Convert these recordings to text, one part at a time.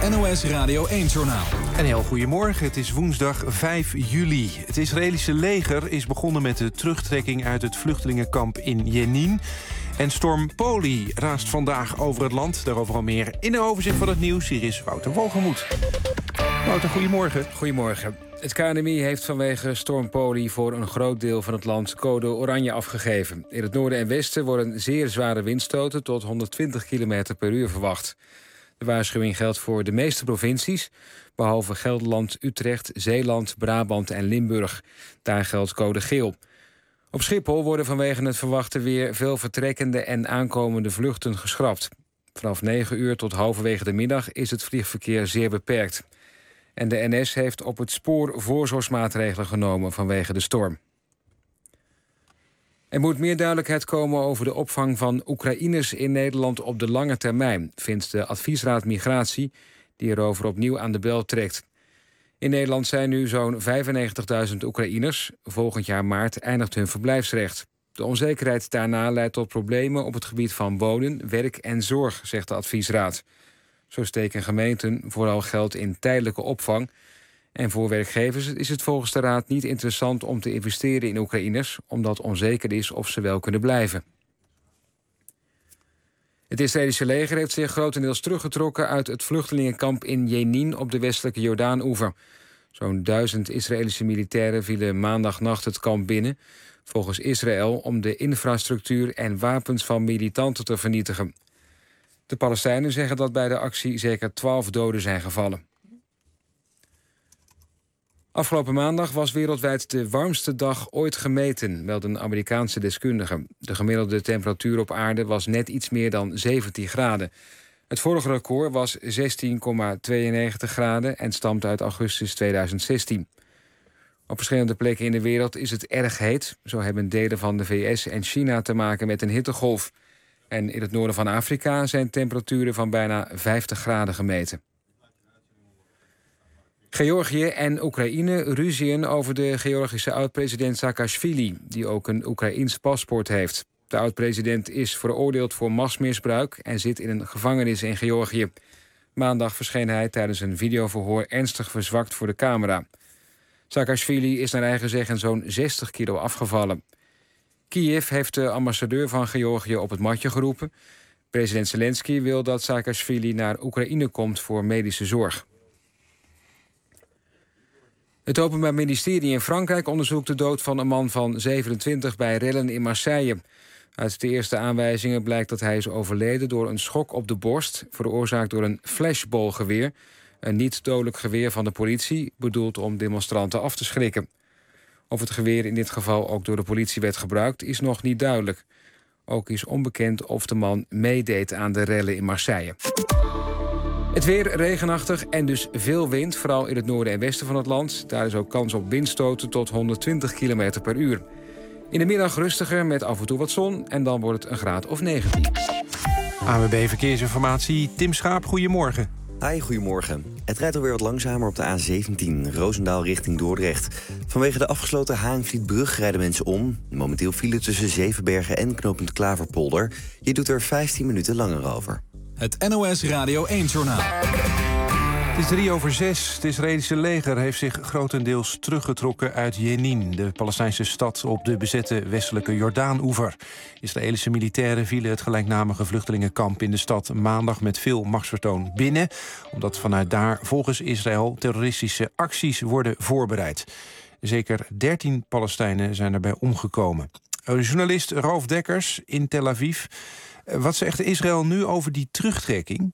NOS Radio 1-journaal. Een heel goedemorgen, het is woensdag 5 juli. Het Israëlische leger is begonnen met de terugtrekking uit het vluchtelingenkamp in Jenin. En storm Poli raast vandaag over het land. Daarover al meer in een overzicht van het nieuws. Hier is Wouter Wolgemoed. Wouter, goedemorgen. Goedemorgen. Het KNMI heeft vanwege storm Poli voor een groot deel van het land code oranje afgegeven. In het noorden en westen worden zeer zware windstoten tot 120 km per uur verwacht. De waarschuwing geldt voor de meeste provincies, behalve Gelderland, Utrecht, Zeeland, Brabant en Limburg. Daar geldt code geel. Op Schiphol worden vanwege het verwachte weer veel vertrekkende en aankomende vluchten geschrapt. Vanaf 9 uur tot halverwege de middag is het vliegverkeer zeer beperkt. En de NS heeft op het spoor voorzorgsmaatregelen genomen vanwege de storm. Er moet meer duidelijkheid komen over de opvang van Oekraïners in Nederland op de lange termijn, vindt de Adviesraad Migratie, die erover opnieuw aan de bel trekt. In Nederland zijn nu zo'n 95.000 Oekraïners. Volgend jaar maart eindigt hun verblijfsrecht. De onzekerheid daarna leidt tot problemen op het gebied van wonen, werk en zorg, zegt de Adviesraad. Zo steken gemeenten vooral geld in tijdelijke opvang. En voor werkgevers is het volgens de Raad niet interessant om te investeren in Oekraïners, omdat onzeker is of ze wel kunnen blijven. Het Israëlische leger heeft zich grotendeels teruggetrokken uit het vluchtelingenkamp in Jenin op de westelijke Jordaan-oever. Zo'n 1000 Israëlische militairen vielen maandagnacht het kamp binnen, volgens Israël om de infrastructuur en wapens van militanten te vernietigen. De Palestijnen zeggen dat bij de actie zeker 12 doden zijn gevallen. Afgelopen maandag was wereldwijd de warmste dag ooit gemeten, melden Amerikaanse deskundigen. De gemiddelde temperatuur op aarde was net iets meer dan 17 graden. Het vorige record was 16,92 graden en stamt uit augustus 2016. Op verschillende plekken in de wereld is het erg heet. Zo hebben delen van de VS en China te maken met een hittegolf. En in het noorden van Afrika zijn temperaturen van bijna 50 graden gemeten. Georgië en Oekraïne ruzien over de Georgische oud-president Saakashvili, die ook een Oekraïens paspoort heeft. De oud-president is veroordeeld voor machtsmisbruik en zit in een gevangenis in Georgië. Maandag verscheen hij tijdens een videoverhoor ernstig verzwakt voor de camera. Saakashvili is naar eigen zeggen zo'n 60 kilo afgevallen. Kiev heeft de ambassadeur van Georgië op het matje geroepen. President Zelensky wil dat Saakashvili naar Oekraïne komt voor medische zorg. Het Openbaar Ministerie in Frankrijk onderzoekt de dood van een man van 27 bij rellen in Marseille. Uit de eerste aanwijzingen blijkt dat hij is overleden door een schok op de borst, veroorzaakt door een flashballgeweer, een niet-dodelijk geweer van de politie, bedoeld om demonstranten af te schrikken. Of het geweer in dit geval ook door de politie werd gebruikt, is nog niet duidelijk. Ook is onbekend of de man meedeed aan de rellen in Marseille. Het weer regenachtig en dus veel wind, vooral in het noorden en westen van het land. Daar is ook kans op windstoten tot 120 km per uur. In de middag rustiger met af en toe wat zon en dan wordt het een graad of 19. ANWB Verkeersinformatie, Tim Schaap, goedemorgen. Hi, goedemorgen. Het rijdt alweer wat langzamer op de A17, Roosendaal richting Dordrecht. Vanwege de afgesloten Haringvlietbrug rijden mensen om. Momenteel file tussen Zevenbergen en knooppunt Klaverpolder. Je doet er 15 minuten langer over. Het NOS Radio 1-journaal. Het is 6:03. Het Israëlische leger heeft zich grotendeels teruggetrokken uit Jenin, de Palestijnse stad op de bezette westelijke Jordaan-oever. Israëlische militairen vielen het gelijknamige vluchtelingenkamp in de stad maandag met veel machtsvertoon binnen, omdat vanuit daar volgens Israël terroristische acties worden voorbereid. Zeker 13 Palestijnen zijn erbij omgekomen. Journalist Ralf Dekkers in Tel Aviv. Wat zegt Israël nu over die terugtrekking?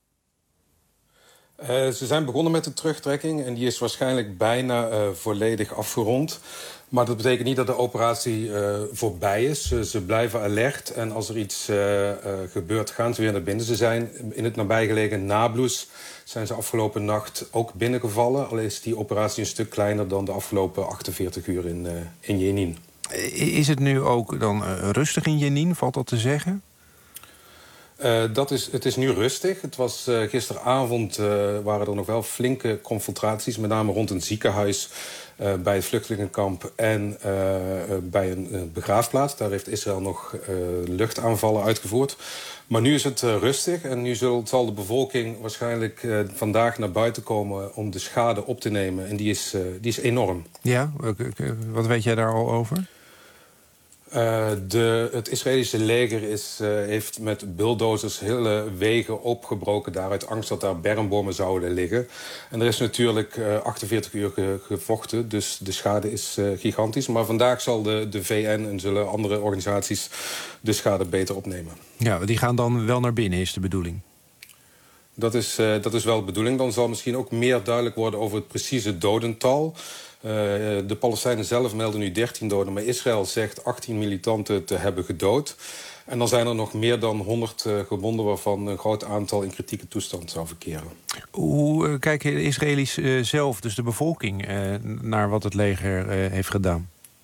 Ze zijn begonnen met de terugtrekking en die is waarschijnlijk bijna volledig afgerond. Maar dat betekent niet dat de operatie voorbij is. Ze blijven alert en als er iets gebeurt gaan ze weer naar binnen. Ze zijn in het nabijgelegen Nablus zijn ze afgelopen nacht ook binnengevallen. Al is die operatie een stuk kleiner dan de afgelopen 48 uur in Jenin. Is het nu ook dan rustig in Jenin, valt dat te zeggen? Het is nu rustig. Het was gisteravond waren er nog wel flinke confrontaties, met name rond een ziekenhuis bij het vluchtelingenkamp en bij een begraafplaats. Daar heeft Israël nog luchtaanvallen uitgevoerd. Maar nu is het rustig en nu zal de bevolking waarschijnlijk vandaag naar buiten komen om de schade op te nemen. En die is enorm. Ja, wat weet jij daar al over? Het Israëlische leger heeft met bulldozers hele wegen opgebroken daar uit angst dat daar bermbommen zouden liggen. En er is natuurlijk 48 uur gevochten, dus de schade is gigantisch. Maar vandaag zal de VN en zullen andere organisaties de schade beter opnemen. Ja, die gaan dan wel naar binnen, is de bedoeling? Dat is wel de bedoeling. Dan zal misschien ook meer duidelijk worden over het precieze dodental. De Palestijnen zelf melden nu 13 doden, maar Israël zegt 18 militanten te hebben gedood. En dan zijn er nog meer dan 100 gewonden, waarvan een groot aantal in kritieke toestand zou verkeren. Hoe kijken de Israëli's zelf, dus de bevolking, naar wat het leger heeft gedaan?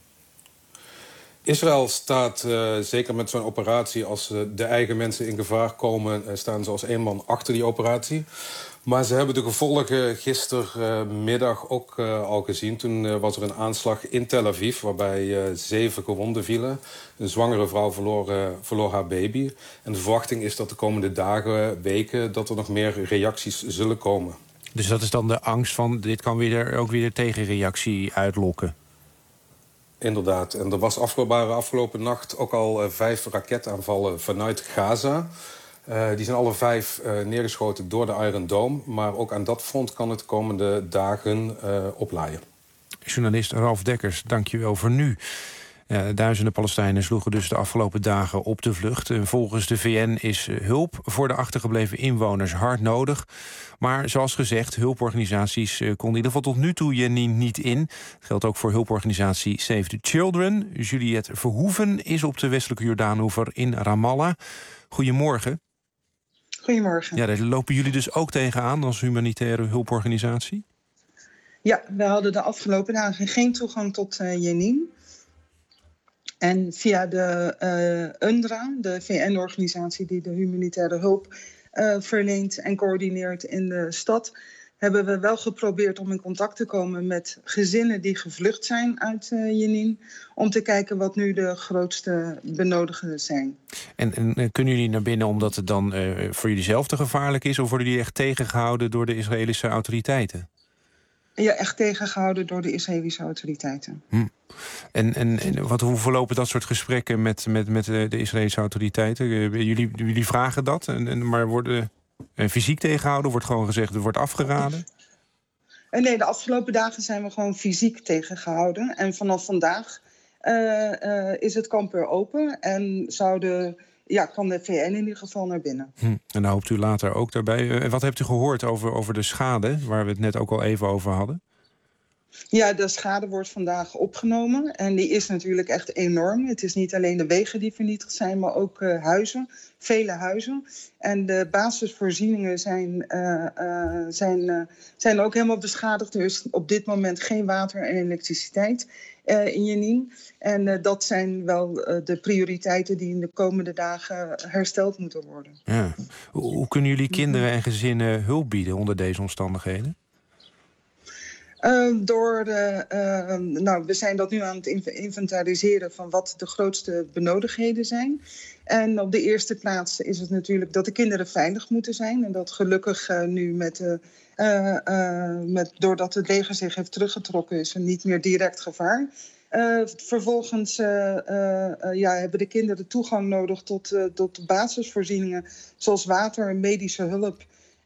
Israël staat, zeker met zo'n operatie, als de eigen mensen in gevaar komen, staan ze als één man achter die operatie. Maar ze hebben de gevolgen gistermiddag ook al gezien. Toen was er een aanslag in Tel Aviv waarbij 7 gewonden vielen. Een zwangere vrouw verloor haar baby. En de verwachting is dat de komende dagen, weken, dat er nog meer reacties zullen komen. Dus dat is dan de angst van dit kan ook weer tegenreactie uitlokken? Inderdaad. En er was afgelopen nacht ook al 5 raketaanvallen vanuit Gaza. Die zijn alle 5 neergeschoten door de Iron Dome. Maar ook aan dat front kan het komende dagen oplaaien. Journalist Ralf Dekkers, dank je wel voor nu. Duizenden Palestijnen sloegen dus de afgelopen dagen op de vlucht. Volgens de VN is hulp voor de achtergebleven inwoners hard nodig. Maar zoals gezegd, hulporganisaties konden in ieder geval tot nu toe Jenin niet in. Dat geldt ook voor hulporganisatie Save the Children. Juliette Verhoeven is op de westelijke Jordaanoever in Ramallah. Goedemorgen. Goedemorgen. Ja, daar lopen jullie dus ook tegenaan als humanitaire hulporganisatie? Ja, we hadden de afgelopen dagen geen toegang tot Jenin. En via de UNRWA, de VN-organisatie die de humanitaire hulp verleent en coördineert in de stad, hebben we wel geprobeerd om in contact te komen met gezinnen die gevlucht zijn uit Jenin, om te kijken wat nu de grootste benodigden zijn. En kunnen jullie naar binnen omdat het dan voor jullie zelf te gevaarlijk is, of worden jullie echt tegengehouden door de Israëlische autoriteiten? Ja, echt tegengehouden door de Israëlische autoriteiten. En hoe verlopen dat soort gesprekken met de Israëlische autoriteiten? Jullie vragen dat, maar worden fysiek tegengehouden? Wordt gewoon gezegd, er wordt afgeraden? Nee, de afgelopen dagen zijn we gewoon fysiek tegengehouden. En vanaf vandaag is het kamp weer open en kan de VN in ieder geval naar binnen. En dan hoopt u later ook daarbij. Wat hebt u gehoord over de schade, waar we het net ook al even over hadden? Ja, de schade wordt vandaag opgenomen. En die is natuurlijk echt enorm. Het is niet alleen de wegen die vernietigd zijn, maar ook huizen. Vele huizen. En de basisvoorzieningen zijn ook helemaal beschadigd. Er is op dit moment geen water en elektriciteit in Jenin. En dat zijn wel de prioriteiten die in de komende dagen hersteld moeten worden. Ja. Hoe kunnen jullie kinderen en gezinnen hulp bieden onder deze omstandigheden? We zijn dat nu aan het inventariseren van wat de grootste benodigdheden zijn. En op de eerste plaats is het natuurlijk dat de kinderen veilig moeten zijn. En dat gelukkig nu doordat het leger zich heeft teruggetrokken is er niet meer direct gevaar. Vervolgens hebben de kinderen toegang nodig tot basisvoorzieningen zoals water en medische hulp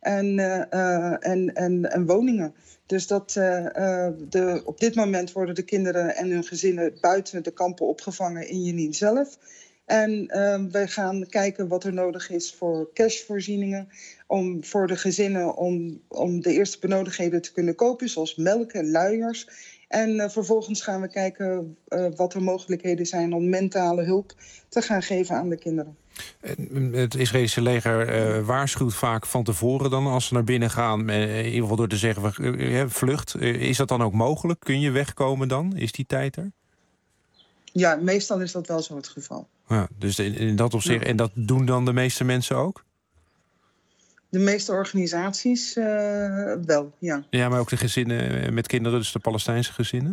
en woningen. Dus op dit moment worden de kinderen en hun gezinnen buiten de kampen opgevangen in Jenin zelf. En wij gaan kijken wat er nodig is voor cashvoorzieningen voor de gezinnen om de eerste benodigdheden te kunnen kopen, zoals melk en luiers. En vervolgens gaan we kijken wat er mogelijkheden zijn om mentale hulp te gaan geven aan de kinderen. Het Israëlische leger waarschuwt vaak van tevoren dan als ze naar binnen gaan, in ieder geval door te zeggen vlucht. Is dat dan ook mogelijk? Kun je wegkomen dan? Is die tijd er? Ja, meestal is dat wel zo het geval. Ja, dus in dat opzicht, en dat doen dan de meeste mensen ook? De meeste organisaties wel, ja. Ja, maar ook de gezinnen met kinderen, dus de Palestijnse gezinnen?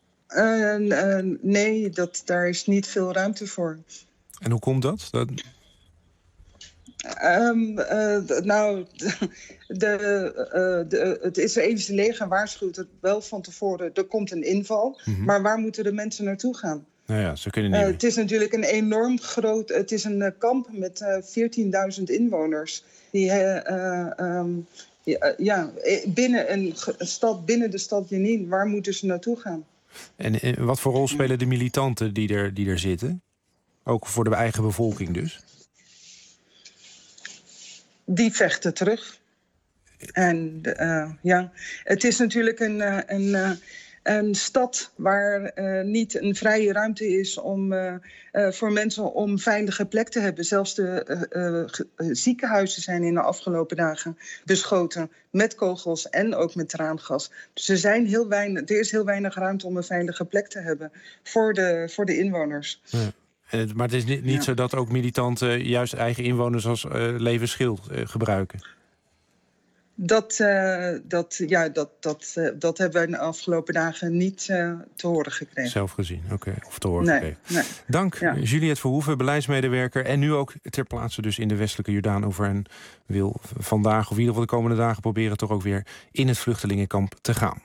Nee, daar is niet veel ruimte voor. En hoe komt dat? Het Israëlische leger waarschuwt het wel van tevoren. Er komt een inval, maar waar moeten de mensen naartoe gaan? Nou ja, ze kunnen niet meer. Het is natuurlijk een enorm groot... Het is een kamp met 14.000 inwoners. Die binnen een stad, binnen de stad Jenin, waar moeten ze naartoe gaan? En wat voor rol spelen de militanten die er zitten? Ook voor de eigen bevolking dus? Die vechten terug. En het is natuurlijk een stad waar niet een vrije ruimte is voor mensen om een veilige plek te hebben. Zelfs de ziekenhuizen zijn in de afgelopen dagen beschoten met kogels en ook met traangas. Dus er is heel weinig ruimte om een veilige plek te hebben voor de inwoners. Ja. Maar het is niet zo dat ook militanten juist eigen inwoners als levensschild gebruiken? Dat hebben wij de afgelopen dagen niet te horen gekregen. Zelf gezien, oké. Of te horen gekregen. Nee. Dank, Juliette Verhoeven, beleidsmedewerker. En nu ook ter plaatse dus in de westelijke Jordaanoever. En wil vandaag, of in ieder geval de komende dagen, proberen toch ook weer in het vluchtelingenkamp te gaan.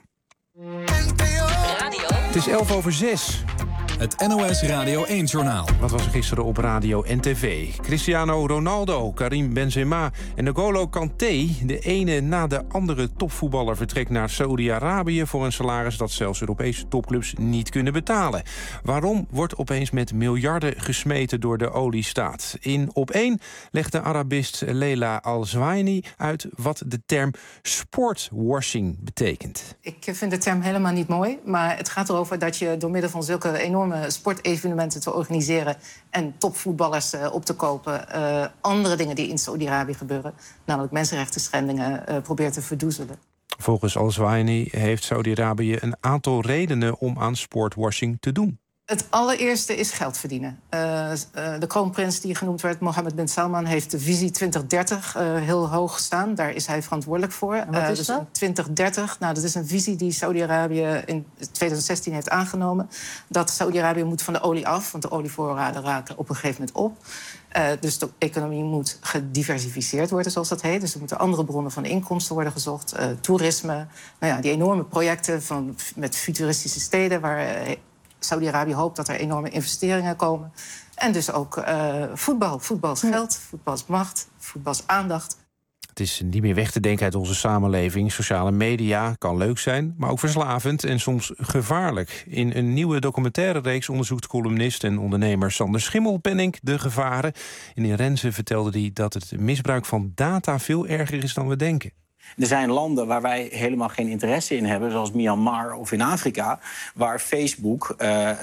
Het is 5:11. Het NOS Radio 1-journaal. Wat was er gisteren op radio en tv? Cristiano Ronaldo, Karim Benzema en N'Golo Kanté. De ene na de andere topvoetballer vertrekt naar Saoedi-Arabië voor een salaris dat zelfs Europese topclubs niet kunnen betalen. Waarom wordt opeens met miljarden gesmeten door de oliestaat? In Op1 legt de Arabist Leila Al-Zwaini uit wat de term sportwashing betekent. Ik vind de term helemaal niet mooi, maar het gaat erover dat je door middel van zulke enorme sportevenementen te organiseren en topvoetballers op te kopen, andere dingen die in Saudi-Arabië gebeuren, namelijk mensenrechten schendingen, probeert te verdoezelen. Volgens Al-Zwaini heeft Saudi-Arabië een aantal redenen om aan sportwashing te doen. Het allereerste is geld verdienen. De kroonprins die genoemd werd, Mohammed bin Salman, heeft de visie 2030 heel hoog staan. Daar is hij verantwoordelijk voor. En wat is dus dat? 2030, dat is een visie die Saudi-Arabië in 2016 heeft aangenomen. Dat Saudi-Arabië moet van de olie af, want de olievoorraden raken op een gegeven moment op. Dus de economie moet gediversificeerd worden, zoals dat heet. Dus er moeten andere bronnen van inkomsten worden gezocht. Toerisme, die enorme projecten met futuristische steden waar Saudi-Arabië hoopt dat er enorme investeringen komen. En dus ook voetbal. Voetbal is geld, voetbal is macht, voetbal is aandacht. Het is niet meer weg te denken uit onze samenleving. Sociale media kan leuk zijn, maar ook verslavend en soms gevaarlijk. In een nieuwe documentaire-reeks onderzoekt columnist en ondernemer Sander Schimmelpenninck de gevaren. En in Renze vertelde hij dat het misbruik van data veel erger is dan we denken. Er zijn landen waar wij helemaal geen interesse in hebben, zoals Myanmar of in Afrika, waar Facebook,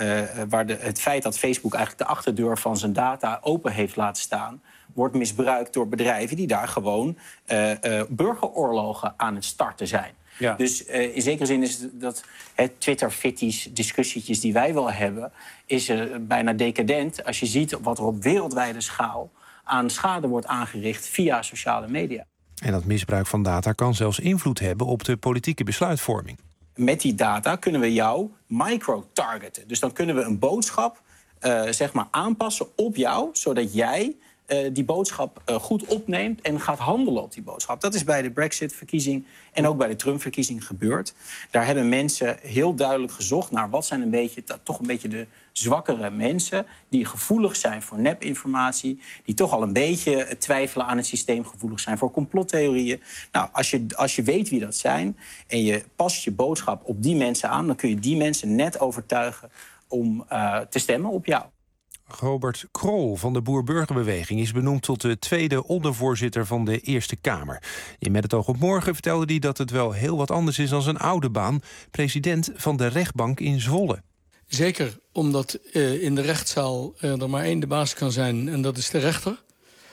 het feit dat Facebook eigenlijk de achterdeur van zijn data open heeft laten staan, wordt misbruikt door bedrijven die daar gewoon burgeroorlogen aan het starten zijn. Ja. Dus in zekere zin is dat het Twitter-fitties, discussietjes die wij wel hebben, is bijna decadent als je ziet wat er op wereldwijde schaal aan schade wordt aangericht via sociale media. En dat misbruik van data kan zelfs invloed hebben op de politieke besluitvorming. Met die data kunnen we jou micro-targeten. Dus dan kunnen we een boodschap aanpassen op jou, zodat jij die boodschap goed opneemt en gaat handelen op die boodschap. Dat is bij de Brexit-verkiezing en ook bij de Trump-verkiezing gebeurd. Daar hebben mensen heel duidelijk gezocht naar wat zijn toch een beetje de zwakkere mensen die gevoelig zijn voor nepinformatie, die toch al een beetje twijfelen aan het systeem, gevoelig zijn voor complottheorieën. Nou, als je weet wie dat zijn en je past je boodschap op die mensen aan, dan kun je die mensen net overtuigen om te stemmen op jou. Robert Krol van de Boer-Burgerbeweging is benoemd tot de tweede ondervoorzitter van de Eerste Kamer. In Met het oog op morgen vertelde hij dat het wel heel wat anders is dan zijn oude baan, president van de rechtbank in Zwolle. Zeker, omdat in de rechtszaal er maar één de baas kan zijn en dat is de rechter.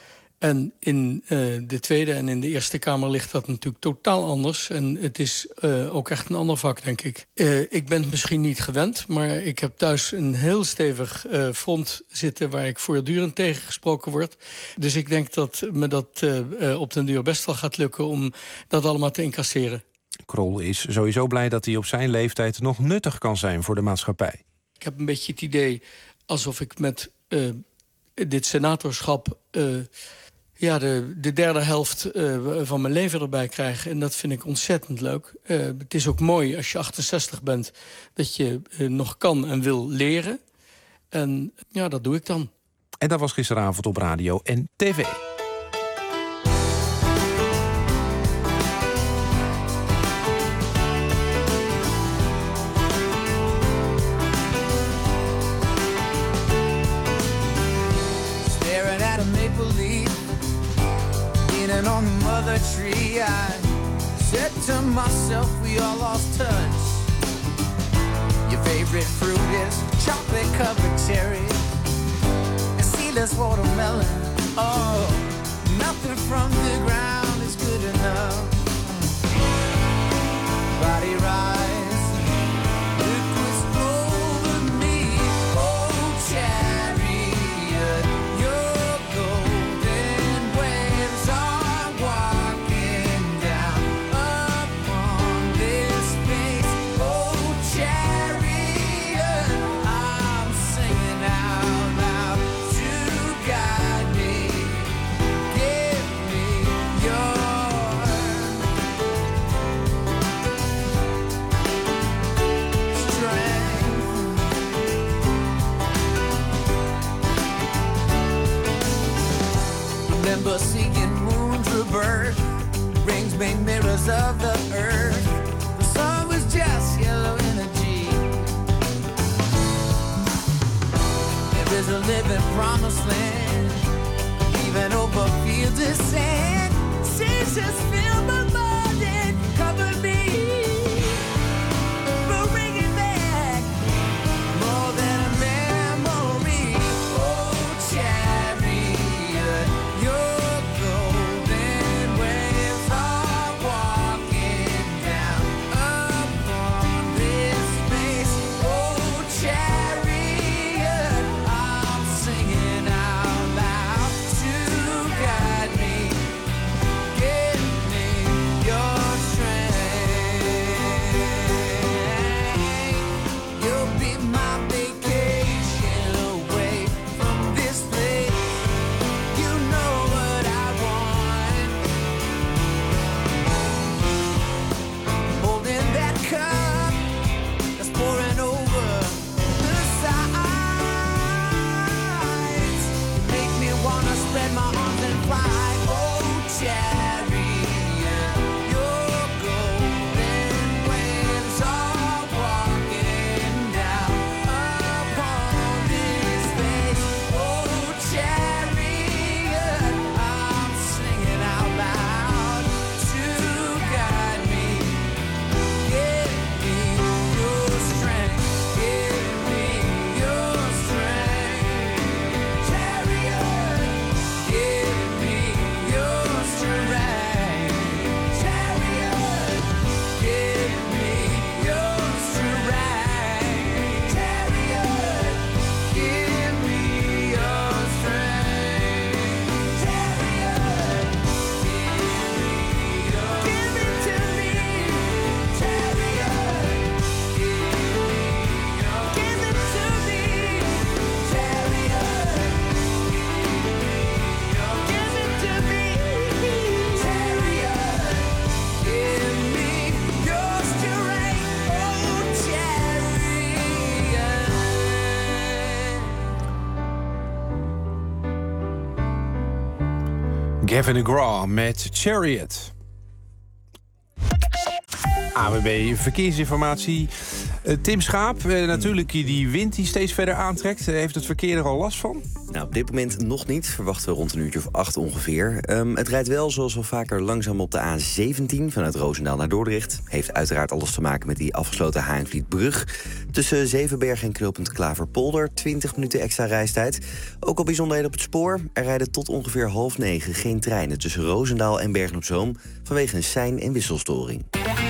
En in de Tweede en in de Eerste Kamer ligt dat natuurlijk totaal anders. En het is ook echt een ander vak, denk ik. Ik ben het misschien niet gewend, maar ik heb thuis een heel stevig front zitten waar ik voortdurend tegengesproken word. Dus ik denk dat me dat op den duur best wel gaat lukken om dat allemaal te incasseren. Krol is sowieso blij dat hij op zijn leeftijd nog nuttig kan zijn voor de maatschappij. Ik heb een beetje het idee alsof ik met dit senatorschap de derde helft van mijn leven erbij krijg. En dat vind ik ontzettend leuk. Het is ook mooi als je 68 bent dat je nog kan en wil leren. En ja, dat doe ik dan. En dat was gisteravond op radio en tv. On the mother tree, I said to myself, we all lost touch. Your favorite fruit is chocolate-covered cherry and seedless watermelon. Oh, nothing from the ground is good enough. Body rise, liquids over me. Oh, chariot, your golden waves are walking down upon this space. Oh, chariot, I'm singing out loud to guide me. Give me your strength. Remember seeing moons rebirth, rings made mirrors of the earth. The sun was just yellow energy. There is a living promised land, even over fields of sand. Seasons fill my mind and cover me. We'll bring it back, more than a memory. Oh, chariot, your golden waves are walking down upon this space. Oh, chariot, I'm singing out loud to guide me. Give me your strength. You'll be my vacation away from this place. You know what I want. Holding that cup that's pouring over the sides. Make me wanna spread my arms and fly. Oh, chariot, your golden waves are walking down upon this space. Oh, chariot, I'm singing out loud to guide me. Give me your strength. Give me your strength. Chariot, give me your strength. Chariot, give me your strength. Chariot, give me your strength. Chariot, give it to me. Chariot, give it to me. Chariot, give it to me. Chariot, give me your strength. Oh, chariot. Gavin DeGraw met Chariot. AWB Verkeersinformatie. Tim Schaap, natuurlijk die wind die steeds verder aantrekt. Heeft het verkeer er al last van? Nou, op dit moment nog niet. Verwachten we rond een uurtje of 8 ongeveer. Het rijdt wel, zoals wel vaker, langzaam op de A17 vanuit Roosendaal naar Dordrecht. Heeft uiteraard alles te maken met die afgesloten Haanvlietbrug. Tussen Zevenbergen en knooppunt Klaverpolder. 20 minuten extra reistijd. Ook al bijzonderheden op het spoor. Er rijden tot ongeveer 8:30 geen treinen tussen Roosendaal en Bergen-op-Zoom vanwege een sein- en wisselstoring.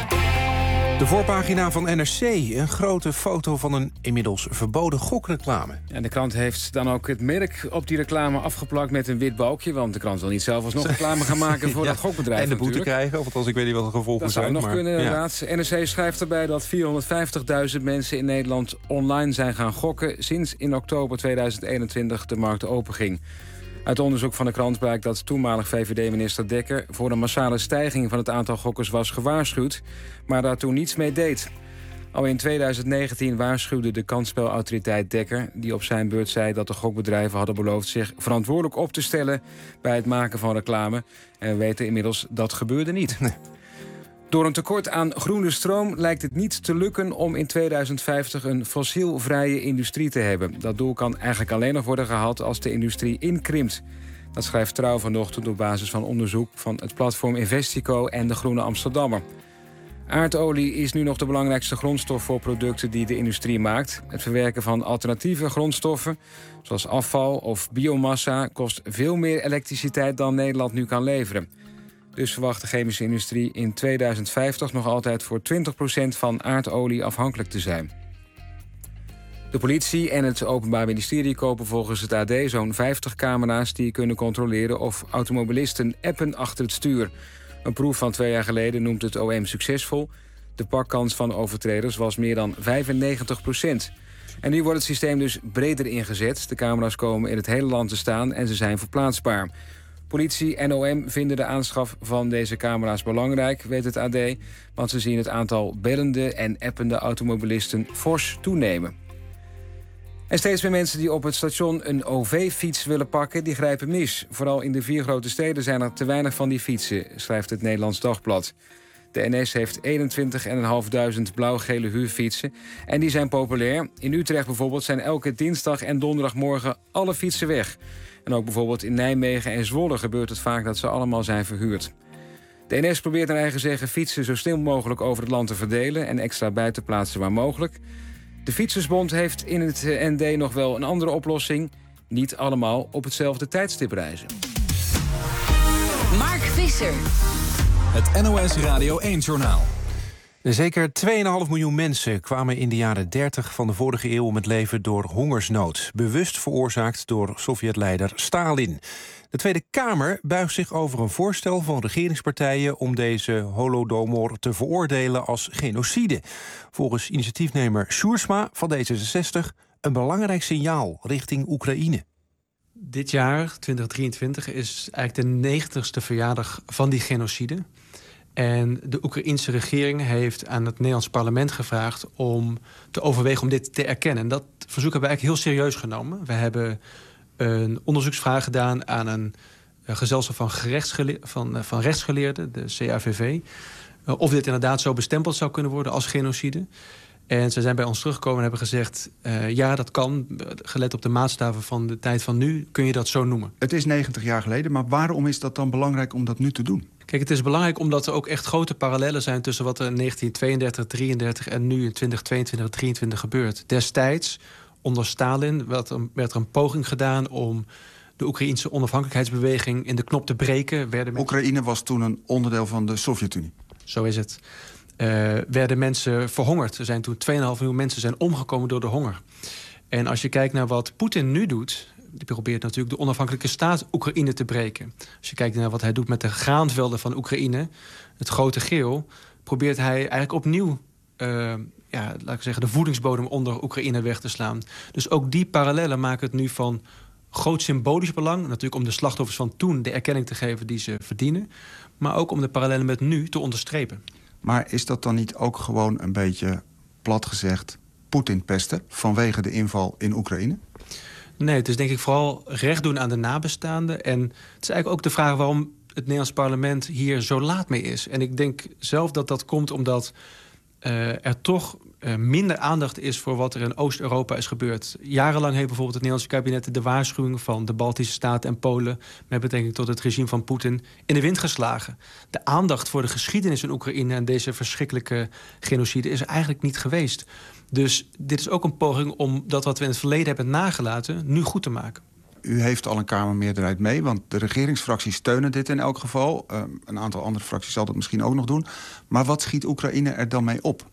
De voorpagina van NRC, een grote foto van een inmiddels verboden gokreclame. En de krant heeft dan ook het merk op die reclame afgeplakt met een wit balkje. Want de krant wil niet zelf alsnog reclame gaan maken voor dat gokbedrijf. En de boete natuurlijk krijgen, of althans ik weet niet wat de gevolgen zijn. Dat zou nog kunnen, inderdaad. Ja. NRC schrijft erbij dat 450.000 mensen in Nederland online zijn gaan gokken sinds in oktober 2021 de markt openging. Uit onderzoek van de krant blijkt dat toenmalig VVD-minister Dekker voor een massale stijging van het aantal gokkers was gewaarschuwd, maar daar toen niets mee deed. Al in 2019 waarschuwde de kansspelautoriteit Dekker, die op zijn beurt zei dat de gokbedrijven hadden beloofd zich verantwoordelijk op te stellen bij het maken van reclame. En we weten inmiddels dat gebeurde niet. Nee. Door een tekort aan groene stroom lijkt het niet te lukken om in 2050 een fossielvrije industrie te hebben. Dat doel kan eigenlijk alleen nog worden gehaald als de industrie inkrimpt. Dat schrijft Trouw vanochtend op basis van onderzoek van het platform Investico en de Groene Amsterdammer. Aardolie is nu nog de belangrijkste grondstof voor producten die de industrie maakt. Het verwerken van alternatieve grondstoffen, zoals afval of biomassa, kost veel meer elektriciteit dan Nederland nu kan leveren. Dus verwacht de chemische industrie in 2050 nog altijd voor 20% van aardolie afhankelijk te zijn. De politie en het Openbaar Ministerie kopen volgens het AD zo'n 50 camera's die kunnen controleren of automobilisten appen achter het stuur. Een proef van 2 jaar geleden noemt het OM succesvol. De pakkans van overtreders was meer dan 95%. En nu wordt het systeem dus breder ingezet. De camera's komen in het hele land te staan en ze zijn verplaatsbaar. Politie en OM vinden de aanschaf van deze camera's belangrijk, weet het AD, want ze zien het aantal bellende en appende automobilisten fors toenemen. En steeds meer mensen die op het station een OV-fiets willen pakken, die grijpen mis. Vooral in de 4 grote steden zijn er te weinig van die fietsen, schrijft het Nederlands Dagblad. De NS heeft 21.500 blauw-gele huurfietsen en die zijn populair. In Utrecht bijvoorbeeld zijn elke dinsdag en donderdagmorgen alle fietsen weg. En ook bijvoorbeeld in Nijmegen en Zwolle gebeurt het vaak dat ze allemaal zijn verhuurd. De NS probeert naar eigen zeggen fietsen zo snel mogelijk over het land te verdelen en extra bij te plaatsen waar mogelijk. De Fietsersbond heeft in het ND nog wel een andere oplossing. Niet allemaal op hetzelfde tijdstip reizen. Mark Visser. Het NOS Radio 1-journaal. Zeker 2,5 miljoen mensen kwamen in de jaren 30 van de vorige eeuw om het leven door hongersnood. Bewust veroorzaakt door Sovjetleider Stalin. De Tweede Kamer buigt zich over een voorstel van regeringspartijen om deze holodomor te veroordelen als genocide. Volgens initiatiefnemer Sjoerdsma van D66 een belangrijk signaal richting Oekraïne. Dit jaar, 2023, is eigenlijk de 90ste verjaardag van die genocide. En de Oekraïense regering heeft aan het Nederlands parlement gevraagd om te overwegen om dit te erkennen. En dat verzoek hebben we eigenlijk heel serieus genomen. We hebben een onderzoeksvraag gedaan aan een gezelschap van rechtsgeleerden, de CAVV. Of dit inderdaad zo bestempeld zou kunnen worden als genocide. En ze zijn bij ons teruggekomen en hebben gezegd, ja, dat kan. Gelet op de maatstaven van de tijd van nu, kun je dat zo noemen. Het is 90 jaar geleden, maar waarom is dat dan belangrijk om dat nu te doen? Kijk, het is belangrijk omdat er ook echt grote parallellen zijn tussen wat er in 1932, 33 en nu in 2022, 23 gebeurt. Destijds, onder Stalin, werd er een poging gedaan om de Oekraïense onafhankelijkheidsbeweging in de knop te breken. Oekraïne was toen een onderdeel van de Sovjet-Unie. Zo is het. Werden mensen verhongerd. Er zijn toen 2,5 miljoen mensen zijn omgekomen door de honger. En als je kijkt naar wat Poetin nu doet, die probeert natuurlijk de onafhankelijke staat Oekraïne te breken. Als je kijkt naar wat hij doet met de graanvelden van Oekraïne, het grote geel, probeert hij eigenlijk opnieuw laat ik zeggen, de voedingsbodem onder Oekraïne weg te slaan. Dus ook die parallellen maken het nu van groot symbolisch belang, natuurlijk om de slachtoffers van toen de erkenning te geven die ze verdienen, maar ook om de parallellen met nu te onderstrepen. Maar is dat dan niet ook gewoon een beetje, plat gezegd, Poetin pesten vanwege de inval in Oekraïne? Nee, het is denk ik vooral recht doen aan de nabestaanden. En het is eigenlijk ook de vraag waarom Nederlands parlement hier zo laat mee is. En ik denk zelf dat dat komt omdat er toch minder aandacht is voor wat er in Oost-Europa is gebeurd. Jarenlang heeft bijvoorbeeld het Nederlandse kabinet de waarschuwing van de Baltische Staten en Polen met betrekking tot het regime van Poetin in de wind geslagen. De aandacht voor de geschiedenis in Oekraïne en deze verschrikkelijke genocide is er eigenlijk niet geweest. Dus dit is ook een poging om dat wat we in het verleden hebben nagelaten nu goed te maken. U heeft al een Kamermeerderheid mee, want de regeringsfracties steunen dit in elk geval. Een aantal andere fracties zal dat misschien ook nog doen. Maar wat schiet Oekraïne er dan mee op?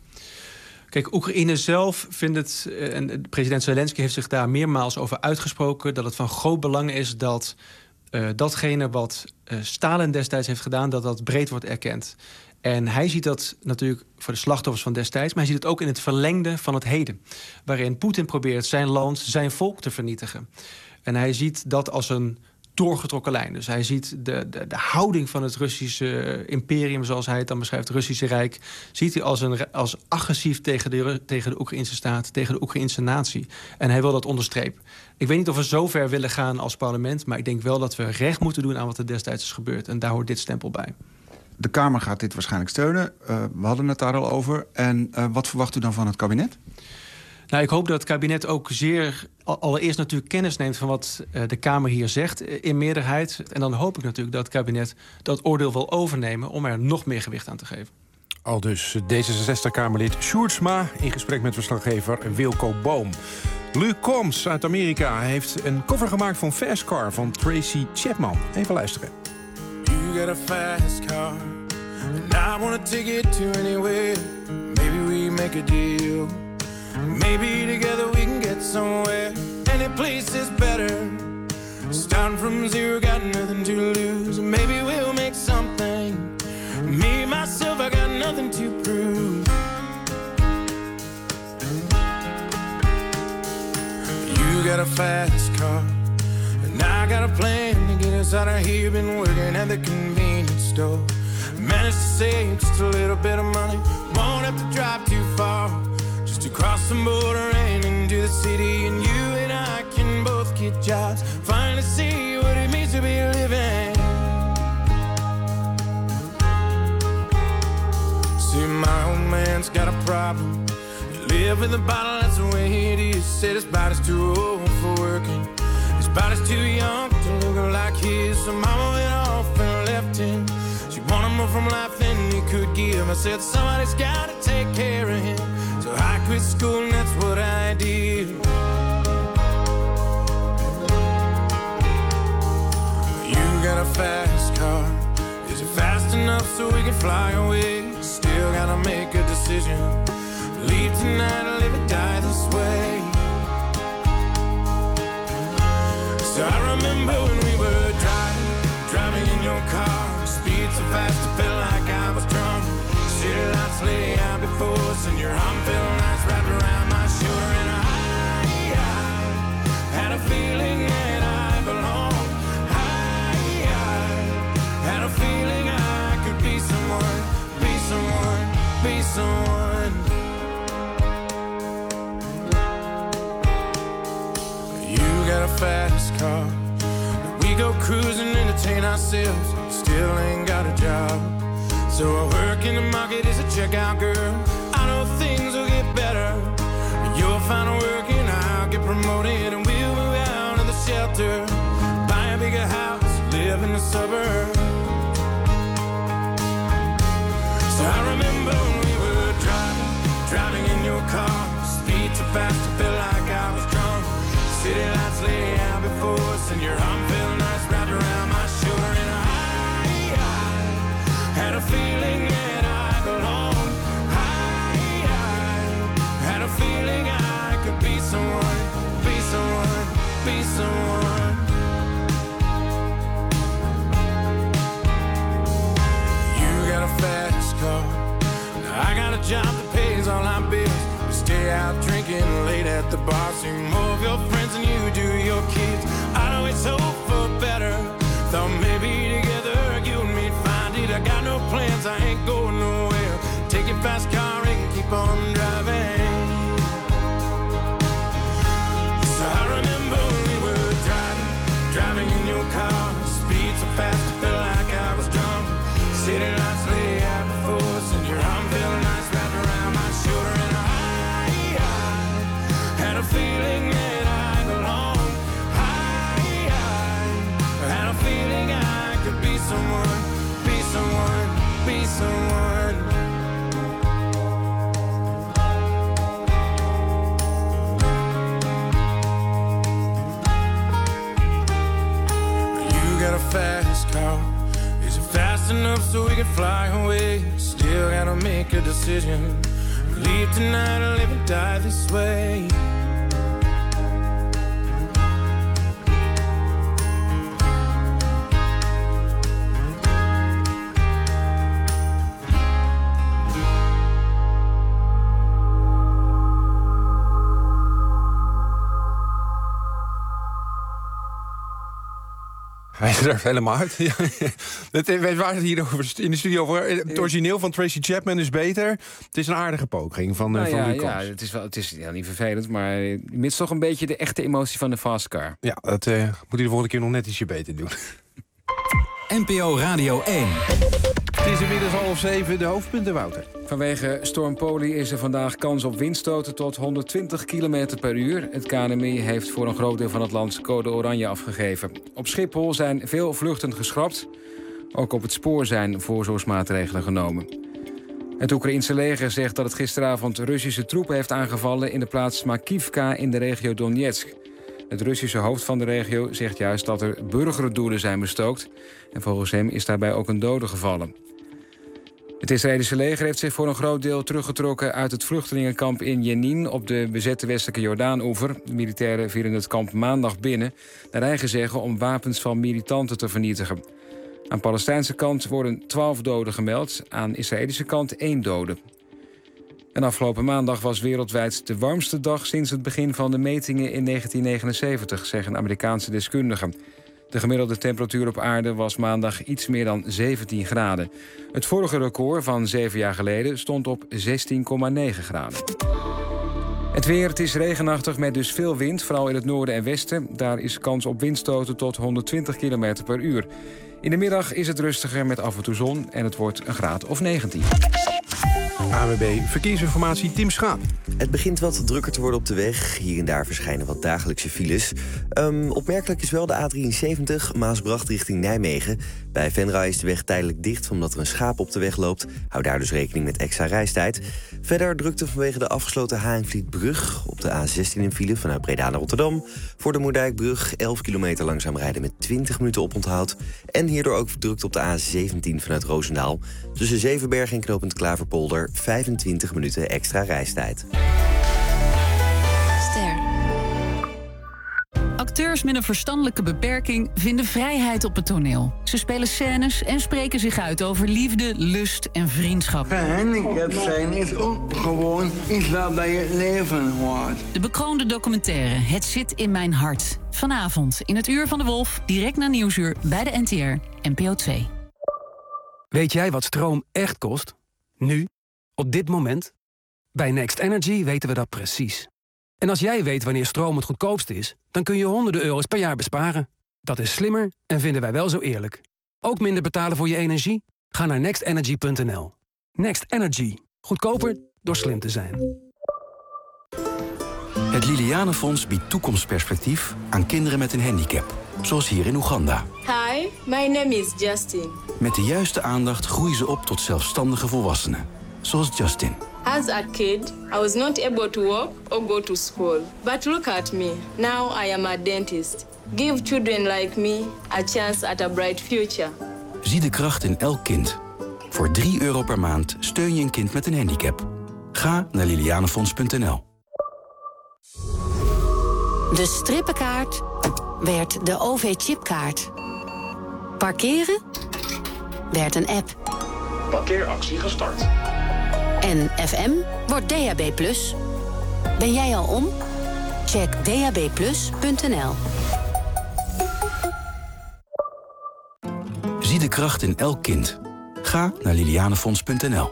Kijk, Oekraïne zelf vindt het, en president Zelensky heeft zich daar meermaals over uitgesproken, dat het van groot belang is dat datgene wat Stalin destijds heeft gedaan, dat breed wordt erkend. En hij ziet dat natuurlijk voor de slachtoffers van destijds, maar hij ziet het ook in het verlengde van het heden, waarin Poetin probeert zijn land, zijn volk te vernietigen. En hij ziet dat als een doorgetrokken lijn. Dus hij ziet de houding van het Russische imperium, zoals hij het dan beschrijft, het Russische Rijk, ziet hij als agressief tegen de Oekraïnse staat, tegen de Oekraïnse natie. En hij wil dat onderstrepen. Ik weet niet of we zo ver willen gaan als parlement, maar ik denk wel dat we recht moeten doen aan wat er destijds is gebeurd. En daar hoort dit stempel bij. De Kamer gaat dit waarschijnlijk steunen. We hadden het daar al over. En wat verwacht u dan van het kabinet? Nou, ik hoop dat het kabinet ook allereerst natuurlijk kennis neemt van wat de Kamer hier zegt in meerderheid. En dan hoop ik natuurlijk dat het kabinet dat oordeel wil overnemen om er nog meer gewicht aan te geven. Aldus D66-Kamerlid Sjoerdsma in gesprek met verslaggever Wilco Boom. Luc Combs uit Amerika heeft een cover gemaakt van Fast Car van Tracy Chapman. Even luisteren. You got a fast car and I wanna take it to anywhere. Maybe we make a deal. Maybe together we can get somewhere. Any place is better. Starting from zero, got nothing to lose. Maybe we'll make something. Me, myself, I got nothing to prove. You got a fast car and I got a plan to get us out of here. Been working at the convenience store. Managed to save just a little bit of money. Won't have to drive too far. To cross the border and into the city, and you and I can both get jobs. Finally see what it means to be living. See, my old man's got a problem. You live with a bottle, that's the way it is. Said his body's too old for working. His body's too young to look like his. So mama went off and left him. She wanted more from life than he could give. I said somebody's gotta take care of him. So I quit school and that's what I did. You got a fast car. Is it fast enough so we can fly away? Still gotta make a decision. Leave tonight or live or die this way. So I remember when we were driving in your car. Speed so fast I felt like I was drunk. City lights lay out before us, and your arm felt nice wrapped around my shoulder. And I had a feeling that I belonged. I had a feeling I could be someone, be someone, be someone. You got a fast car. We go cruising, entertain ourselves. Still ain't got a job. So I work in the market as a checkout girl. I know things will get better. You'll find work and I'll get promoted, and we'll move out of the shelter, buy a bigger house, live in the suburbs. So I remember when we were driving in your car. Speed so fast I felt like I was drunk. City lights lay out before us, and your arm felt nice wrapped around my shoulder. And I had a feeling that I belonged. I had a feeling I could be someone, be someone, be someone. You got a fast car. I got a job that pays all our bills. We stay out drinking late at the bar. See more of your friends than you do your kids. I know it's hope for better. Thought maybe together you and me'd find it. I got no plans, I ain't going nowhere. Take your fast car and keep on driving. So I remember when we were driving in your car. Speed so fast I felt like someone. You got a fast car. Is it fast enough so we can fly away? Still gotta make a decision. Leave tonight or live and die this way. Hij is er helemaal uit. We waren hier over in de studio over. Het origineel van Tracy Chapman is beter. Het is een aardige poging van Luc Combs. Ja, het is niet vervelend, maar je mist toch een beetje de echte emotie van de fastcar. Ja, dat moet hij de volgende keer nog net ietsje beter doen. NPO Radio 1. Het is inmiddels 6:30, de hoofdpunten, Wouter. Vanwege storm Poli is er vandaag kans op windstoten tot 120 km per uur. Het KNMI heeft voor een groot deel van het land code oranje afgegeven. Op Schiphol zijn veel vluchten geschrapt. Ook op het spoor zijn voorzorgsmaatregelen genomen. Het Oekraïense leger zegt dat het gisteravond Russische troepen heeft aangevallen in de plaats Makivka in de regio Donetsk. Het Russische hoofd van de regio zegt juist dat er burgerdoelen zijn bestookt. En volgens hem is daarbij ook een dode gevallen. Het Israëlische leger heeft zich voor een groot deel teruggetrokken uit het vluchtelingenkamp in Jenin op de bezette westelijke Jordaanoever. De militairen vielen het kamp maandag binnen, naar eigen zeggen om wapens van militanten te vernietigen. Aan de Palestijnse kant worden 12 doden gemeld, aan de Israëlische kant 1 dode. En afgelopen maandag was wereldwijd de warmste dag sinds het begin van de metingen in 1979, zeggen Amerikaanse deskundigen. De gemiddelde temperatuur op aarde was maandag iets meer dan 17 graden. Het vorige record van 7 jaar geleden stond op 16,9 graden. Het weer, het is regenachtig met dus veel wind, vooral in het noorden en westen. Daar is kans op windstoten tot 120 km per uur. In de middag is het rustiger met af en toe zon en het wordt een graad of 19. ANWB Verkeersinformatie, Tim Schaan. Het begint wat drukker te worden op de weg. Hier en daar verschijnen wat dagelijkse files. Opmerkelijk is wel de A73 Maasbracht richting Nijmegen. Bij Venray is de weg tijdelijk dicht omdat er een schaap op de weg loopt. Hou daar dus rekening met extra reistijd. Verder drukte vanwege de afgesloten Haringvlietbrug op de A16 in file vanuit Breda naar Rotterdam. Voor de Moerdijkbrug 11 kilometer langzaam rijden met 20 minuten oponthoud. En hierdoor ook drukte op de A17 vanuit Roosendaal. Tussen Zevenberg en knooppunt Klaverpolder 25 minuten extra reistijd. Ster. Acteurs met een verstandelijke beperking vinden vrijheid op het toneel. Ze spelen scènes en spreken zich uit over liefde, lust en vriendschap. Gehandicapt zijn is ook gewoon iets waarbij je leven hoort. De bekroonde documentaire Het zit in mijn hart. Vanavond in het Uur van de Wolf, direct na Nieuwsuur bij de NTR, NPO 2. Weet jij wat stroom echt kost? Nu? Op dit moment? Bij Next Energy weten we dat precies. En als jij weet wanneer stroom het goedkoopst is, dan kun je honderden euro's per jaar besparen. Dat is slimmer en vinden wij wel zo eerlijk. Ook minder betalen voor je energie? Ga naar nextenergy.nl. Next Energy. Goedkoper door slim te zijn. Het Lilianenfonds biedt toekomstperspectief aan kinderen met een handicap. Zoals hier in Oeganda. Hi, my name is Justin. Met de juiste aandacht groeien ze op tot zelfstandige volwassenen. Zoals Justin. As a kid, I was not able to walk or go to school. But look at me. Now I am a dentist. Give children like me a chance at a bright future. Zie de kracht in elk kind. Voor €3 per maand steun je een kind met een handicap. Ga naar lilianenfonds.nl. De strippenkaart werd de OV-chipkaart. Parkeren werd een app. Parkeeractie gestart. En FM wordt DAB+. Ben jij al om? Check dabplus.nl. Zie de kracht in elk kind. Ga naar lilianenfonds.nl.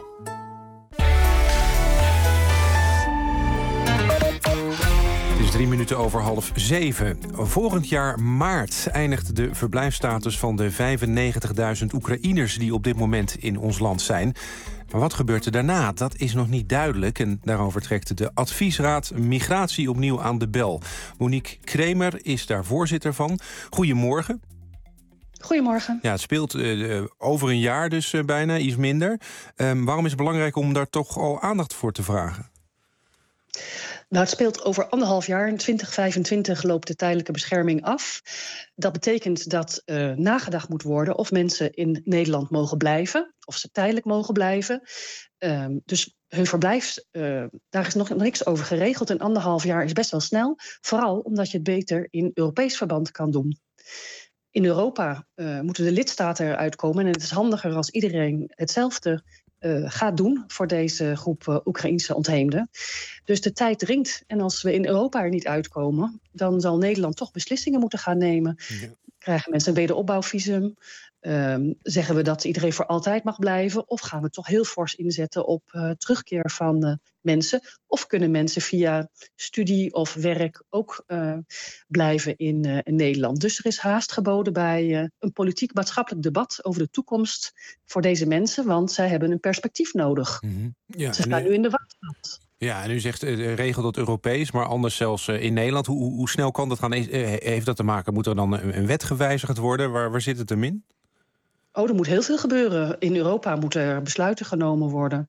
Het is 3 minuten over 6:30. Volgend jaar maart eindigt de verblijfsstatus van de 95.000 Oekraïners die op dit moment in ons land zijn. Maar wat gebeurt er daarna? Dat is nog niet duidelijk. En daarover trekt de adviesraad Migratie opnieuw aan de bel. Monique Kremer is daar voorzitter van. Goedemorgen. Goedemorgen. Ja, het speelt over een jaar dus bijna, iets minder. Waarom is het belangrijk om daar toch al aandacht voor te vragen? Nou, het speelt over 1,5 jaar. In 2025 loopt de tijdelijke bescherming af. Dat betekent dat nagedacht moet worden of mensen in Nederland mogen blijven, of ze tijdelijk mogen blijven. Dus hun verblijf, daar is nog niks over geregeld. En 1,5 jaar is best wel snel. Vooral omdat je het beter in Europees verband kan doen. In Europa moeten de lidstaten eruit komen. En het is handiger als iedereen hetzelfde gaat doen voor deze groep Oekraïense ontheemden. Dus de tijd dringt. En als we in Europa er niet uitkomen, dan zal Nederland toch beslissingen moeten gaan nemen. Ja. Krijgen mensen een wederopbouwvisum? Zeggen we dat iedereen voor altijd mag blijven? Of gaan we toch heel fors inzetten op terugkeer van mensen? Of kunnen mensen via studie of werk ook blijven in Nederland? Dus er is haast geboden bij een politiek-maatschappelijk debat over de toekomst voor deze mensen, want zij hebben een perspectief nodig. Mm-hmm. Ja, ze staan nu in de wachtstand. Ja, en u zegt regel dat Europees, maar anders zelfs in Nederland. Hoe snel kan dat gaan? Heeft dat te maken? Moet er dan een wet gewijzigd worden? Waar zit het hem in? Oh, er moet heel veel gebeuren. In Europa moeten er besluiten genomen worden.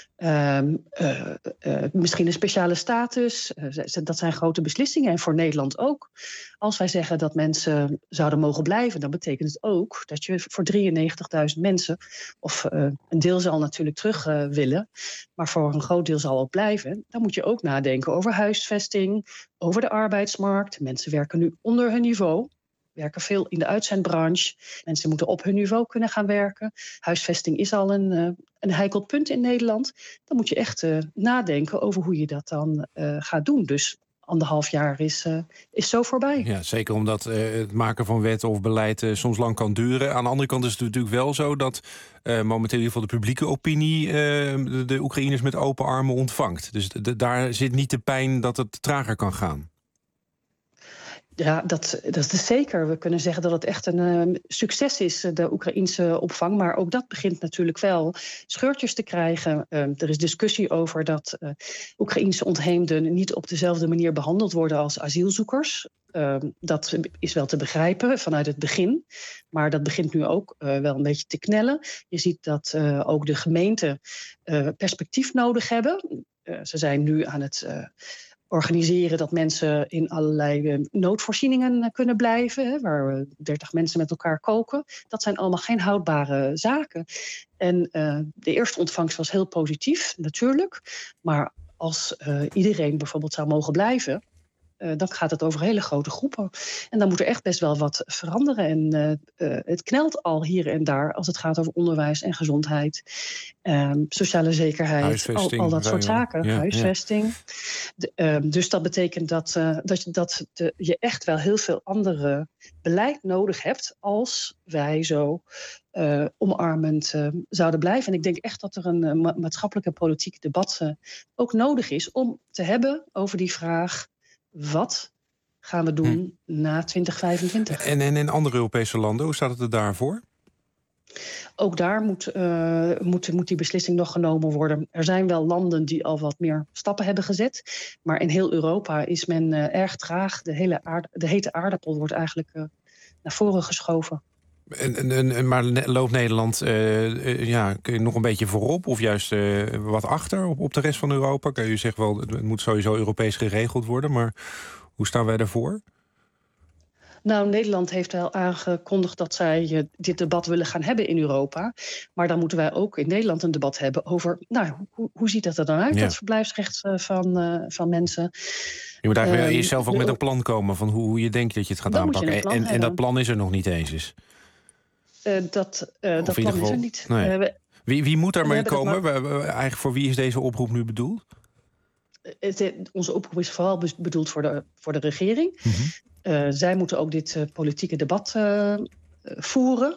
Misschien een speciale status. Dat zijn grote beslissingen. En voor Nederland ook. Als wij zeggen dat mensen zouden mogen blijven, dan betekent het ook dat je voor 93.000 mensen, of een deel zal natuurlijk terug willen, maar voor een groot deel zal ook blijven. Dan moet je ook nadenken over huisvesting, over de arbeidsmarkt. Mensen werken nu onder hun niveau. Werken veel in de uitzendbranche. Mensen moeten op hun niveau kunnen gaan werken. Huisvesting is al een heikel punt in Nederland. Dan moet je echt nadenken over hoe je dat dan gaat doen. Dus 1,5 jaar is zo voorbij. Ja, zeker omdat het maken van wet of beleid soms lang kan duren. Aan de andere kant is het natuurlijk wel zo dat momenteel in ieder geval de publieke opinie de Oekraïners met open armen ontvangt. Dus daar zit niet de pijn dat het trager kan gaan. Ja, dat is zeker. We kunnen zeggen dat het echt een succes is, de Oekraïense opvang. Maar ook dat begint natuurlijk wel scheurtjes te krijgen. Er is discussie over dat Oekraïense ontheemden niet op dezelfde manier behandeld worden als asielzoekers. Dat is wel te begrijpen vanuit het begin. Maar dat begint nu ook wel een beetje te knellen. Je ziet dat ook de gemeenten perspectief nodig hebben. Ze zijn nu aan het organiseren dat mensen in allerlei noodvoorzieningen kunnen blijven, waar 30 mensen met elkaar koken. Dat zijn allemaal geen houdbare zaken. En de eerste ontvangst was heel positief, natuurlijk. Maar als iedereen bijvoorbeeld zou mogen blijven, dan gaat het over hele grote groepen. En dan moet er echt best wel wat veranderen. En het knelt al hier en daar als het gaat over onderwijs en gezondheid. Sociale zekerheid, al dat soort zaken. Ja, huisvesting. Ja. Dus dat betekent dat je echt wel heel veel andere beleid nodig hebt als wij zo omarmend zouden blijven. En ik denk echt dat er een maatschappelijke politiek debat ook nodig is om te hebben over die vraag: wat gaan we doen na 2025? En in andere Europese landen, hoe staat het er daarvoor? Ook daar moet die beslissing nog genomen worden. Er zijn wel landen die al wat meer stappen hebben gezet. Maar in heel Europa is men erg traag. De hete aardappel wordt eigenlijk naar voren geschoven. Maar loopt Nederland kun je nog een beetje voorop of juist wat achter op de rest van Europa? Kun je zeggen wel, het moet sowieso Europees geregeld worden, maar hoe staan wij daarvoor? Nou, Nederland heeft wel aangekondigd dat zij dit debat willen gaan hebben in Europa. Maar dan moeten wij ook in Nederland een debat hebben over, hoe ziet dat er dan uit, dat verblijfsrecht van mensen. Je moet eigenlijk jezelf ook met een plan komen van hoe je denkt dat je het gaat aanpakken. En dat plan is er nog niet eens. Dat plan is er niet. Nee. Wie moet daarmee komen? Eigenlijk voor wie is deze oproep nu bedoeld? Onze oproep is vooral bedoeld voor de regering. Mm-hmm. Zij moeten ook dit politieke debat voeren.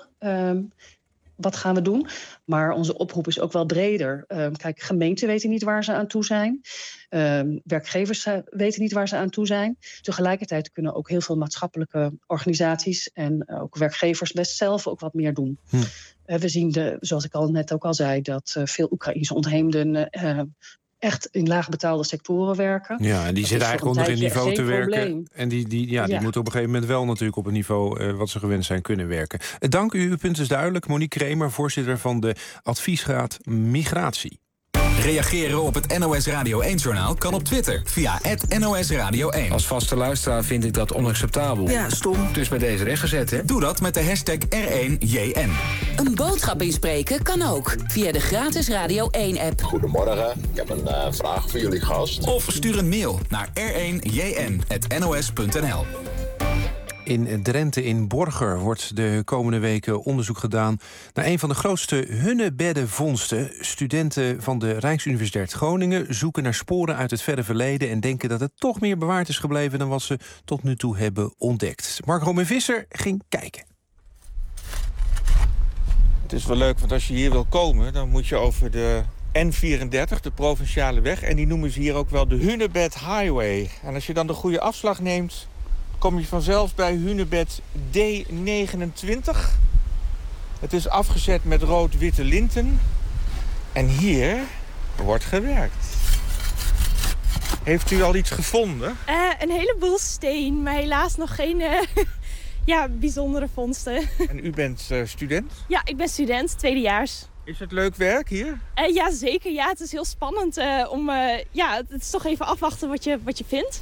Wat gaan we doen? Maar onze oproep is ook wel breder. Kijk, gemeenten weten niet waar ze aan toe zijn. Werkgevers weten niet waar ze aan toe zijn. Tegelijkertijd kunnen ook heel veel maatschappelijke organisaties en ook werkgevers best zelf ook wat meer doen. We zien, zoals ik net ook al zei, dat veel Oekraïense ontheemden echt in laagbetaalde sectoren werken. Ja, en die zitten eigenlijk onder een niveau te werken. Probleem. En die moeten op een gegeven moment wel natuurlijk op een niveau wat ze gewend zijn kunnen werken. Dank u, uw punt is duidelijk. Monique Kremer, voorzitter van de Adviesraad Migratie. Reageren op het NOS Radio 1-journaal kan op Twitter via @NOS Radio 1. Als vaste luisteraar vind ik dat onacceptabel. Ja, stom. Dus bij deze rechtgezet, hè? Doe dat met de hashtag R1JN. Een boodschap inspreken kan ook via de gratis Radio 1-app. Goedemorgen, ik heb een vraag voor jullie gast. Of stuur een mail naar r1jn@nos.nl. In Drenthe in Borger wordt de komende weken onderzoek gedaan naar een van de grootste hunnebeddenvondsten. Studenten van de Rijksuniversiteit Groningen zoeken naar sporen uit het verre verleden en denken dat het toch meer bewaard is gebleven dan wat ze tot nu toe hebben ontdekt. Mark Robin Visser ging kijken. Het is wel leuk, want als je hier wil komen, dan moet je over de N34, de provinciale weg. En die noemen ze hier ook wel de Hunebed Highway. En als je dan de goede afslag neemt, kom je vanzelf bij Hunebed D29. Het is afgezet met rood-witte linten. En hier wordt gewerkt. Heeft u al iets gevonden? Een heleboel steen, maar helaas nog geen bijzondere vondsten. En u bent student? Ja, ik ben student, tweedejaars. Is het leuk werk hier? Ja, zeker. Ja, het is heel spannend het is toch even afwachten wat je vindt.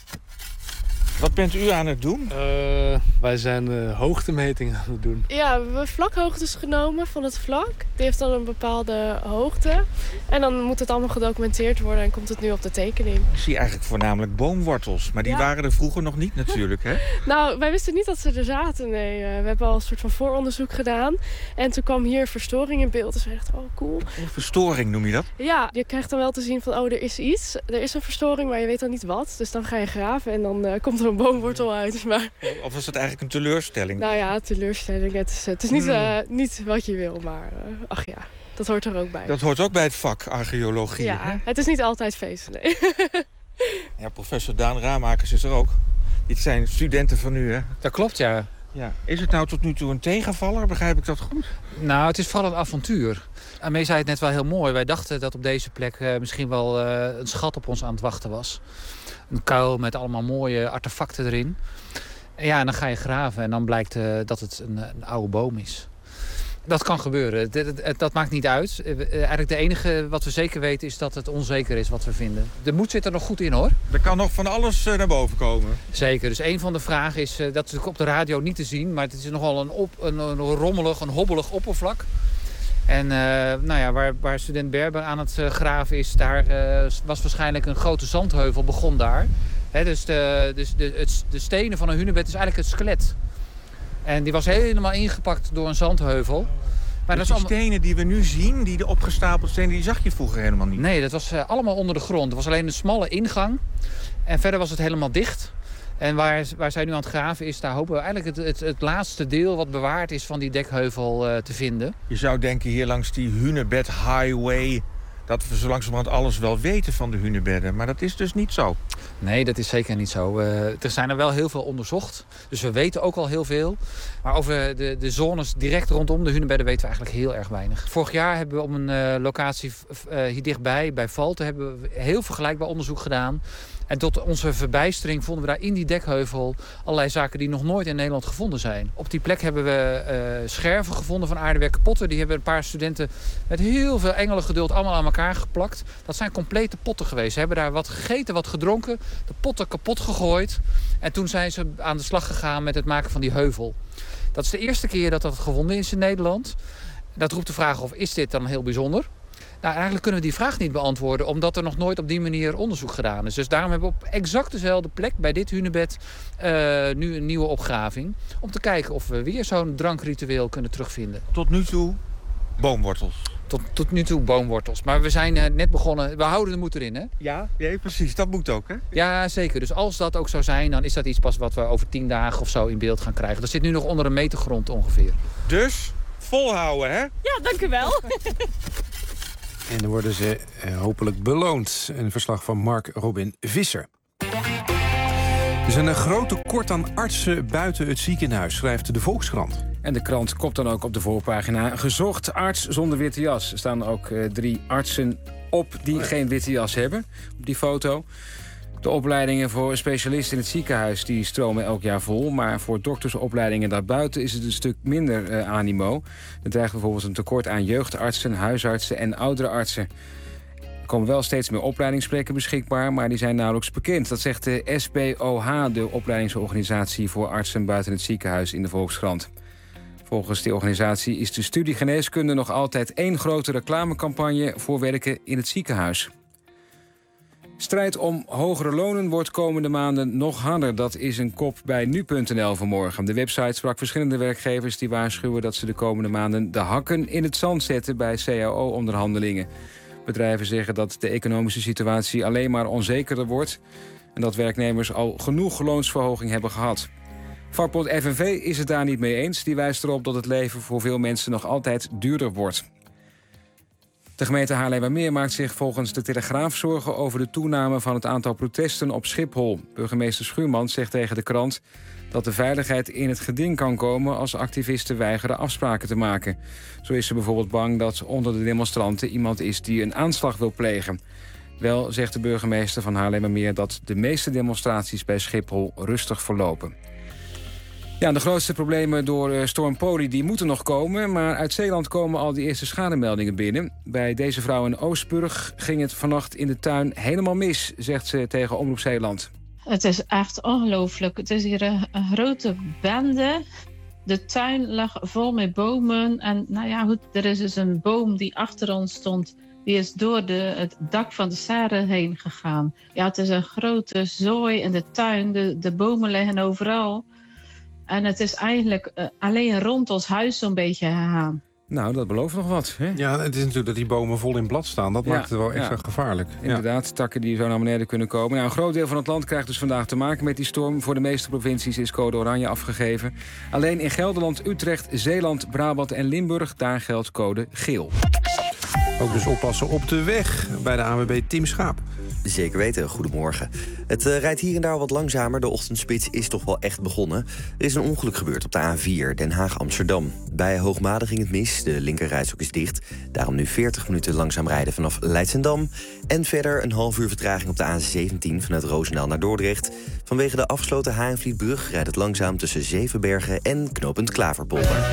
Wat bent u aan het doen? Wij zijn hoogtemetingen aan het doen. Ja, we hebben vlakhoogtes genomen van het vlak. Die heeft dan een bepaalde hoogte. En dan moet het allemaal gedocumenteerd worden en komt het nu op de tekening. Ik zie eigenlijk voornamelijk boomwortels, maar die waren er vroeger nog niet natuurlijk, hè? Nou, wij wisten niet dat ze er zaten, nee. We hebben al een soort van vooronderzoek gedaan. En toen kwam hier verstoring in beeld. Dus we dachten, oh cool. Verstoring noem je dat? Ja, je krijgt dan wel te zien van, er is iets. Er is een verstoring, maar je weet dan niet wat. Dus dan ga je graven en dan komt er een boomwortel uit. Maar... Of was het eigenlijk een teleurstelling? Nou ja, teleurstelling. Het is niet wat je wil, maar ach ja, dat hoort er ook bij. Dat hoort ook bij het vak archeologie. Ja, hè? Het is niet altijd feest, nee. Ja, professor Daan Raamakers is er ook. Dit zijn studenten van u, hè? Dat klopt, ja. Is het nou tot nu toe een tegenvaller? Begrijp ik dat goed? Nou, het is vooral een avontuur. Amee zei het net wel heel mooi. Wij dachten dat op deze plek misschien wel een schat op ons aan het wachten was. Een kuil met allemaal mooie artefacten erin. En dan ga je graven en dan blijkt dat het een oude boom is. Dat kan gebeuren. Dat maakt niet uit. Eigenlijk de enige wat we zeker weten is dat het onzeker is wat we vinden. De moed zit er nog goed in, hoor. Er kan nog van alles naar boven komen. Zeker. Dus een van de vragen is, dat is natuurlijk op de radio niet te zien, maar het is nogal een rommelig, een hobbelig oppervlak. En waar student Berber aan het graven is, daar was waarschijnlijk een grote zandheuvel, begon daar. Dus de stenen van een hunebed is eigenlijk het skelet. En die was helemaal ingepakt door een zandheuvel. Maar dus die stenen die we nu zien, die de opgestapelde stenen, die zag je vroeger helemaal niet? Nee, dat was allemaal onder de grond. Er was alleen een smalle ingang. En verder was het helemaal dicht. En waar zij nu aan het graven is, daar hopen we eigenlijk het laatste deel wat bewaard is van die dekheuvel te vinden. Je zou denken hier langs die Hunebed Highway dat we zo langzamerhand alles wel weten van de hunebedden. Maar dat is dus niet zo. Nee, dat is zeker niet zo. Er zijn er wel heel veel onderzocht. Dus we weten ook al heel veel. Maar over de zones direct rondom de hunebedden weten we eigenlijk heel erg weinig. Vorig jaar hebben we op een locatie hier dichtbij, bij Valten, hebben we heel vergelijkbaar onderzoek gedaan. En tot onze verbijstering vonden we daar in die dekheuvel allerlei zaken die nog nooit in Nederland gevonden zijn. Op die plek hebben we scherven gevonden van aardewerken potten. Die hebben een paar studenten met heel veel engelengeduld allemaal aan elkaar geplakt. Dat zijn complete potten geweest. Ze hebben daar wat gegeten, wat gedronken, de potten kapot gegooid. En toen zijn ze aan de slag gegaan met het maken van die heuvel. Dat is de eerste keer dat dat gevonden is in Nederland. Dat roept de vraag of is dit dan heel bijzonder? Nou, eigenlijk kunnen we die vraag niet beantwoorden, omdat er nog nooit op die manier onderzoek gedaan is. Dus daarom hebben we op exact dezelfde plek bij dit hunebed nu een nieuwe opgraving. Om te kijken of we weer zo'n drankritueel kunnen terugvinden. Tot nu toe boomwortels. Tot nu toe boomwortels. Maar we zijn net begonnen. We houden de moed erin, hè? Ja, precies. Dat moet ook, hè? Ja, zeker. Dus als dat ook zou zijn, dan is dat iets pas wat we over 10 dagen of zo in beeld gaan krijgen. Dat zit nu nog onder 1 meter grond ongeveer. Dus volhouden, hè? Ja, dank u wel. En dan worden ze hopelijk beloond. Een verslag van Mark Robin Visser. Er is een groot tekort aan artsen buiten het ziekenhuis, schrijft de Volkskrant. En de krant kopt dan ook op de voorpagina: gezocht arts zonder witte jas. Er staan ook 3 artsen op die geen witte jas hebben op die foto. De opleidingen voor specialisten in het ziekenhuis die stromen elk jaar vol. Maar voor doktersopleidingen daarbuiten is het een stuk minder animo. Er dreigt bijvoorbeeld een tekort aan jeugdartsen, huisartsen en oudere artsen. Er komen wel steeds meer opleidingsplekken beschikbaar, maar die zijn nauwelijks bekend. Dat zegt de SPOH, de opleidingsorganisatie voor artsen buiten het ziekenhuis, in de Volkskrant. Volgens die organisatie is de studie geneeskunde nog altijd 1 grote reclamecampagne voor werken in het ziekenhuis. Strijd om hogere lonen wordt komende maanden nog harder. Dat is een kop bij nu.nl vanmorgen. De website sprak verschillende werkgevers die waarschuwen dat ze de komende maanden de hakken in het zand zetten bij CAO-onderhandelingen. Bedrijven zeggen dat de economische situatie alleen maar onzekerder wordt en dat werknemers al genoeg loonsverhoging hebben gehad. Vakbond FNV is het daar niet mee eens. Die wijst erop dat het leven voor veel mensen nog altijd duurder wordt. De gemeente Haarlemmermeer maakt zich volgens de Telegraaf zorgen over de toename van het aantal protesten op Schiphol. Burgemeester Schuurman zegt tegen de krant dat de veiligheid in het geding kan komen als activisten weigeren afspraken te maken. Zo is ze bijvoorbeeld bang dat onder de demonstranten iemand is die een aanslag wil plegen. Wel zegt de burgemeester van Haarlemmermeer dat de meeste demonstraties bij Schiphol rustig verlopen. Ja, de grootste problemen door storm Poli die moeten nog komen, maar uit Zeeland komen al de eerste schademeldingen binnen. Bij deze vrouw in Oostburg ging het vannacht in de tuin helemaal mis, zegt ze tegen Omroep Zeeland. Het is echt ongelooflijk. Het is hier een grote bende. De tuin lag vol met bomen. En nou ja, goed, er is dus een boom die achter ons stond. Die is door het dak van de serre heen gegaan. Ja, het is een grote zooi in de tuin. De bomen liggen overal. En het is eigenlijk alleen rond ons huis zo'n beetje gegaan. Nou, dat belooft nog wat. Hè? Ja, het is natuurlijk dat die bomen vol in blad staan. Dat maakt het wel extra gevaarlijk. Inderdaad, takken die zo naar beneden kunnen komen. Nou, een groot deel van het land krijgt dus vandaag te maken met die storm. Voor de meeste provincies is code oranje afgegeven. Alleen in Gelderland, Utrecht, Zeeland, Brabant en Limburg, daar geldt code geel. Ook dus oppassen op de weg bij de ANWB Tim Schaap. Zeker weten, goedemorgen. Het rijdt hier en daar wat langzamer. De ochtendspits is toch wel echt begonnen. Er is een ongeluk gebeurd op de A4, Den Haag-Amsterdam. Bij Hoogmade ging het mis, de linkerrijstrook is dicht. Daarom nu 40 minuten langzaam rijden vanaf Leidschendam. En verder een half uur vertraging op de A17 vanuit Roosendaal naar Dordrecht. Vanwege de afgesloten Hagenvlietbrug rijdt het langzaam tussen Zevenbergen en knooppunt Klaverpolder.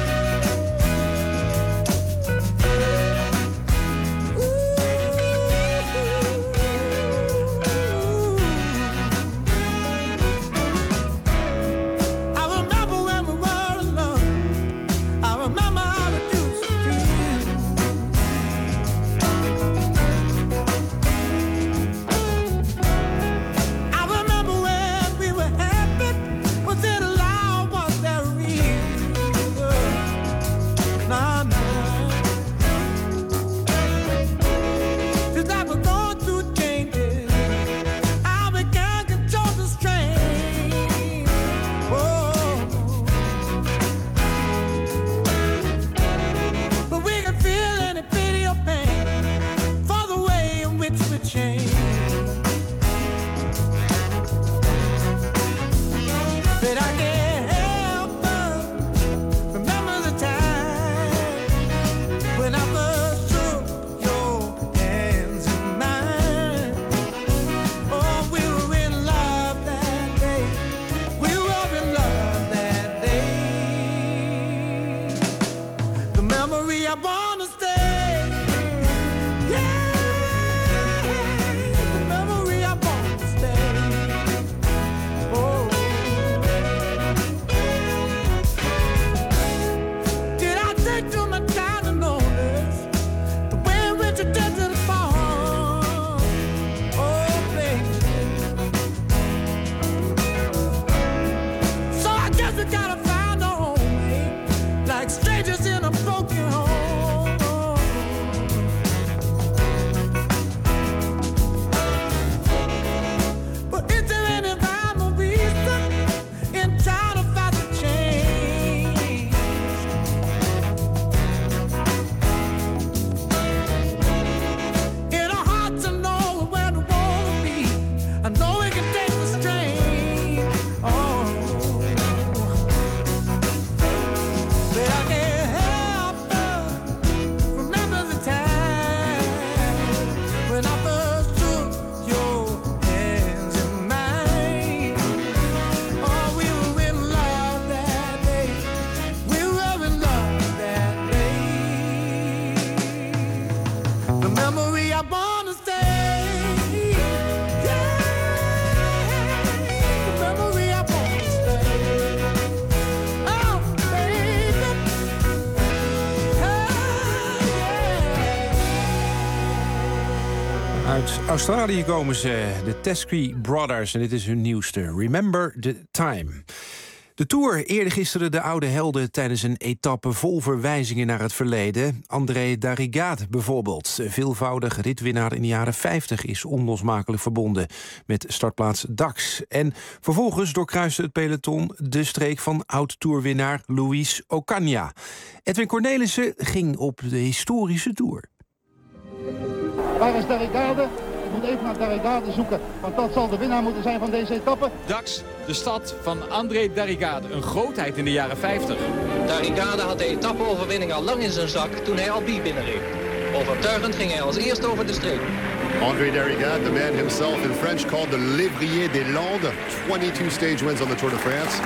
and I first took your hands in mine. Oh, we were in love that day. We were in love that day. The memory I wanna stay. Yeah, the memory I wanna stay. Oh, baby. Uit Australië komen ze, de Teskey Brothers. En dit is hun nieuwste, Remember the Time. De Tour eergisteren de oude helden tijdens een etappe vol verwijzingen naar het verleden. André Darrigade bijvoorbeeld, veelvoudig ritwinnaar in de jaren 50... is onlosmakelijk verbonden met startplaats Dax. En vervolgens doorkruiste het peloton de streek van oud-tourwinnaar Luis Ocaña. Edwin Cornelissen ging op de historische Tour. Waar is Darrigade? Ik moet even naar Darrigade zoeken, want dat zal de winnaar moeten zijn van deze etappe. Dax, de stad van André Darrigade, een grootheid in de jaren 50. Darrigade had de etappeoverwinning al lang in zijn zak toen hij Albi binnenreed. Overtuigend ging hij als eerste over de streep. André Darrigade, the man himself in French called the Lévrier des Landes. 22 stage wins on the Tour de France.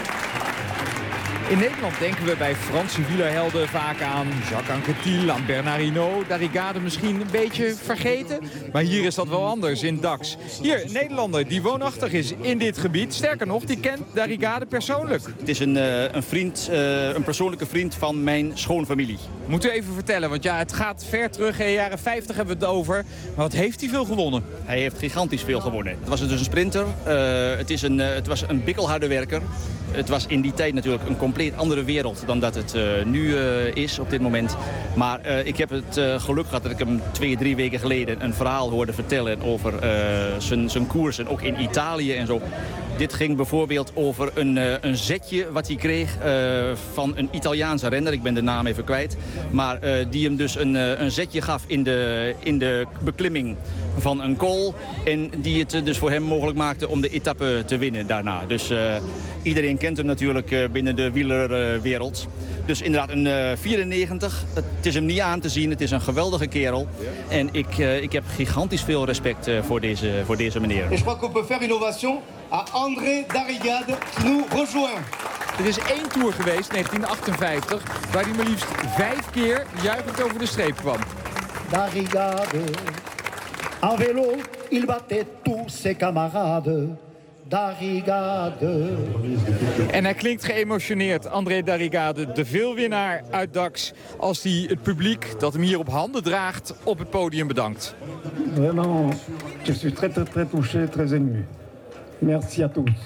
In Nederland denken we bij Franse wielerhelden vaak aan Jacques Anquetil, aan Bernard Hinault. Darrigade misschien een beetje vergeten, maar hier is dat wel anders in Dax. Hier, een Nederlander die woonachtig is in dit gebied. Sterker nog, die kent Darrigade persoonlijk. Het is een vriend, een persoonlijke vriend van mijn schoonfamilie. Moet u even vertellen, want ja, het gaat ver terug. In de jaren 50 hebben we het over. Maar wat heeft hij veel gewonnen? Hij heeft gigantisch veel gewonnen. Het was dus een sprinter. Het was een bikkelharde werker. Het was in die tijd natuurlijk een compleet andere wereld dan dat het nu is op dit moment. Maar ik heb het geluk gehad dat ik hem 2-3 weken geleden een verhaal hoorde vertellen over zijn koersen, ook in Italië en zo. Dit ging bijvoorbeeld over een zetje wat hij kreeg van een Italiaanse renner. Ik ben de naam even kwijt. Maar die hem dus een zetje gaf in de beklimming van een col. En die het dus voor hem mogelijk maakte om de etappe te winnen daarna. Dus iedereen kent hem natuurlijk binnen de wielerwereld. Dus inderdaad een 94. Het is hem niet aan te zien. Het is een geweldige kerel. En ik heb gigantisch veel respect voor deze meneer. Je crois qu'on peut faire innovation à André Darrigade qui nous rejoint. Er is 1 Tour geweest, 1958, waar hij maar liefst 5 keer juichend over de streep kwam. Darrigade, en vélo, il battait tous ses camarades. Darrigade. En hij klinkt geëmotioneerd, André Darrigade, de veelwinnaar uit Dax, als hij het publiek dat hem hier op handen draagt op het podium bedankt. Vraiment, je suis très touché, très ému. Merci à tous.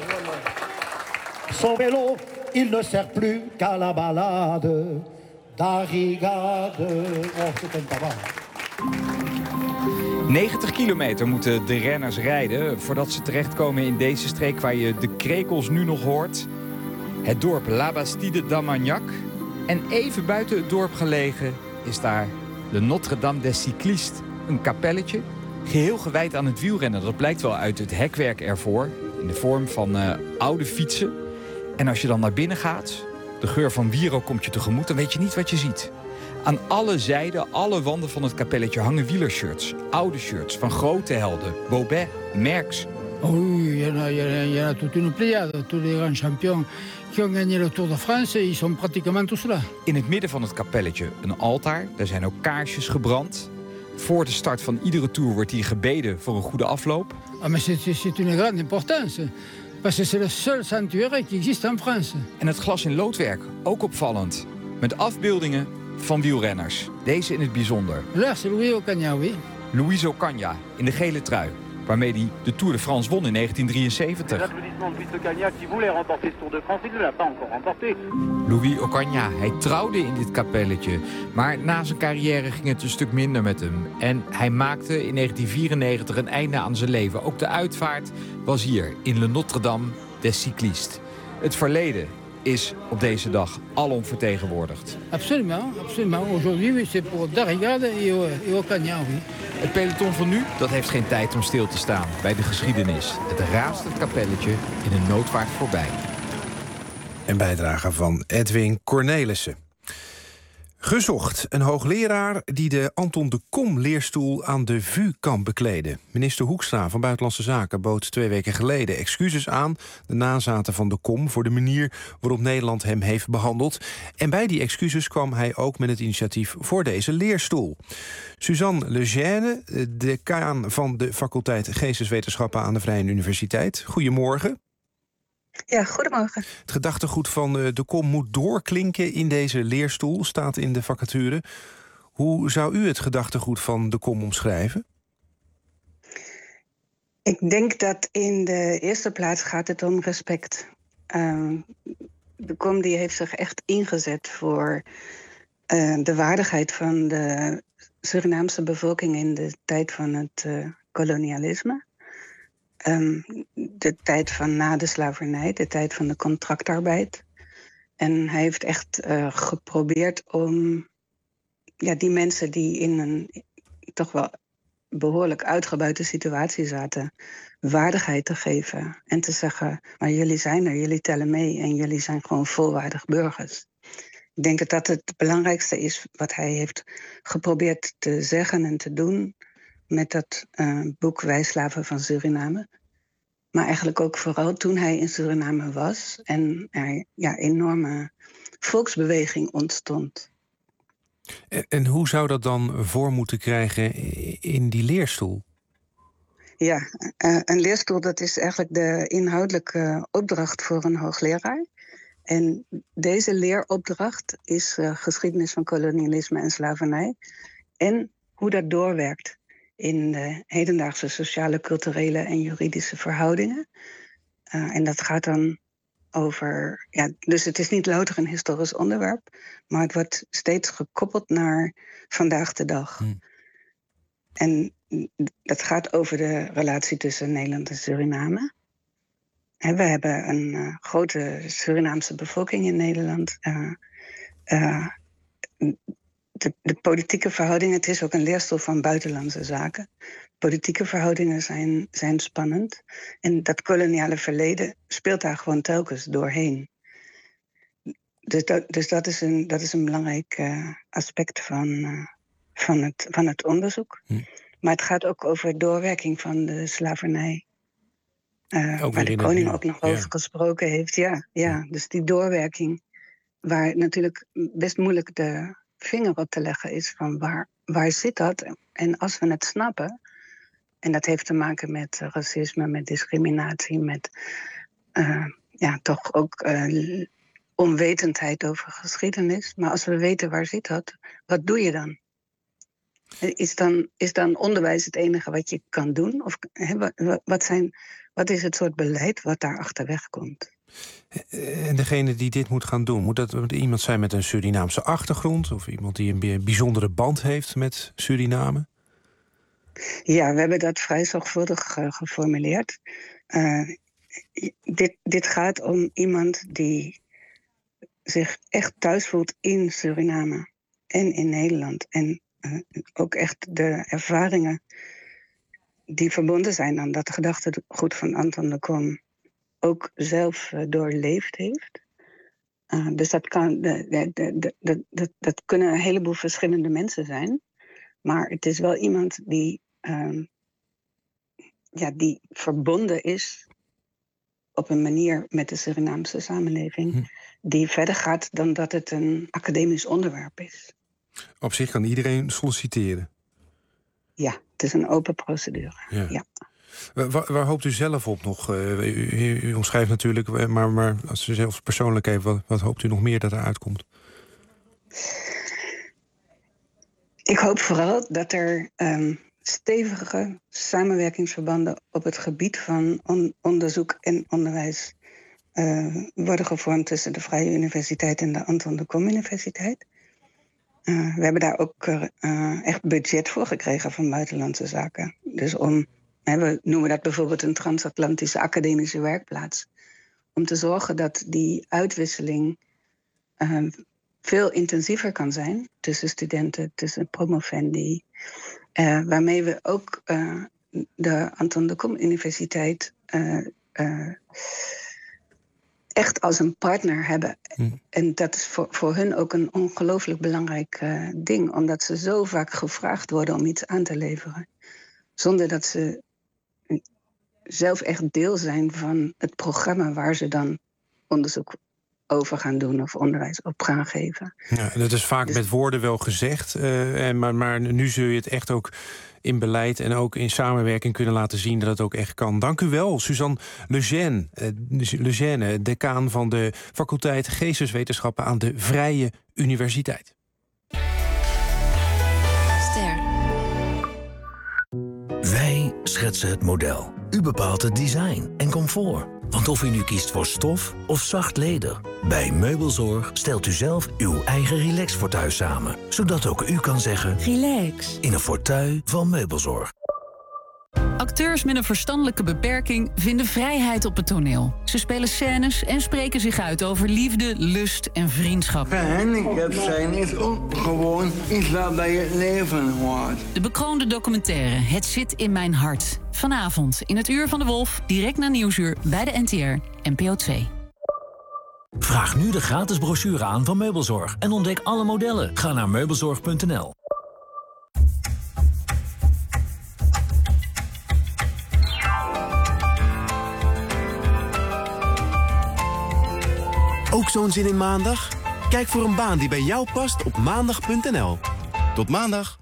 Son vélo, il ne sert plus qu'à la balade. Darrigade. Oh, c'est un tabac. 90 kilometer moeten de renners rijden voordat ze terechtkomen in deze streek waar je de krekels nu nog hoort. Het dorp La Bastide d'Armagnac. En even buiten het dorp gelegen is daar de Notre-Dame des Cyclistes, een kapelletje. Geheel gewijd aan het wielrennen. Dat blijkt wel uit het hekwerk ervoor. In de vorm van oude fietsen. En als je dan naar binnen gaat, de geur van wierook komt je tegemoet, dan weet je niet wat je ziet. Aan alle zijden, alle wanden van het kapelletje hangen wielershirts. Oude shirts van grote helden. Bobet, Merckx. Oh oui, il y en a toute une pléiade. Tous les grands champions qui ont gagné le Tour de France, ils sont pratiquement tous là. In het midden van het kapelletje een altaar. Daar zijn ook kaarsjes gebrand. Voor de start van iedere tour wordt hier gebeden voor een goede afloop. Ah, mais c'est une grande importance. Parce que c'est le seul sanctuaire qui existe en France. En het glas in loodwerk, ook opvallend. Met afbeeldingen van wielrenners. Deze in het bijzonder. Là, c'est Luis Ocaña, oui. Luis Ocaña in de gele trui, waarmee hij de Tour de France won in 1973. Luis Ocaña, hij trouwde in dit kapelletje. Maar na zijn carrière ging het een stuk minder met hem. En hij maakte in 1994 een einde aan zijn leven. Ook de uitvaart was hier, in Le Notre-Dame des Cyclistes. Het verleden is op deze dag alom vertegenwoordigd. Absolument, absolument. Aujourd'hui, oui, c'est pour Darrigade et Ocaña, oui. Het peloton van nu, dat heeft geen tijd om stil te staan bij de geschiedenis. Het raast het kapelletje in een noodvaart voorbij. Een bijdrage van Edwin Cornelissen. Gezocht. Een hoogleraar die de Anton de Kom-leerstoel aan de VU kan bekleden. Minister Hoekstra van Buitenlandse Zaken bood 2 weken geleden excuses aan de nazaten van de Kom voor de manier waarop Nederland hem heeft behandeld. En bij die excuses kwam hij ook met het initiatief voor deze leerstoel. Suzanne Lejeune, decaan van de faculteit Geesteswetenschappen aan de Vrije Universiteit. Goedemorgen. Ja, goedemorgen. Het gedachtegoed van de Kom moet doorklinken in deze leerstoel, staat in de vacature. Hoe zou u het gedachtegoed van de Kom omschrijven? Ik denk dat in de eerste plaats gaat het om respect. De Kom die heeft zich echt ingezet voor de waardigheid van de Surinaamse bevolking in de tijd van het kolonialisme. De tijd van na de slavernij, de tijd van de contractarbeid. En hij heeft echt geprobeerd om die mensen die in een toch wel behoorlijk uitgebuite situatie zaten, waardigheid te geven. En te zeggen, maar jullie zijn er, jullie tellen mee en jullie zijn gewoon volwaardig burgers. Ik denk dat dat het belangrijkste is wat hij heeft geprobeerd te zeggen en te doen met dat boek Wij slaven van Suriname. Maar eigenlijk ook vooral toen hij in Suriname was en er enorme volksbeweging ontstond. En hoe zou dat dan voor moeten krijgen in die leerstoel? Ja, een leerstoel dat is eigenlijk de inhoudelijke opdracht voor een hoogleraar. En deze leeropdracht is geschiedenis van kolonialisme en slavernij. En hoe dat doorwerkt in de hedendaagse sociale, culturele en juridische verhoudingen. En dat gaat dan over... dus het is niet louter een historisch onderwerp, maar het wordt steeds gekoppeld naar vandaag de dag. En dat gaat over de relatie tussen Nederland en Suriname. We hebben een grote Surinaamse bevolking in Nederland. De politieke verhoudingen, het is ook een leerstoel van buitenlandse zaken. Politieke verhoudingen zijn spannend. En dat koloniale verleden speelt daar gewoon telkens doorheen. Dus dat is een belangrijk aspect van het onderzoek. Maar het gaat ook over doorwerking van de slavernij. Waar de koning ook nog over gesproken heeft. Ja, dus die doorwerking, waar natuurlijk best moeilijk de vinger op te leggen is van waar zit dat? En als we het snappen, en dat heeft te maken met racisme, met discriminatie, met toch ook onwetendheid over geschiedenis. Maar als we weten waar zit dat, wat doe je dan? Is dan onderwijs het enige wat je kan doen? Of wat is het soort beleid wat daar achterweg komt? En degene die dit moet gaan doen, moet dat iemand zijn met een Surinaamse achtergrond? Of iemand die een bijzondere band heeft met Suriname? Ja, we hebben dat vrij zorgvuldig geformuleerd. Dit gaat om iemand die zich echt thuis voelt in Suriname en in Nederland. En ook echt de ervaringen die verbonden zijn aan dat gedachtegoed van Anton de Kom ook zelf doorleefd heeft. Dus dat kunnen een heleboel verschillende mensen zijn. Maar het is wel iemand die verbonden is op een manier met de Surinaamse samenleving die verder gaat dan dat het een academisch onderwerp is. Op zich kan iedereen solliciteren? Ja, het is een open procedure. Ja. Waar hoopt u zelf op nog? U omschrijft natuurlijk, maar als u zelf persoonlijk even, wat hoopt u nog meer dat er uitkomt? Ik hoop vooral dat er stevige samenwerkingsverbanden op het gebied van onderzoek en onderwijs worden gevormd tussen de Vrije Universiteit en de Anton de Kom Universiteit. We hebben daar ook echt budget voor gekregen van Buitenlandse Zaken. Dus we noemen dat bijvoorbeeld een transatlantische academische werkplaats. Om te zorgen dat die uitwisseling veel intensiever kan zijn tussen studenten, tussen promovendi. Waarmee we ook de Anton de Kom Universiteit echt als een partner hebben. En dat is voor hun ook een ongelooflijk belangrijk ding. Omdat ze zo vaak gevraagd worden om iets aan te leveren. Zonder dat ze zelf echt deel zijn van het programma waar ze dan onderzoek over gaan doen of onderwijs op gaan geven. Ja, dat is vaak met woorden wel gezegd. Maar nu zul je het echt ook in beleid en ook in samenwerking kunnen laten zien dat het ook echt kan. Dank u wel, Suzanne Lejeune, decaan van de faculteit Geesteswetenschappen aan de Vrije Universiteit. Wij schetsen het model. U bepaalt het design en comfort. Want of u nu kiest voor stof of zacht leder, bij Meubelzorg stelt u zelf uw eigen relax-fauteuil samen. Zodat ook u kan zeggen relax in een fauteuil van Meubelzorg. Acteurs met een verstandelijke beperking vinden vrijheid op het toneel. Ze spelen scènes en spreken zich uit over liefde, lust en vriendschap. Gehandicapt zijn is ook gewoon iets wat bij het leven hoort. De bekroonde documentaire Het zit in mijn hart. Vanavond in het Uur van de Wolf, direct na Nieuwsuur bij de NTR, NPO 2. Vraag nu de gratis brochure aan van Meubelzorg en ontdek alle modellen. Ga naar meubelzorg.nl. Ook zo'n zin in maandag? Kijk voor een baan die bij jou past op maandag.nl. Tot maandag.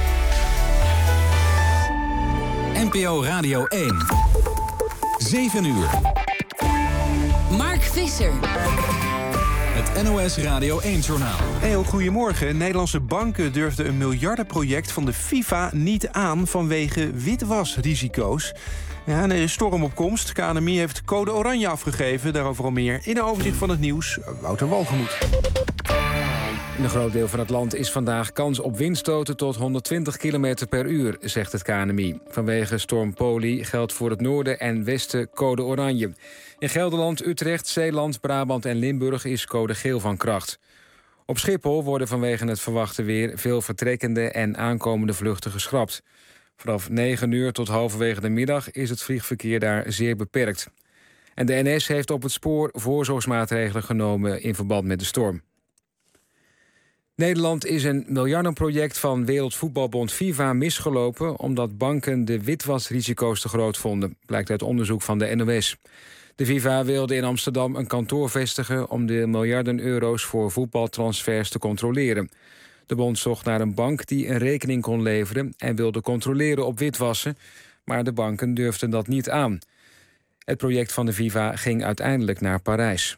NPO Radio 1. 7 uur. Mark Visser. Het NOS Radio 1-journaal. Heel goedemorgen. Nederlandse banken durfden een miljardenproject van de FIFA niet aan vanwege witwasrisico's. Ja, en er is storm op komst. KNMI heeft code oranje afgegeven. Daarover al meer in een overzicht van het nieuws. Wouter Walgemoed. In een groot deel van het land is vandaag kans op windstoten tot 120 km per uur, zegt het KNMI. Vanwege storm Poli geldt voor het noorden en westen code oranje. In Gelderland, Utrecht, Zeeland, Brabant en Limburg is code geel van kracht. Op Schiphol worden vanwege het verwachte weer veel vertrekkende en aankomende vluchten geschrapt. Vanaf 9 uur tot halverwege de middag is het vliegverkeer daar zeer beperkt. En de NS heeft op het spoor voorzorgsmaatregelen genomen in verband met de storm. Nederland is een miljardenproject van Wereldvoetbalbond FIFA misgelopen omdat banken de witwasrisico's te groot vonden, blijkt uit onderzoek van de NOS. De FIFA wilde in Amsterdam een kantoor vestigen om de miljarden euro's voor voetbaltransfers te controleren. De bond zocht naar een bank die een rekening kon leveren en wilde controleren op witwassen, maar de banken durfden dat niet aan. Het project van de FIFA ging uiteindelijk naar Parijs.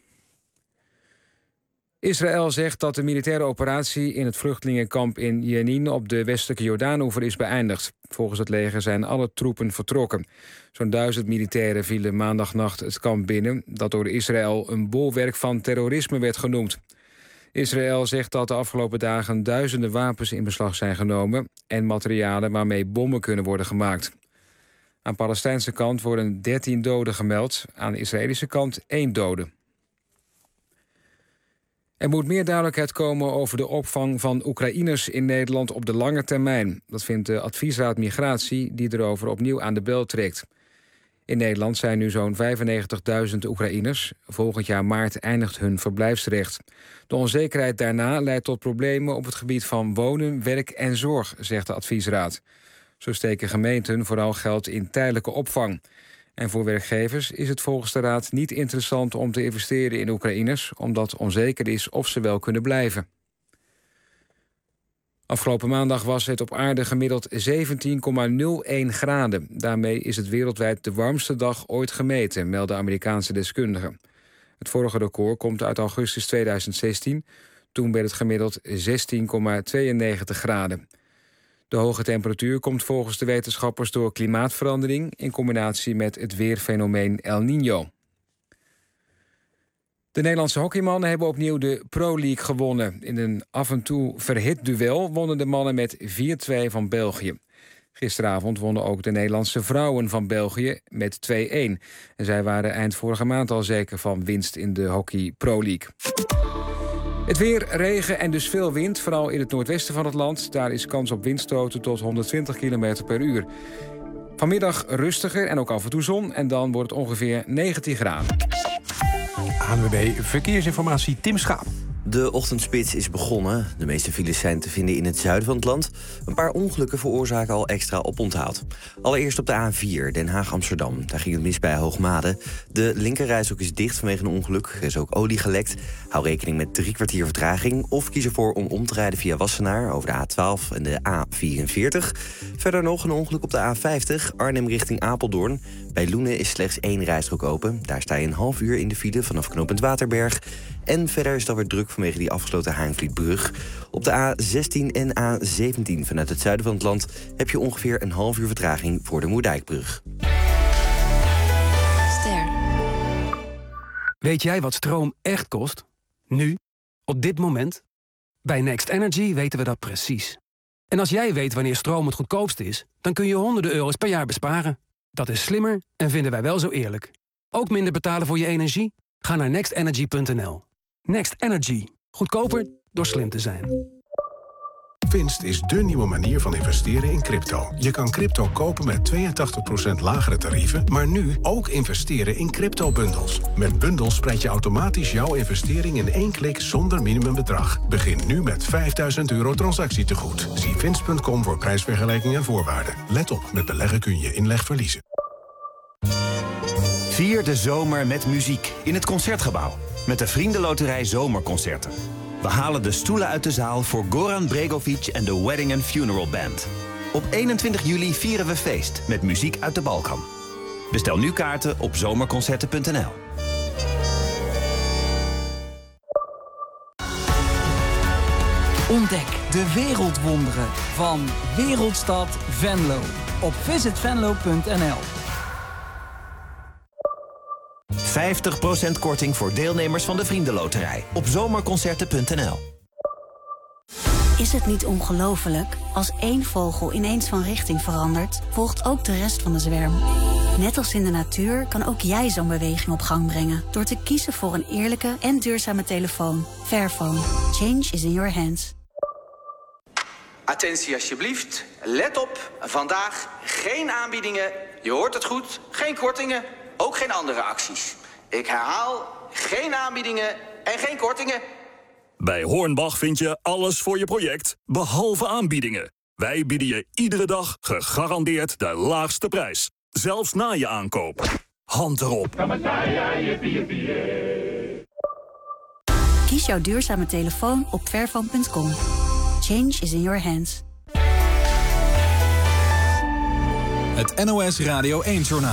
Israël zegt dat de militaire operatie in het vluchtelingenkamp in Jenin op de westelijke Jordaanoever is beëindigd. Volgens het leger zijn alle troepen vertrokken. Zo'n 1000 militairen vielen maandagnacht het kamp binnen, dat door Israël een bolwerk van terrorisme werd genoemd. Israël zegt dat de afgelopen dagen duizenden wapens in beslag zijn genomen en materialen waarmee bommen kunnen worden gemaakt. Aan de Palestijnse kant worden 13 doden gemeld, aan de Israëlische kant 1 dode. Er moet meer duidelijkheid komen over de opvang van Oekraïners in Nederland op de lange termijn. Dat vindt de Adviesraad Migratie, die erover opnieuw aan de bel trekt. In Nederland zijn nu zo'n 95.000 Oekraïners. Volgend jaar maart eindigt hun verblijfsrecht. De onzekerheid daarna leidt tot problemen op het gebied van wonen, werk en zorg, zegt de Adviesraad. Zo steken gemeenten vooral geld in tijdelijke opvang. En voor werkgevers is het volgens de Raad niet interessant om te investeren in Oekraïners, omdat onzeker is of ze wel kunnen blijven. Afgelopen maandag was het op aarde gemiddeld 17,01 graden. Daarmee is het wereldwijd de warmste dag ooit gemeten, melden Amerikaanse deskundigen. Het vorige record komt uit augustus 2016. Toen werd het gemiddeld 16,92 graden. De hoge temperatuur komt volgens de wetenschappers door klimaatverandering in combinatie met het weerfenomeen El Niño. De Nederlandse hockeymannen hebben opnieuw de Pro League gewonnen. In een af en toe verhit duel wonnen de mannen met 4-2 van België. Gisteravond wonnen ook de Nederlandse vrouwen van België met 2-1. En zij waren eind vorige maand al zeker van winst in de Hockey Pro League. Het weer, regen en dus veel wind, vooral in het noordwesten van het land. Daar is kans op windstoten tot 120 km per uur. Vanmiddag rustiger en ook af en toe zon en dan wordt het ongeveer 19 graden. ANWB Verkeersinformatie, Tim Schaap. De ochtendspits is begonnen. De meeste files zijn te vinden in het zuiden van het land. Een paar ongelukken veroorzaken al extra oponthoud. Allereerst op de A4, Den Haag-Amsterdam. Daar ging het mis bij Hoogmade. De linkerrijstrook is dicht vanwege een ongeluk. Er is ook olie gelekt. Hou rekening met 3 kwartier vertraging. Of kies ervoor om om te rijden via Wassenaar over de A12 en de A44. Verder nog een ongeluk op de A50, Arnhem richting Apeldoorn. Bij Loenen is slechts 1 rijstrook open. Daar sta je een half uur in de file vanaf knooppunt Waterberg. En verder is het alweer druk vanwege die afgesloten Haanvlietbrug. Op de A16 en A17 vanuit het zuiden van het land heb je ongeveer een half uur vertraging voor de Moerdijkbrug. Ster. Weet jij wat stroom echt kost? Nu? Op dit moment? Bij Next Energy weten we dat precies. En als jij weet wanneer stroom het goedkoopst is, dan kun je honderden euro's per jaar besparen. Dat is slimmer en vinden wij wel zo eerlijk. Ook minder betalen voor je energie? Ga naar nextenergy.nl. Next Energy. Goedkoper door slim te zijn. Winst is dé nieuwe manier van investeren in crypto. Je kan crypto kopen met 82% lagere tarieven, maar nu ook investeren in crypto-bundels. Met bundels spreid je automatisch jouw investering in 1 klik zonder minimumbedrag. Begin nu met €5.000 transactietegoed. Zie winst.com voor prijsvergelijking en voorwaarden. Let op, met beleggen kun je inleg verliezen. Vier de zomer met muziek in het Concertgebouw. Met de Vriendenloterij Zomerconcerten. We halen de stoelen uit de zaal voor Goran Bregovic en de Wedding and Funeral Band. Op 21 juli vieren we feest met muziek uit de Balkan. Bestel nu kaarten op zomerconcerten.nl. Ontdek de wereldwonderen van Wereldstad Venlo op visitvenlo.nl. 50% korting voor deelnemers van de Vriendenloterij op zomerconcerten.nl. Is het niet ongelooflijk? Als één vogel ineens van richting verandert, volgt ook de rest van de zwerm. Net als in de natuur kan ook jij zo'n beweging op gang brengen door te kiezen voor een eerlijke en duurzame telefoon. Fairphone. Change is in your hands. Attentie alsjeblieft. Let op. Vandaag geen aanbiedingen. Je hoort het goed. Geen kortingen. Ook geen andere acties. Ik herhaal, geen aanbiedingen en geen kortingen. Bij Hornbach vind je alles voor je project, behalve aanbiedingen. Wij bieden je iedere dag gegarandeerd de laagste prijs. Zelfs na je aankoop. Hand erop. Kies jouw duurzame telefoon op fairphone.com. Change is in your hands. Het NOS Radio 1-journaal.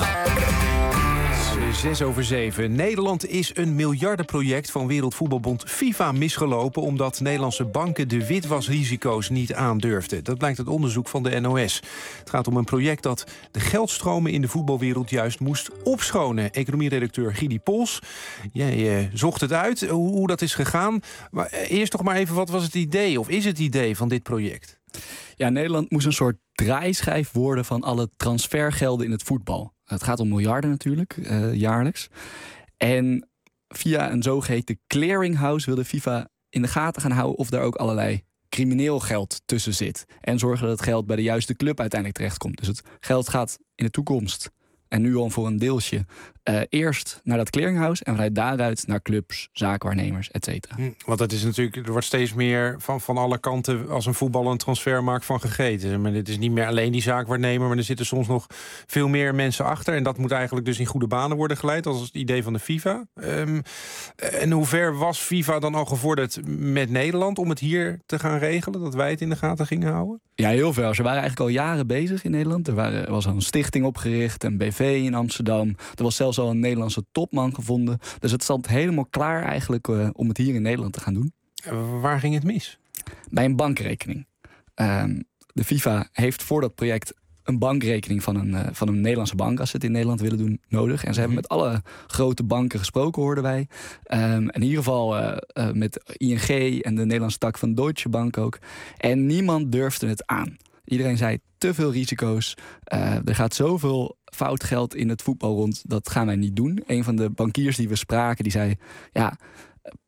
6:07. Nederland is een miljardenproject van Wereldvoetbalbond FIFA misgelopen omdat Nederlandse banken de witwasrisico's niet aandurfden. Dat blijkt uit onderzoek van de NOS. Het gaat om een project dat de geldstromen in de voetbalwereld juist moest opschonen. Economieredacteur Gidi Pols, jij zocht het uit, hoe dat is gegaan. Maar eerst toch maar even, wat was het idee of is het idee van dit project? Ja, Nederland moest een soort draaischijf worden van alle transfergelden in het voetbal. Het gaat om miljarden natuurlijk, jaarlijks. En via een zogeheten clearinghouse wilde FIFA in de gaten gaan houden of daar ook allerlei crimineel geld tussen zit. En zorgen dat het geld bij de juiste club uiteindelijk terechtkomt. Dus het geld gaat in de toekomst, en nu al voor een deeltje, eerst naar dat clearinghouse en vanuit daaruit naar clubs, zaakwaarnemers, et cetera. Want het is natuurlijk, er wordt steeds meer van alle kanten als een voetballer een transfer maakt van gegeten. Maar dit is niet meer alleen die zaakwaarnemer, maar er zitten soms nog veel meer mensen achter. En dat moet eigenlijk dus in goede banen worden geleid, als het idee van de FIFA. En hoe ver was FIFA dan al gevorderd met Nederland om het hier te gaan regelen, dat wij het in de gaten gingen houden? Ja, heel veel. Ze waren eigenlijk al jaren bezig in Nederland. Er was al een stichting opgericht, een BV in Amsterdam. Er was zelfs al een Nederlandse topman gevonden. Dus het stond helemaal klaar eigenlijk om het hier in Nederland te gaan doen. Waar ging het mis? Bij een bankrekening. De FIFA heeft voor dat project een bankrekening van een Nederlandse bank, als ze het in Nederland willen doen, nodig. En ze hebben met alle grote banken gesproken, hoorden wij. In ieder geval met ING en de Nederlandse tak van Deutsche Bank ook. En niemand durfde het aan. Iedereen zei, te veel risico's. Er gaat zoveel fout geld in het voetbal rond, dat gaan wij niet doen. Een van de bankiers die we spraken, die zei, ja,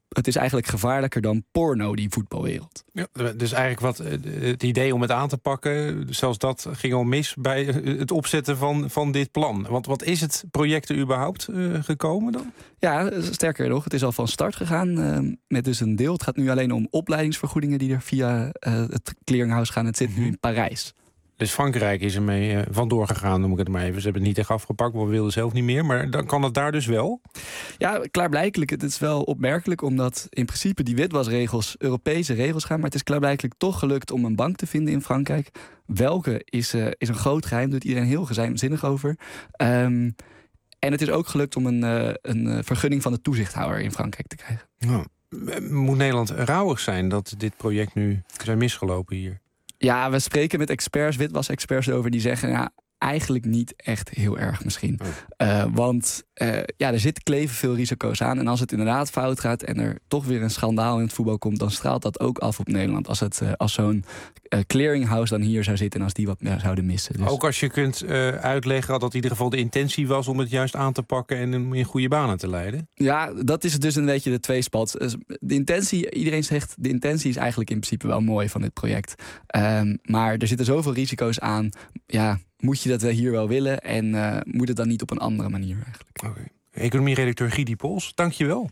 het is eigenlijk gevaarlijker dan porno, die voetbalwereld. Ja, dus eigenlijk het idee om het aan te pakken, zelfs dat ging al mis bij het opzetten van dit plan. Want wat is het project er überhaupt gekomen dan? Ja, sterker nog, het is al van start gegaan met dus een deel. Het gaat nu alleen om opleidingsvergoedingen die er via het clearinghouse gaan. Het zit nu in Parijs. Dus Frankrijk is ermee vandoor gegaan, noem ik het maar even. Ze hebben het niet echt afgepakt, maar we wilden zelf niet meer. Maar dan kan het daar dus wel? Ja, klaarblijkelijk. Het is wel opmerkelijk, omdat in principe die witwasregels Europese regels gaan. Maar het is klaarblijkelijk toch gelukt om een bank te vinden in Frankrijk. Welke is een groot geheim, daar doet iedereen heel geheimzinnig over. En het is ook gelukt om een vergunning van de toezichthouder in Frankrijk te krijgen. Nou, moet Nederland rouwig zijn dat dit project nu zijn misgelopen hier? Ja, we spreken met experts, witwas-experts over, die zeggen ja, eigenlijk niet echt heel erg misschien. Want er kleven veel risico's aan. En als het inderdaad fout gaat en er toch weer een schandaal in het voetbal komt, dan straalt dat ook af op Nederland. Als zo'n clearinghouse dan hier zou zitten en als die wat zouden missen. Dus... Ook als je kunt uitleggen dat in ieder geval de intentie was om het juist aan te pakken en in goede banen te leiden. Ja, dat is dus een beetje de tweespalt. De intentie, iedereen zegt, de intentie is eigenlijk in principe wel mooi van dit project. Maar er zitten zoveel risico's aan. Ja, moet je dat hier wel willen en moet het dan niet op een andere manier eigenlijk? Okay. Economie-redacteur Guy Diepols, dank je wel.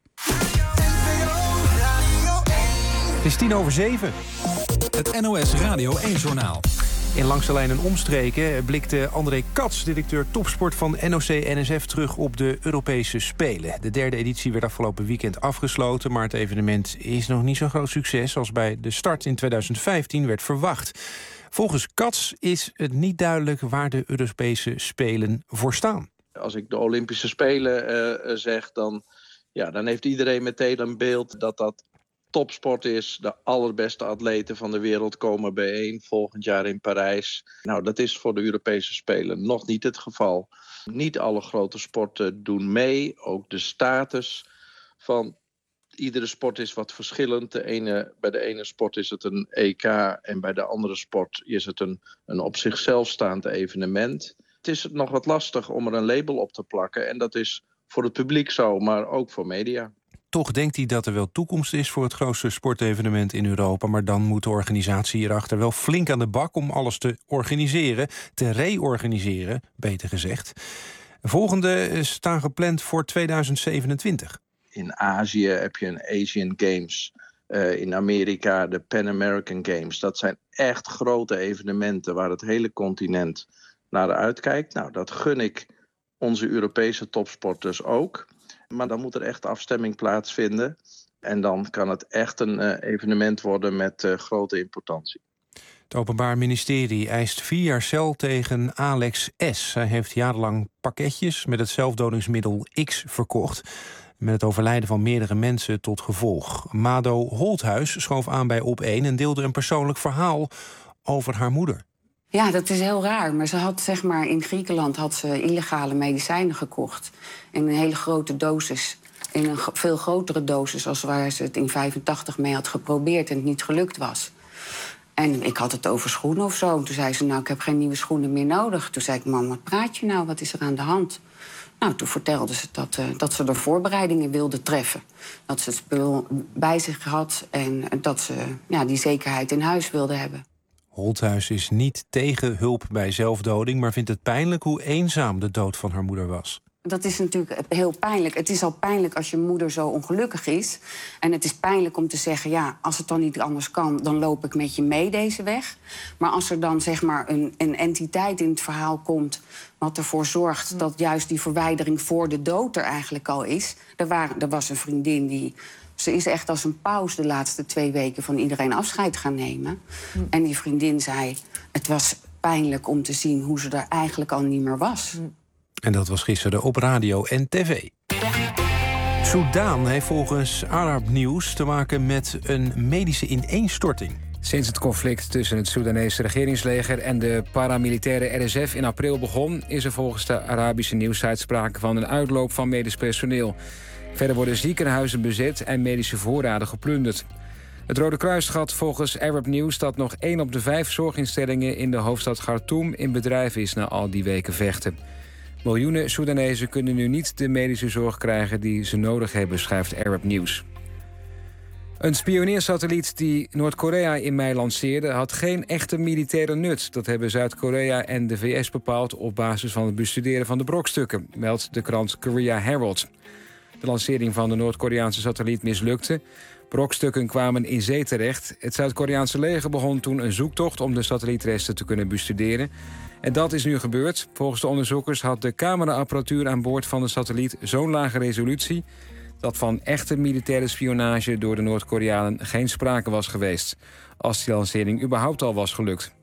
Het is 7:10. Het NOS Radio 1-journaal. In Langs de Lijn en Omstreken blikte André Kats, directeur topsport van NOC-NSF, terug op de Europese Spelen. De 3e editie werd afgelopen weekend afgesloten, maar het evenement is nog niet zo'n groot succes als bij de start in 2015 werd verwacht. Volgens Kats is het niet duidelijk waar de Europese Spelen voor staan. Als ik de Olympische Spelen zeg, dan heeft iedereen meteen een beeld dat topsport is. De allerbeste atleten van de wereld komen bijeen volgend jaar in Parijs. Nou, dat is voor de Europese Spelen nog niet het geval. Niet alle grote sporten doen mee. Ook de status van iedere sport is wat verschillend. Bij de ene sport is het een EK en bij de andere sport is het een op zichzelf staand evenement. Het is nog wat lastig om er een label op te plakken. En dat is voor het publiek zo, maar ook voor media. Toch denkt hij dat er wel toekomst is voor het grootste sportevenement in Europa. Maar dan moet de organisatie hierachter wel flink aan de bak om alles te organiseren. Te reorganiseren, beter gezegd. Volgende staan gepland voor 2027. In Azië heb je een Asian Games. In Amerika de Pan American Games. Dat zijn echt grote evenementen waar het hele continent naar uitkijkt. Nou, dat gun ik onze Europese topsporters ook. Maar dan moet er echt afstemming plaatsvinden. En dan kan het echt een evenement worden met grote importantie. Het Openbaar Ministerie eist 4 jaar cel tegen Alex S. Hij heeft jarenlang pakketjes met het zelfdodingsmiddel X verkocht. Met het overlijden van meerdere mensen tot gevolg. Mado Holthuis schoof aan bij Op1 en deelde een persoonlijk verhaal over haar moeder. Ja, dat is heel raar. Maar ze had in Griekenland had ze illegale medicijnen gekocht. In een hele grote dosis. In een veel grotere dosis als waar ze het in 1985 mee had geprobeerd en het niet gelukt was. En ik had het over schoenen of zo. Toen zei ze, ik heb geen nieuwe schoenen meer nodig. Toen zei ik, mam, wat praat je nou? Wat is er aan de hand? Nou, toen vertelde ze dat ze er voorbereidingen wilde treffen. Dat ze het spul bij zich had en dat ze die zekerheid in huis wilde hebben. Holthuis is niet tegen hulp bij zelfdoding, maar vindt het pijnlijk hoe eenzaam de dood van haar moeder was. Dat is natuurlijk heel pijnlijk. Het is al pijnlijk als je moeder zo ongelukkig is. En het is pijnlijk om te zeggen, als het dan niet anders kan, dan loop ik met je mee deze weg. Maar als er dan een entiteit in het verhaal komt wat ervoor zorgt dat juist die verwijdering voor de dood er eigenlijk al is. Er was een vriendin ze is echt als een paus de laatste 2 weken van iedereen afscheid gaan nemen. En die vriendin zei, het was pijnlijk om te zien hoe ze er eigenlijk al niet meer was. En dat was gisteren op radio en tv. Soedan heeft volgens Arab News te maken met een medische ineenstorting. Sinds het conflict tussen het Soedanese regeringsleger en de paramilitaire RSF in april begon, is er volgens de Arabische nieuwssite sprake van een uitloop van medisch personeel. Verder worden ziekenhuizen bezet en medische voorraden geplunderd. Het Rode Kruis schat volgens Arab News dat nog 1 op de 5 zorginstellingen in de hoofdstad Khartoum in bedrijf is na al die weken vechten. Miljoenen Soedanezen kunnen nu niet de medische zorg krijgen die ze nodig hebben, schrijft Arab News. Een spioneersatelliet die Noord-Korea in mei lanceerde had geen echte militaire nut. Dat hebben Zuid-Korea en de VS bepaald op basis van het bestuderen van de brokstukken, meldt de krant Korea Herald. De lancering van de Noord-Koreaanse satelliet mislukte. Brokstukken kwamen in zee terecht. Het Zuid-Koreaanse leger begon toen een zoektocht om de satellietresten te kunnen bestuderen. En dat is nu gebeurd. Volgens de onderzoekers had de cameraapparatuur aan boord van de satelliet zo'n lage resolutie dat van echte militaire spionage door de Noord-Koreanen geen sprake was geweest, als die lancering überhaupt al was gelukt.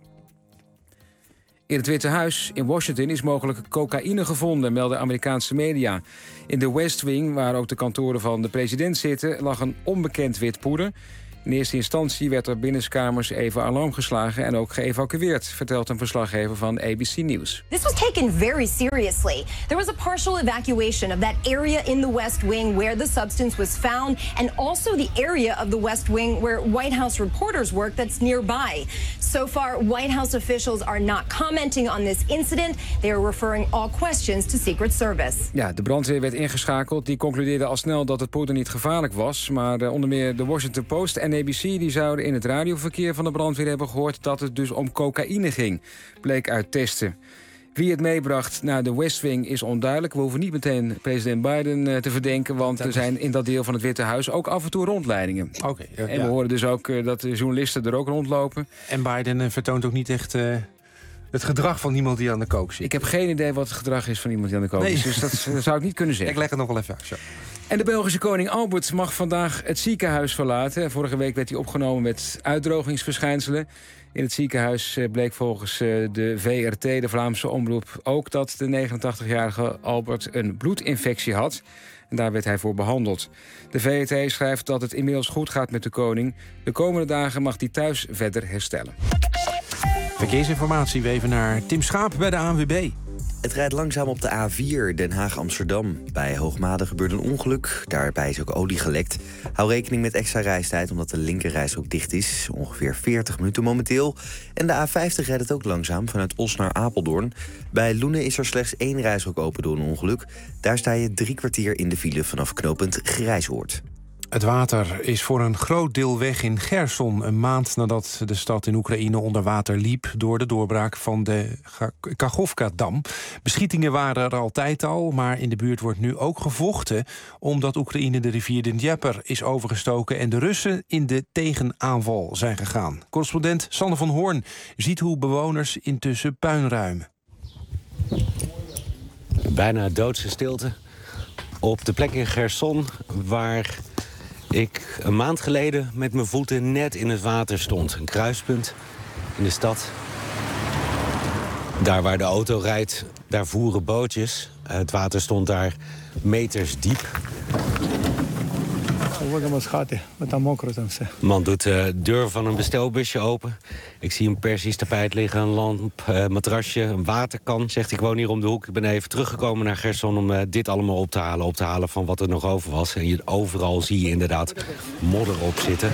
In het Witte Huis in Washington is mogelijk cocaïne gevonden, melden Amerikaanse media. In de West Wing, waar ook de kantoren van de president zitten, lag een onbekend wit poeder. In eerste instantie werd er binnenskamers even alarm geslagen en ook geëvacueerd, vertelt een verslaggever van ABC News. This was taken very seriously. There was a partial evacuation of that area in the West Wing where the substance was found, and also the area of the West Wing where White House reporters work that's nearby. So far, White House officials are not commenting on this incident. They are referring all questions to Secret Service. Ja, de brandweer werd ingeschakeld. Die concludeerde al snel dat het poeder niet gevaarlijk was, maar onder meer de Washington Post en ABC die zouden in het radioverkeer van de brandweer hebben gehoord dat het dus om cocaïne ging, bleek uit testen. Wie het meebracht naar de West Wing is onduidelijk. We hoeven niet meteen president Biden te verdenken, want er zijn in dat deel van het Witte Huis ook af en toe rondleidingen. En we horen dus ook dat de journalisten er ook rondlopen. En Biden vertoont ook niet echt het gedrag van iemand die aan de kook zit. Ik heb geen idee wat het gedrag is van iemand die aan de kook is, dus dat zou ik niet kunnen zeggen. Ik leg het nog wel even uit. Zo. En de Belgische koning Albert mag vandaag het ziekenhuis verlaten. Vorige week werd hij opgenomen met uitdrogingsverschijnselen. In het ziekenhuis bleek volgens de VRT, de Vlaamse omroep, ook dat de 89-jarige Albert een bloedinfectie had. En daar werd hij voor behandeld. De VRT schrijft dat het inmiddels goed gaat met de koning. De komende dagen mag hij thuis verder herstellen. Verkeersinformatie, we even naar Tim Schaap bij de ANWB. Het rijdt langzaam op de A4 Den Haag-Amsterdam. Bij Hoogmade gebeurde een ongeluk. Daarbij is ook olie gelekt. Hou rekening met extra reistijd omdat de linkerrijstrook dicht is. Ongeveer 40 minuten momenteel. En de A50 rijdt het ook langzaam vanuit Os naar Apeldoorn. Bij Loenen is er slechts 1 rijstrook open door een ongeluk. Daar sta je 3 kwartier in de file vanaf knooppunt Grijsoord. Het water is voor een groot deel weg in Cherson, een maand nadat de stad in Oekraïne onder water liep door de doorbraak van de Kachovka-dam. Beschietingen waren er altijd al, maar in de buurt wordt nu ook gevochten omdat Oekraïne de rivier de Dnieper is overgestoken en de Russen in de tegenaanval zijn gegaan. Correspondent Sander van Hoorn ziet hoe bewoners intussen puin ruimen. Bijna doodse stilte op de plek in Cherson waar ik een maand geleden met mijn voeten net in het water stond. Een kruispunt in de stad. Daar waar de auto rijdt, daar voeren bootjes. Het water stond daar meters diep. De man doet de deur van een bestelbusje open. Ik zie een Persisch tapijt liggen, een lamp, matrasje, een waterkan. Zegt, ik woon hier om de hoek. Ik ben even teruggekomen naar Cherson om dit allemaal op te halen van wat er nog over was. En overal zie je inderdaad modder op zitten.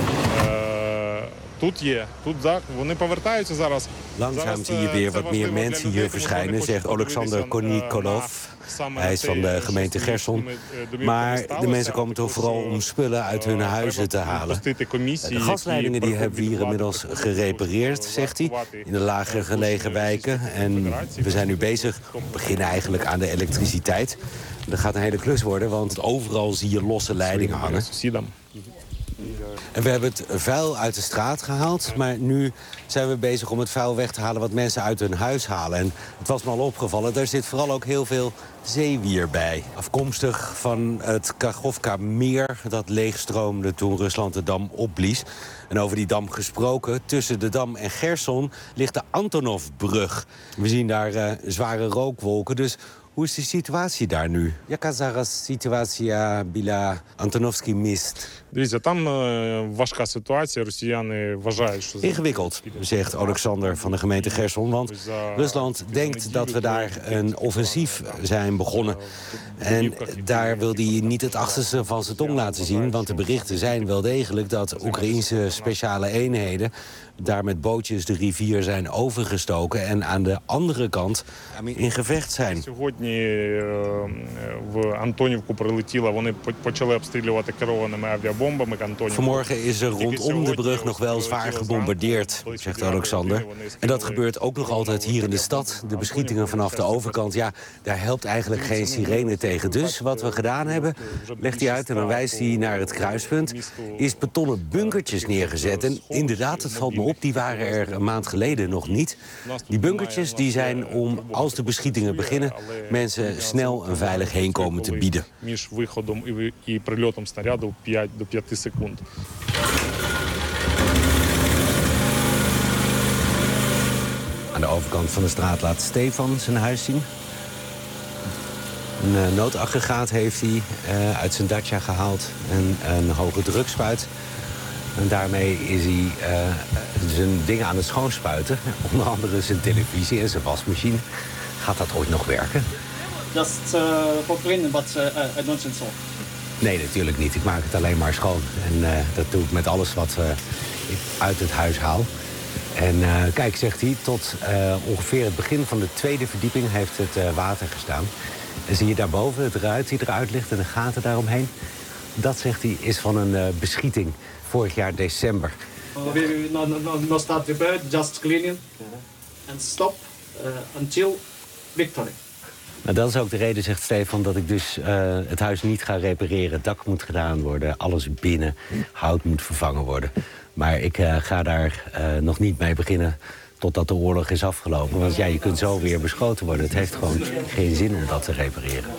Langzaam zie je weer wat meer mensen hier verschijnen, zegt Oleksandr Konikolov. Hij is van de gemeente Cherson. Maar de mensen komen toch vooral om spullen uit hun huizen te halen. De gasleidingen die hebben we hier inmiddels gerepareerd, zegt hij, in de lager gelegen wijken. En we zijn nu bezig, we beginnen eigenlijk aan de elektriciteit. Dat gaat een hele klus worden, want overal zie je losse leidingen hangen. En we hebben het vuil uit de straat gehaald, maar nu zijn we bezig om het vuil weg te halen wat mensen uit hun huis halen. En het was me al opgevallen, daar zit vooral ook heel veel zeewier bij. Afkomstig van het Kachovka-meer dat leegstroomde toen Rusland de dam opblies. En over die dam gesproken, tussen de dam en Cherson ligt de Antonovbrug. We zien daar zware rookwolken, dus hoe is de situatie daar nu? Jaka zaraz situacja bila Antonovski mist? Ingewikkeld, zegt Oleksandr van de gemeente Cherson. Want Rusland denkt dat we daar een offensief zijn begonnen. En daar wil hij niet het achterste van zijn tong laten zien. Want de berichten zijn wel degelijk dat Oekraïense speciale eenheden daar met bootjes de rivier zijn overgestoken en aan de andere kant in gevecht zijn. Vanmorgen is er rondom de brug nog wel zwaar gebombardeerd, zegt Alexander. En dat gebeurt ook nog altijd hier in de stad. De beschietingen vanaf de overkant, ja, daar helpt eigenlijk geen sirene tegen. Dus wat we gedaan hebben, legt hij uit en dan wijst hij naar het kruispunt, is betonnen bunkertjes neergezet. En inderdaad, het valt me op, die waren er een maand geleden nog niet. Die bunkertjes die zijn om, als de beschietingen beginnen, mensen snel een veilig heenkomen te bieden. Aan de overkant van de straat laat Stefan zijn huis zien. Een noodaggregaat heeft hij uit zijn Dacia gehaald en een hoge drukspuit. En daarmee is hij zijn dingen aan het schoonspuiten. Onder andere zijn televisie en zijn wasmachine. Gaat dat ooit nog werken? Just for cleaning, but I don't think so. Nee, natuurlijk niet. Ik maak het alleen maar schoon. En dat doe ik met alles wat ik uit het huis haal. En kijk, zegt hij, tot ongeveer het begin van de tweede verdieping heeft het water gestaan. En zie je daarboven het ruit die eruit ligt en de gaten daaromheen. Dat, zegt hij, is van een beschieting vorig jaar december. We no start repair, just cleaning and stop until victory. Nou, dat is ook de reden, zegt Stefan, dat ik dus het huis niet ga repareren. Het dak moet gedaan worden, alles binnen, hout moet vervangen worden. Maar ik ga daar nog niet mee beginnen totdat de oorlog is afgelopen. Want ja, je kunt zo weer beschoten worden. Het heeft gewoon geen zin om dat te repareren.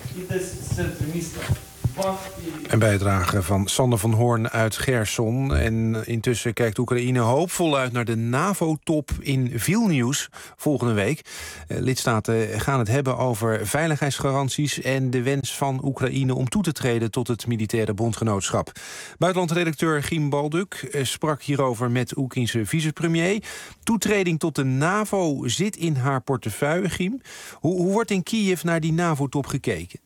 Een bijdrage van Sander van Hoorn uit Gerson. En intussen kijkt Oekraïne hoopvol uit naar de NAVO-top in Vilnius volgende week. Lidstaten gaan het hebben over veiligheidsgaranties en de wens van Oekraïne om toe te treden tot het militaire bondgenootschap. Buitenlandredacteur Giem Balduk sprak hierover met Oekraïense vicepremier. Toetreding tot de NAVO zit in haar portefeuille, Giem. Hoe wordt in Kiev naar die NAVO-top gekeken?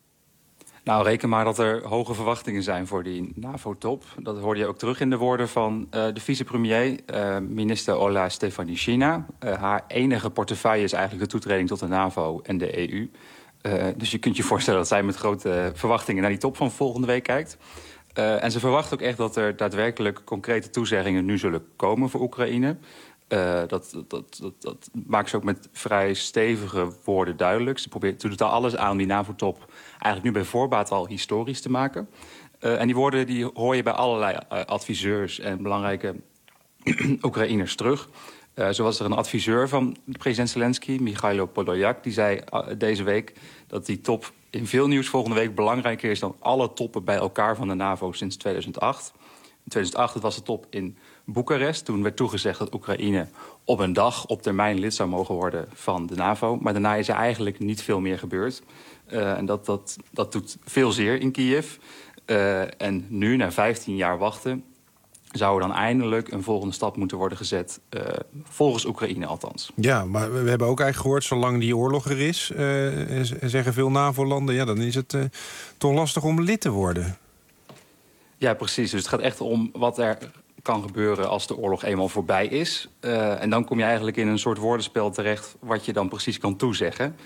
Nou, reken maar dat er hoge verwachtingen zijn voor die NAVO-top. Dat hoorde je ook terug in de woorden van de vicepremier, minister Ola Stefanishyna. Haar enige portefeuille is eigenlijk de toetreding tot de NAVO en de EU. Dus je kunt je voorstellen dat zij met grote verwachtingen naar die top van volgende week kijkt. En ze verwacht ook echt dat er daadwerkelijk concrete toezeggingen nu zullen komen voor Oekraïne. Dat maakt ze ook met vrij stevige woorden duidelijk. Ze doet er alles aan die NAVO-top eigenlijk nu bij voorbaat al historisch te maken. En die woorden die hoor je bij allerlei adviseurs en belangrijke Oekraïners terug. Zo was er een adviseur van president Zelensky, Michailo Podolyak, die zei deze week dat die top in Vilnius volgende week belangrijker is dan alle toppen bij elkaar van de NAVO sinds 2008. In 2008 was de top in Boekarest. Toen werd toegezegd dat Oekraïne op een dag op termijn lid zou mogen worden van de NAVO. Maar daarna is er eigenlijk niet veel meer gebeurd. En dat doet veel zeer in Kiev. En nu, na 15 jaar wachten, zou er dan eindelijk een volgende stap moeten worden gezet. Volgens Oekraïne althans. Ja, maar we hebben ook eigenlijk gehoord, zolang die oorlog er is, zeggen veel NAVO-landen, ja, dan is het toch lastig om lid te worden. Ja, precies. Dus het gaat echt om wat er kan gebeuren als de oorlog eenmaal voorbij is. En dan kom je eigenlijk in een soort woordenspel terecht wat je dan precies kan toezeggen.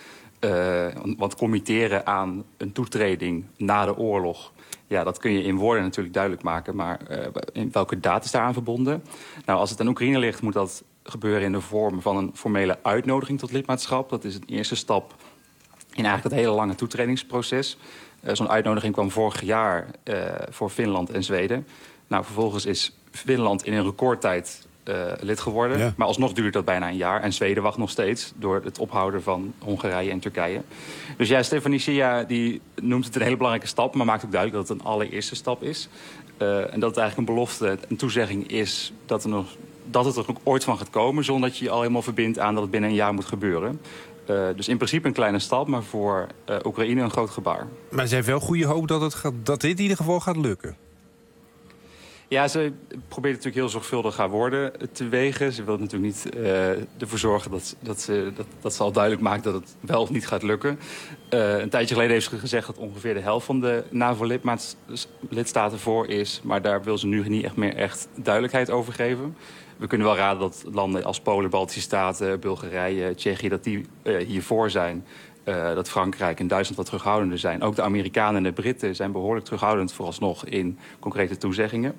Want committeren aan een toetreding na de oorlog, ja, dat kun je in woorden natuurlijk duidelijk maken. Maar in welke daad is daaraan verbonden? Nou, als het aan Oekraïne ligt, moet dat gebeuren in de vorm van een formele uitnodiging tot lidmaatschap. Dat is een eerste stap in eigenlijk het hele lange toetredingsproces. Zo'n uitnodiging kwam vorig jaar voor Finland en Zweden. Nou, vervolgens is Finland in een recordtijd lid geworden. Ja. Maar alsnog duurt dat bijna een jaar. En Zweden wacht nog steeds door het ophouden van Hongarije en Turkije. Dus ja, Stefanishyna die noemt het een hele belangrijke stap, maar maakt ook duidelijk dat het een allereerste stap is. En dat het eigenlijk een belofte, een toezegging is dat het er ook ooit van gaat komen, zonder dat je je al helemaal verbindt aan dat het binnen een jaar moet gebeuren. Dus in principe een kleine stap, maar voor Oekraïne een groot gebaar. Maar ze heeft wel goede hoop dat dit in ieder geval gaat lukken. Ja, ze probeert natuurlijk heel zorgvuldig haar woorden te wegen. Ze wil natuurlijk niet ervoor zorgen dat ze al duidelijk maakt dat het wel of niet gaat lukken. Een tijdje geleden heeft ze gezegd dat ongeveer de helft van de NAVO-lidstaten voor is. Maar daar wil ze nu niet echt meer duidelijkheid over geven. We kunnen wel raden dat landen als Polen, Baltische Staten, Bulgarije, Tsjechië, dat die hiervoor zijn. Dat Frankrijk en Duitsland wat terughoudender zijn. Ook de Amerikanen en de Britten zijn behoorlijk terughoudend vooralsnog in concrete toezeggingen.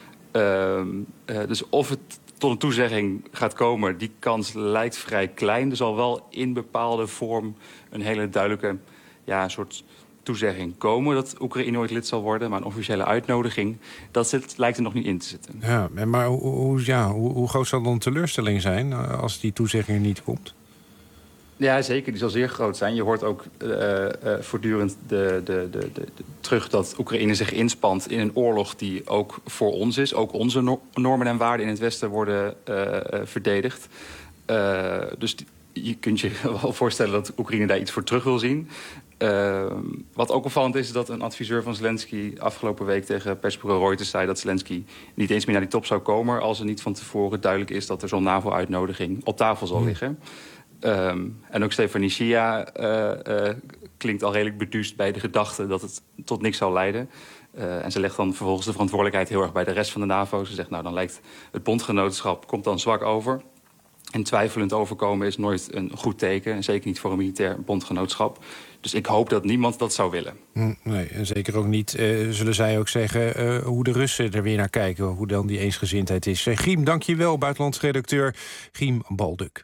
Dus of het tot een toezegging gaat komen, die kans lijkt vrij klein. Er zal wel in bepaalde vorm een hele duidelijke soort toezegging komen dat Oekraïne ooit lid zal worden. Maar een officiële uitnodiging, lijkt er nog niet in te zitten. Ja, maar hoe groot zal dan een teleurstelling zijn als die toezegging er niet komt? Ja, zeker. Die zal zeer groot zijn. Je hoort ook voortdurend terug dat Oekraïne zich inspant in een oorlog die ook voor ons is. Ook onze normen en waarden in het Westen worden verdedigd. Dus je kunt je wel voorstellen dat Oekraïne daar iets voor terug wil zien. Wat ook opvallend is dat een adviseur van Zelensky afgelopen week tegen persbureau Reuters zei dat Zelensky niet eens meer naar die top zou komen als er niet van tevoren duidelijk is dat er zo'n NAVO-uitnodiging op tafel zal liggen. En ook Stefaniscia klinkt al redelijk beduusd bij de gedachte dat het tot niks zal leiden. En ze legt dan vervolgens de verantwoordelijkheid heel erg bij de rest van de NAVO. Ze zegt, dan lijkt het bondgenootschap komt dan zwak over. En twijfelend overkomen is nooit een goed teken. En zeker niet voor een militair bondgenootschap. Dus ik hoop dat niemand dat zou willen. Nee, en zeker ook niet, zullen zij ook zeggen, hoe de Russen er weer naar kijken. Hoe dan die eensgezindheid is. Giem, dank je wel, buitenlandsredacteur Giem Balduk.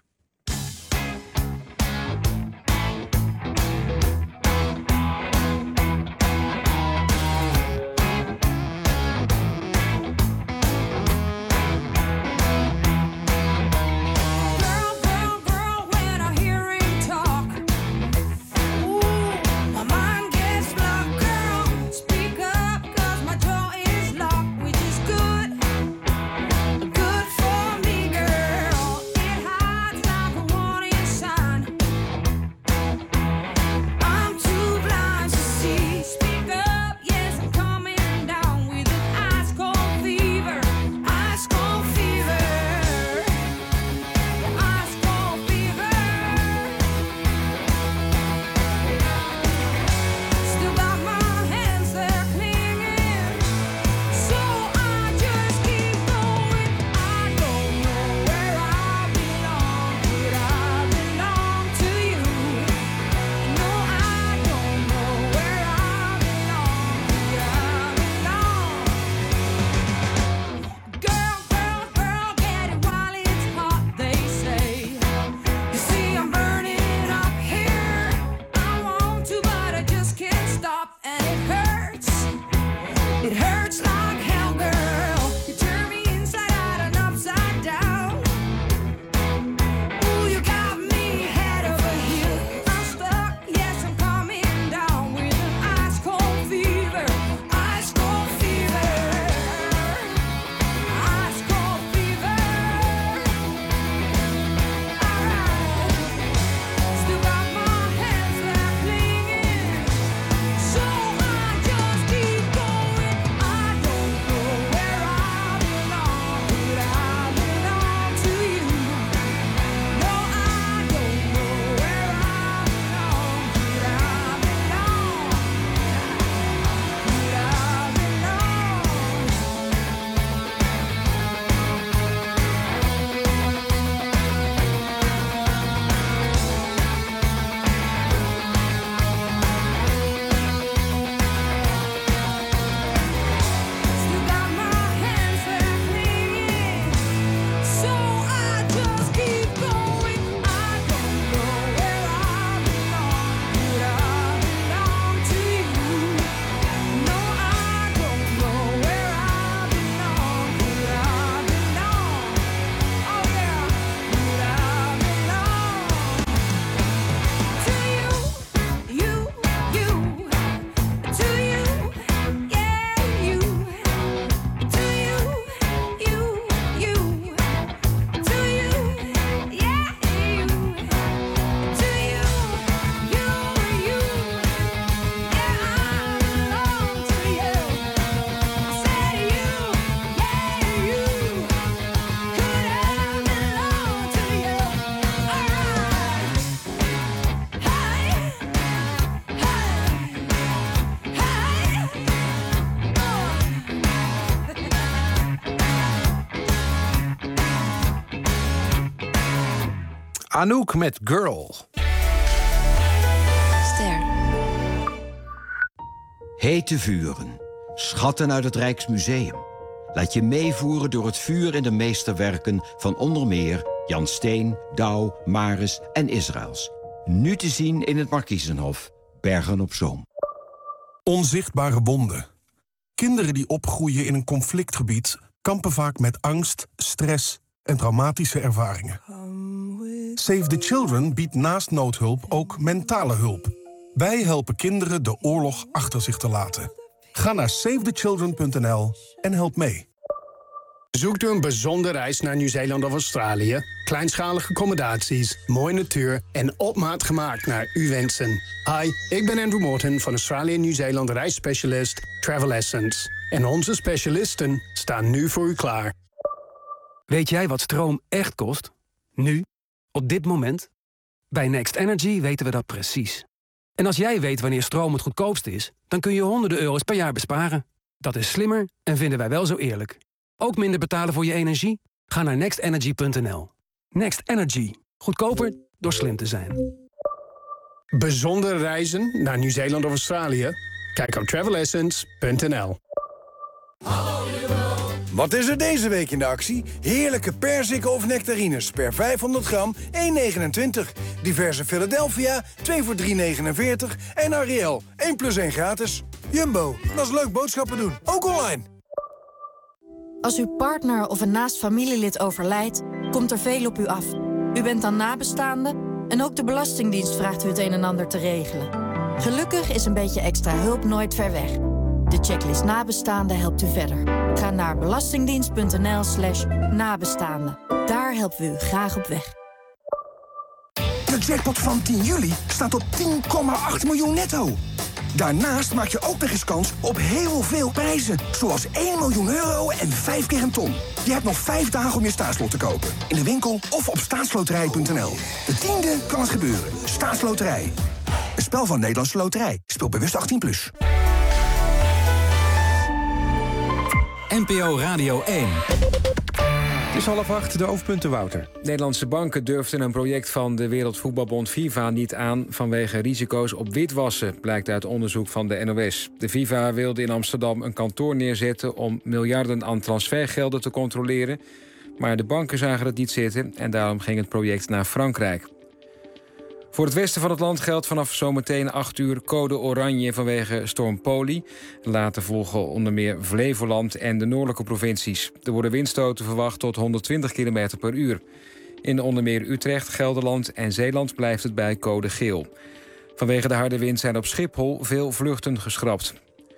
Anouk met Girl. Ster. Hete vuren. Schatten uit het Rijksmuseum. Laat je meevoeren door het vuur in de meesterwerken van onder meer Jan Steen, Douw, Maris en Israëls. Nu te zien in het Markiezenhof, Bergen op Zoom. Onzichtbare wonden. Kinderen die opgroeien in een conflictgebied kampen vaak met angst, stress en traumatische ervaringen. Save the Children biedt naast noodhulp ook mentale hulp. Wij helpen kinderen de oorlog achter zich te laten. Ga naar savethechildren.nl en help mee. Zoekt u een bijzondere reis naar Nieuw-Zeeland of Australië? Kleinschalige accommodaties, mooie natuur en op maat gemaakt naar uw wensen. Hi, ik ben Andrew Morton van Australië en Nieuw-Zeeland reisspecialist Travel Essence. En onze specialisten staan nu voor u klaar. Weet jij wat stroom echt kost? Nu? Op dit moment? Bij Next Energy weten we dat precies. En als jij weet wanneer stroom het goedkoopst is, dan kun je honderden euro's per jaar besparen. Dat is slimmer en vinden wij wel zo eerlijk. Ook minder betalen voor je energie? Ga naar nextenergy.nl. Next Energy. Goedkoper door slim te zijn. Bijzondere reizen naar Nieuw-Zeeland of Australië? Kijk op travelessence.nl. Wat is er deze week in de actie? Heerlijke perziken of nectarines per 500 gram 1,29. Diverse Philadelphia 2 voor 3,49. En Ariel 1 plus 1 gratis. Jumbo, dat is leuk boodschappen doen. Ook online. Als uw partner of een naast familielid overlijdt, komt er veel op u af. U bent dan nabestaande en ook de Belastingdienst vraagt u het een en ander te regelen. Gelukkig is een beetje extra hulp nooit ver weg. De checklist nabestaanden helpt u verder. Ga naar belastingdienst.nl/nabestaanden. Daar helpen we u graag op weg. De jackpot van 10 juli staat op 10,8 miljoen netto. Daarnaast maak je ook nog eens kans op heel veel prijzen. Zoals 1 miljoen euro en 5 keer een ton. Je hebt nog 5 dagen om je staatslot te kopen. In de winkel of op staatsloterij.nl. De 10e kan het gebeuren. Staatsloterij. Een spel van Nederlandse Loterij. Speel bewust 18+. NPO Radio 1. Het is 7:30, de hoofdpunten, Wouter. Nederlandse banken durfden een project van de Wereldvoetbalbond FIFA niet aan vanwege risico's op witwassen, blijkt uit onderzoek van de NOS. De FIFA wilde in Amsterdam een kantoor neerzetten om miljarden aan transfergelden te controleren, maar de banken zagen het niet zitten en daarom ging het project naar Frankrijk. Voor het westen van het land geldt vanaf zometeen 8 uur code oranje vanwege storm Poli. Later volgen onder meer Flevoland en de noordelijke provincies. Er worden windstoten verwacht tot 120 km per uur. In onder meer Utrecht, Gelderland en Zeeland blijft het bij code geel. Vanwege de harde wind zijn op Schiphol veel vluchten geschrapt.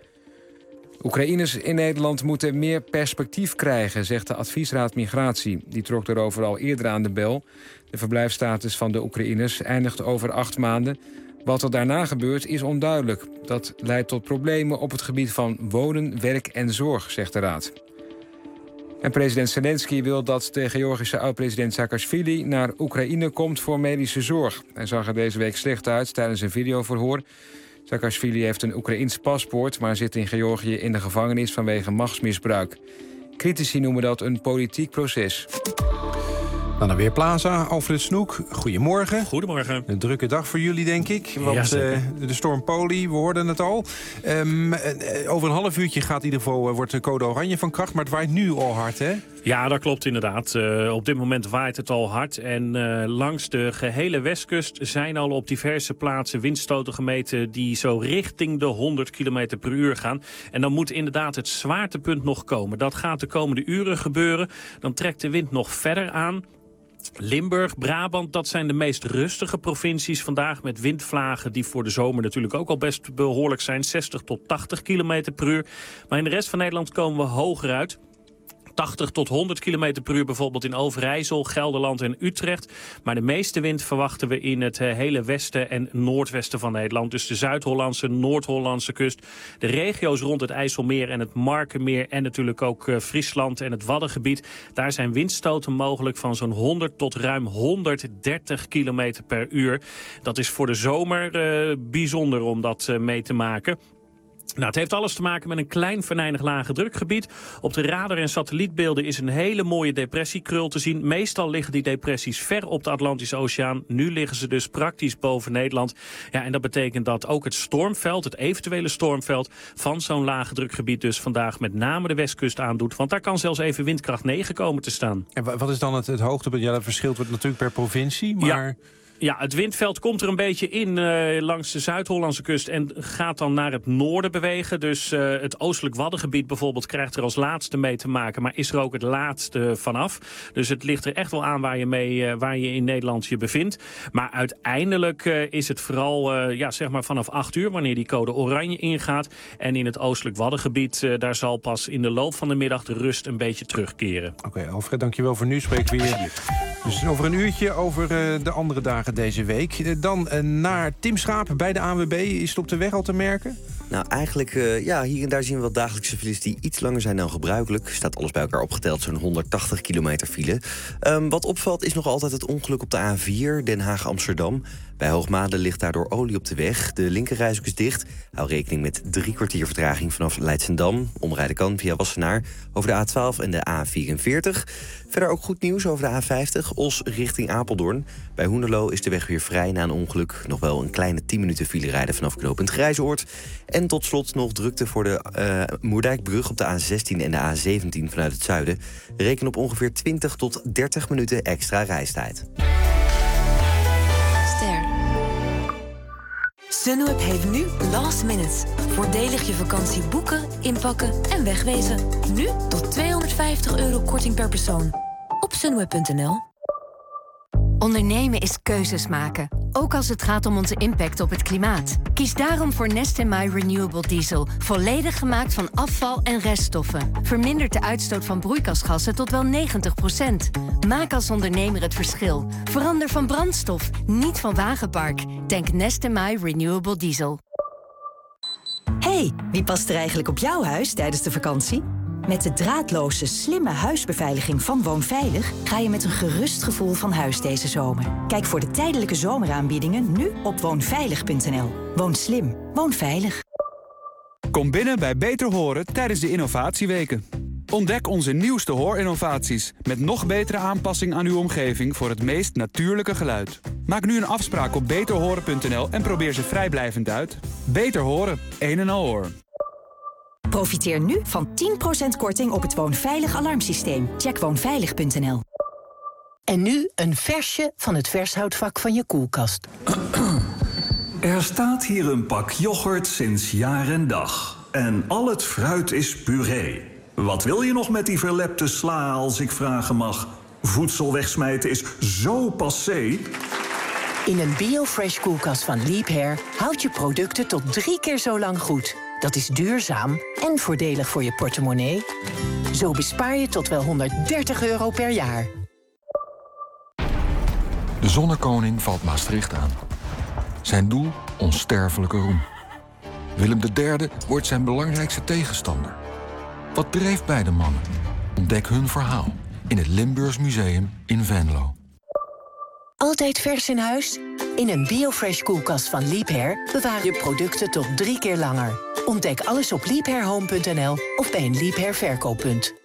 Oekraïners in Nederland moeten meer perspectief krijgen, zegt de Adviesraad Migratie. Die trok daarover al eerder aan de bel. De verblijfsstatus van de Oekraïners eindigt over 8 maanden. Wat er daarna gebeurt is onduidelijk. Dat leidt tot problemen op het gebied van wonen, werk en zorg, zegt de Raad. En president Zelensky wil dat de Georgische oud-president Saakashvili naar Oekraïne komt voor medische zorg. Hij zag er deze week slecht uit tijdens een videoverhoor. Saakashvili heeft een Oekraïns paspoort, maar zit in Georgië in de gevangenis vanwege machtsmisbruik. Critici noemen dat een politiek proces. Dan naar Weerplaza, Alfred Snoek. Goedemorgen. Goedemorgen. Een drukke dag voor jullie, denk ik. Want de storm Poli, we hoorden het al. Over een half uurtje gaat in ieder geval wordt de code oranje van kracht. Maar het waait nu al hard, hè? Ja, dat klopt inderdaad. Op dit moment waait het al hard. En langs de gehele westkust zijn al op diverse plaatsen windstoten gemeten die zo richting de 100 km per uur gaan. En dan moet inderdaad het zwaartepunt nog komen. Dat gaat de komende uren gebeuren. Dan trekt de wind nog verder aan. Limburg, Brabant, dat zijn de meest rustige provincies vandaag met windvlagen die voor de zomer natuurlijk ook al best behoorlijk zijn. 60 tot 80 km per uur. Maar in de rest van Nederland komen we hoger uit. 80 tot 100 km per uur bijvoorbeeld in Overijssel, Gelderland en Utrecht. Maar de meeste wind verwachten we in het hele westen en noordwesten van Nederland. Dus de Zuid-Hollandse, Noord-Hollandse kust. De regio's rond het IJsselmeer en het Markermeer en natuurlijk ook Friesland en het Waddengebied. Daar zijn windstoten mogelijk van zo'n 100 tot ruim 130 km per uur. Dat is voor de zomer bijzonder om dat mee te maken. Nou, het heeft alles te maken met een klein venijnig lage drukgebied. Op de radar- en satellietbeelden is een hele mooie depressiekrul te zien. Meestal liggen die depressies ver op de Atlantische Oceaan. Nu liggen ze dus praktisch boven Nederland. Ja, en dat betekent dat ook het stormveld, het eventuele stormveld van zo'n lage drukgebied dus vandaag met name de westkust aandoet. Want daar kan zelfs even windkracht 9 komen te staan. En wat is dan het hoogtepunt? Ja, dat verschilt natuurlijk per provincie, maar... Ja. Ja, het windveld komt er een beetje in langs de Zuid-Hollandse kust en gaat dan naar het noorden bewegen. Dus het oostelijk Waddengebied bijvoorbeeld krijgt er als laatste mee te maken, maar is er ook het laatste vanaf. Dus het ligt er echt wel aan waar je in Nederland je bevindt. Maar uiteindelijk is het vooral zeg maar vanaf 8 uur, wanneer die code oranje ingaat. En in het oostelijk Waddengebied, daar zal pas in de loop van de middag de rust een beetje terugkeren. Oké, Alfred, dankjewel voor nu. Spreken we weer. Dus over een uurtje over de andere dagen deze week. Dan naar Tim Schaap bij de ANWB. Is het op de weg al te merken? Nou, eigenlijk, hier en daar zien we wat dagelijkse files die iets langer zijn dan gebruikelijk. Staat alles bij elkaar opgeteld, zo'n 180 kilometer file. Wat opvalt is nog altijd het ongeluk op de A4, Den Haag-Amsterdam. Bij Hoogmade ligt daardoor olie op de weg. De linkerrijstrook is dicht. Hou rekening met 3 kwartier vertraging vanaf Leidschendam. Omrijden kan via Wassenaar over de A12 en de A44. Verder ook goed nieuws over de A50, Os richting Apeldoorn. Bij Hoenderloo is de weg weer vrij na een ongeluk. Nog wel een kleine 10 minuten file rijden vanaf knooppunt Grijzoord. En tot slot nog drukte voor de Moerdijkbrug op de A16 en de A17 vanuit het zuiden. Reken op ongeveer 20 tot 30 minuten extra reistijd. Sunweb heeft nu last minutes. Voordelig je vakantie boeken, inpakken en wegwezen. Nu tot €250 korting per persoon. Op sunweb.nl. Ondernemen is keuzes maken, ook als het gaat om onze impact op het klimaat. Kies daarom voor Neste My Renewable Diesel, volledig gemaakt van afval en reststoffen. Vermindert de uitstoot van broeikasgassen tot wel 90%. Maak als ondernemer het verschil. Verander van brandstof, niet van wagenpark. Denk Neste My Renewable Diesel. Hey, wie past er eigenlijk op jouw huis tijdens de vakantie? Met de draadloze, slimme huisbeveiliging van Woonveilig ga je met een gerust gevoel van huis deze zomer. Kijk voor de tijdelijke zomeraanbiedingen nu op woonveilig.nl. Woon slim, woon veilig. Kom binnen bij Beter Horen tijdens de innovatieweken. Ontdek onze nieuwste hoorinnovaties met nog betere aanpassing aan uw omgeving voor het meest natuurlijke geluid. Maak nu een afspraak op beterhoren.nl en probeer ze vrijblijvend uit. Beter Horen, een en al hoor. Profiteer nu van 10% korting op het Woonveilig alarmsysteem. Check woonveilig.nl. En nu een versje van het vershoudvak van je koelkast. Er staat hier een pak yoghurt sinds jaar en dag. En al het fruit is puree. Wat wil je nog met die verlepte sla, als ik vragen mag? Voedsel wegsmijten is zo passé. In een BioFresh koelkast van Liebherr houd je producten tot 3 keer zo lang goed. Dat is duurzaam en voordelig voor je portemonnee. Zo bespaar je tot wel €130 per jaar. De zonnekoning valt Maastricht aan. Zijn doel onsterfelijke roem. Willem III wordt zijn belangrijkste tegenstander. Wat dreef beide mannen? Ontdek hun verhaal in het Limburgs Museum in Venlo. Altijd vers in huis? In een BioFresh koelkast van Liebherr bewaar je producten tot 3 keer langer. Ontdek alles op liebherrhome.nl of bij een Liebherr verkooppunt.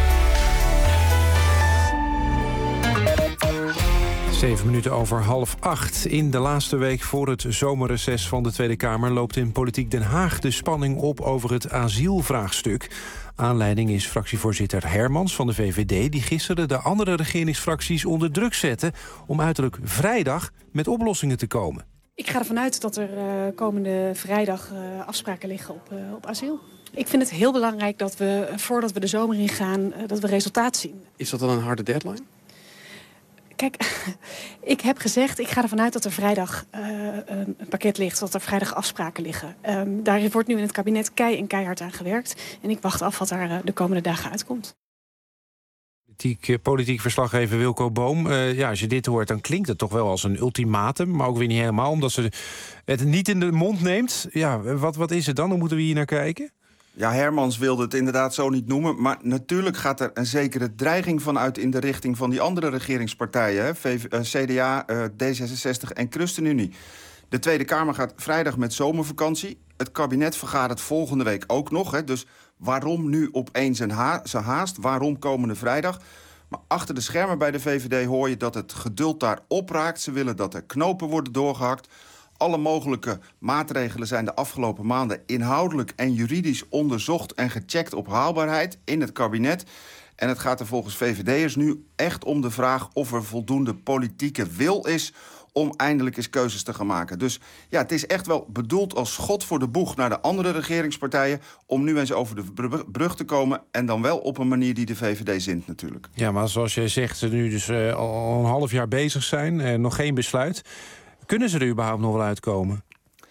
7 minuten over 7:30. In de laatste week voor het zomerreces van de Tweede Kamer loopt in Politiek Den Haag de spanning op over het asielvraagstuk. Aanleiding is fractievoorzitter Hermans van de VVD... die gisteren de andere regeringsfracties onder druk zette om uiterlijk vrijdag met oplossingen te komen. Ik ga ervan uit dat er komende vrijdag afspraken liggen op asiel. Ik vind het heel belangrijk dat we, voordat we de zomer ingaan, dat we resultaat zien. Is dat dan een harde deadline? Kijk, ik heb gezegd, ik ga ervan uit dat er vrijdag een pakket ligt, dat er vrijdag afspraken liggen. Daar wordt nu in het kabinet keihard aan gewerkt. En ik wacht af wat daar de komende dagen uitkomt. Politiek verslaggever Wilco Boom. Als je dit hoort, dan klinkt het toch wel als een ultimatum. Maar ook weer niet helemaal, omdat ze het niet in de mond neemt. Ja, wat is het dan? Hoe moeten we hier naar kijken? Ja, Hermans wilde het inderdaad zo niet noemen. Maar natuurlijk gaat er een zekere dreiging vanuit in de richting van die andere regeringspartijen. Hè? CDA, D66 en ChristenUnie. De Tweede Kamer gaat vrijdag met zomervakantie. Het kabinet vergadert volgende week ook nog. Hè, dus waarom nu opeens een haast? Waarom komende vrijdag? Maar achter de schermen bij de VVD hoor je dat het geduld daar opraakt. Ze willen dat er knopen worden doorgehakt. Alle mogelijke maatregelen zijn de afgelopen maanden inhoudelijk en juridisch onderzocht en gecheckt op haalbaarheid in het kabinet. En het gaat er volgens VVD'ers nu echt om de vraag of er voldoende politieke wil is om eindelijk eens keuzes te gaan maken. Dus ja, het is echt wel bedoeld als schot voor de boeg naar de andere regeringspartijen om nu eens over de brug te komen en dan wel op een manier die de VVD zint natuurlijk. Ja, maar zoals jij zegt, ze nu dus al een half jaar bezig zijn, nog geen besluit. Kunnen ze er überhaupt nog wel uitkomen?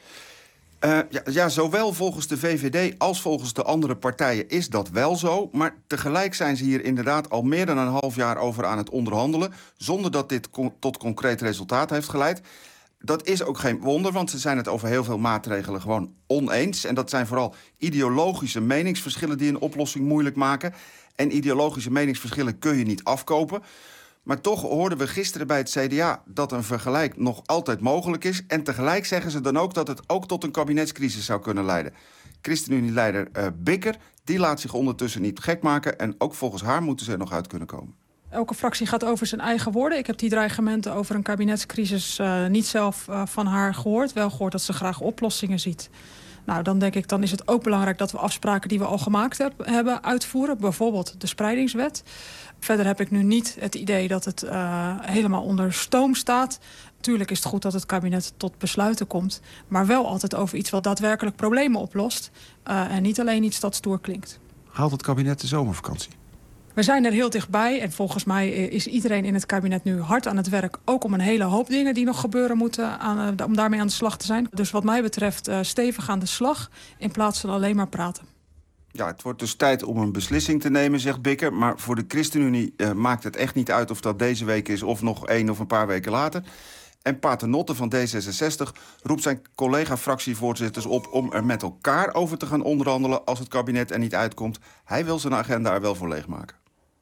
Zowel volgens de VVD als volgens de andere partijen is dat wel zo. Maar tegelijk zijn ze hier inderdaad al meer dan een half jaar over aan het onderhandelen, zonder dat dit tot concreet resultaat heeft geleid. Dat is ook geen wonder, want ze zijn het over heel veel maatregelen gewoon oneens. En dat zijn vooral ideologische meningsverschillen die een oplossing moeilijk maken. En ideologische meningsverschillen kun je niet afkopen. Maar toch hoorden we gisteren bij het CDA dat een vergelijk nog altijd mogelijk is. En tegelijk zeggen ze dan ook dat het ook tot een kabinetscrisis zou kunnen leiden. ChristenUnie-leider Bikker, die laat zich ondertussen niet gek maken. En ook volgens haar moeten ze er nog uit kunnen komen. Elke fractie gaat over zijn eigen woorden. Ik heb die dreigementen over een kabinetscrisis niet zelf van haar gehoord. Wel gehoord dat ze graag oplossingen ziet. Nou, dan denk ik, dan is het ook belangrijk dat we afspraken die we al gemaakt hebben uitvoeren. Bijvoorbeeld de spreidingswet. Verder heb ik nu niet het idee dat het helemaal onder stoom staat. Tuurlijk is het goed dat het kabinet tot besluiten komt. Maar wel altijd over iets wat daadwerkelijk problemen oplost. En niet alleen iets dat stoer klinkt. Haalt het kabinet de zomervakantie? We zijn er heel dichtbij en volgens mij is iedereen in het kabinet nu hard aan het werk. Ook om een hele hoop dingen die nog gebeuren moeten, om daarmee aan de slag te zijn. Dus wat mij betreft stevig aan de slag in plaats van alleen maar praten. Ja, het wordt dus tijd om een beslissing te nemen, zegt Bikker. Maar voor de ChristenUnie maakt het echt niet uit of dat deze week is of nog 1 of een paar weken later. En Paternotte van D66 roept zijn collega-fractievoorzitters op om er met elkaar over te gaan onderhandelen als het kabinet er niet uitkomt. Hij wil zijn agenda er wel voor leegmaken.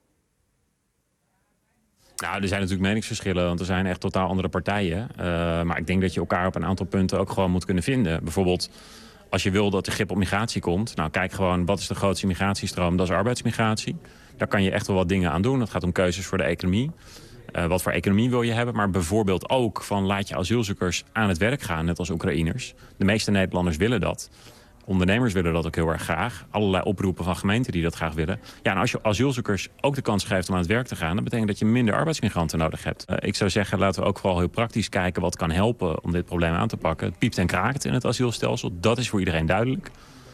Nou, er zijn natuurlijk meningsverschillen, want er zijn echt totaal andere partijen. Maar ik denk dat je elkaar op een aantal punten ook gewoon moet kunnen vinden. Bijvoorbeeld, als je wil dat er grip op migratie komt, nou kijk gewoon, wat is de grootste migratiestroom? Dat is arbeidsmigratie. Daar kan je echt wel wat dingen aan doen. Dat gaat om keuzes voor de economie. Wat voor economie wil je hebben? Maar bijvoorbeeld ook van laat je asielzoekers aan het werk gaan, net als Oekraïners. De meeste Nederlanders willen dat. Ondernemers willen dat ook heel erg graag. Allerlei oproepen van gemeenten die dat graag willen. Ja, en als je asielzoekers ook de kans geeft om aan het werk te gaan, dat betekent dat je minder arbeidsmigranten nodig hebt. Ik zou zeggen, laten we ook vooral heel praktisch kijken wat kan helpen om dit probleem aan te pakken. Het piept en kraakt in het asielstelsel. Dat is voor iedereen duidelijk.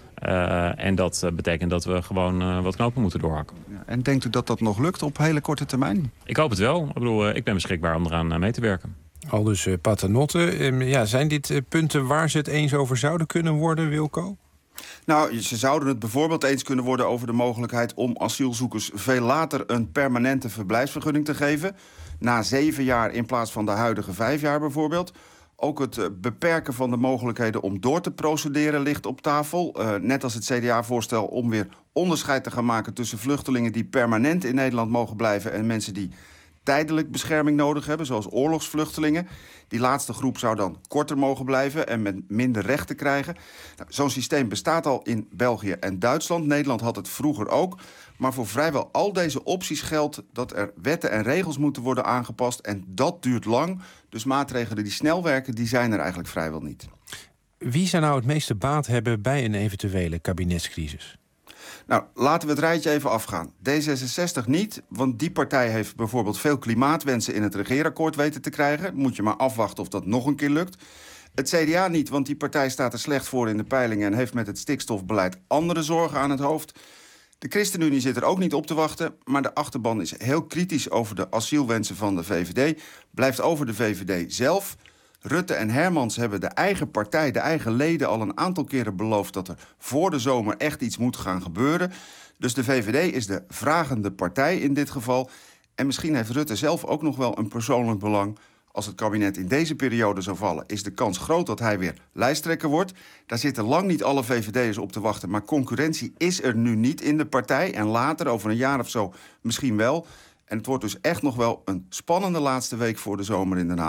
En dat betekent dat we gewoon wat knopen moeten doorhakken. Ja, en denkt u dat dat nog lukt op hele korte termijn? Ik hoop het wel. Ik bedoel, ik ben beschikbaar om eraan mee te werken. Al dus Paternotte. Zijn dit punten waar ze het eens over zouden kunnen worden, Wilco? Nou, ze zouden het bijvoorbeeld eens kunnen worden over de mogelijkheid om asielzoekers veel later een permanente verblijfsvergunning te geven. Na 7 jaar in plaats van de huidige 5 jaar bijvoorbeeld. Ook het beperken van de mogelijkheden om door te procederen ligt op tafel. Net als het CDA-voorstel om weer onderscheid te gaan maken tussen vluchtelingen die permanent in Nederland mogen blijven en mensen die tijdelijk bescherming nodig hebben, zoals oorlogsvluchtelingen. Die laatste groep zou dan korter mogen blijven en met minder rechten krijgen. Nou, zo'n systeem bestaat al in België en Duitsland. Nederland had het vroeger ook. Maar voor vrijwel al deze opties geldt dat er wetten en regels moeten worden aangepast. En dat duurt lang. Dus maatregelen die snel werken, die zijn er eigenlijk vrijwel niet. Wie zou nou het meeste baat hebben bij een eventuele kabinetscrisis? Nou, laten we het rijtje even afgaan. D66 niet, want die partij heeft bijvoorbeeld veel klimaatwensen in het regeerakkoord weten te krijgen. Moet je maar afwachten of dat nog een keer lukt. Het CDA niet, want die partij staat er slecht voor in de peilingen en heeft met het stikstofbeleid andere zorgen aan het hoofd. De ChristenUnie zit er ook niet op te wachten, maar de achterban is heel kritisch over de asielwensen van de VVD. Blijft over de VVD zelf. Rutte en Hermans hebben de eigen partij, de eigen leden al een aantal keren beloofd dat er voor de zomer echt iets moet gaan gebeuren. Dus de VVD is de vragende partij in dit geval. En misschien heeft Rutte zelf ook nog wel een persoonlijk belang. Als het kabinet in deze periode zou vallen, is de kans groot dat hij weer lijsttrekker wordt. Daar zitten lang niet alle VVD'ers op te wachten, maar concurrentie is er nu niet in de partij. En later, over een jaar of zo, misschien wel. En het wordt dus echt nog wel een spannende laatste week voor de zomer in Den Haag.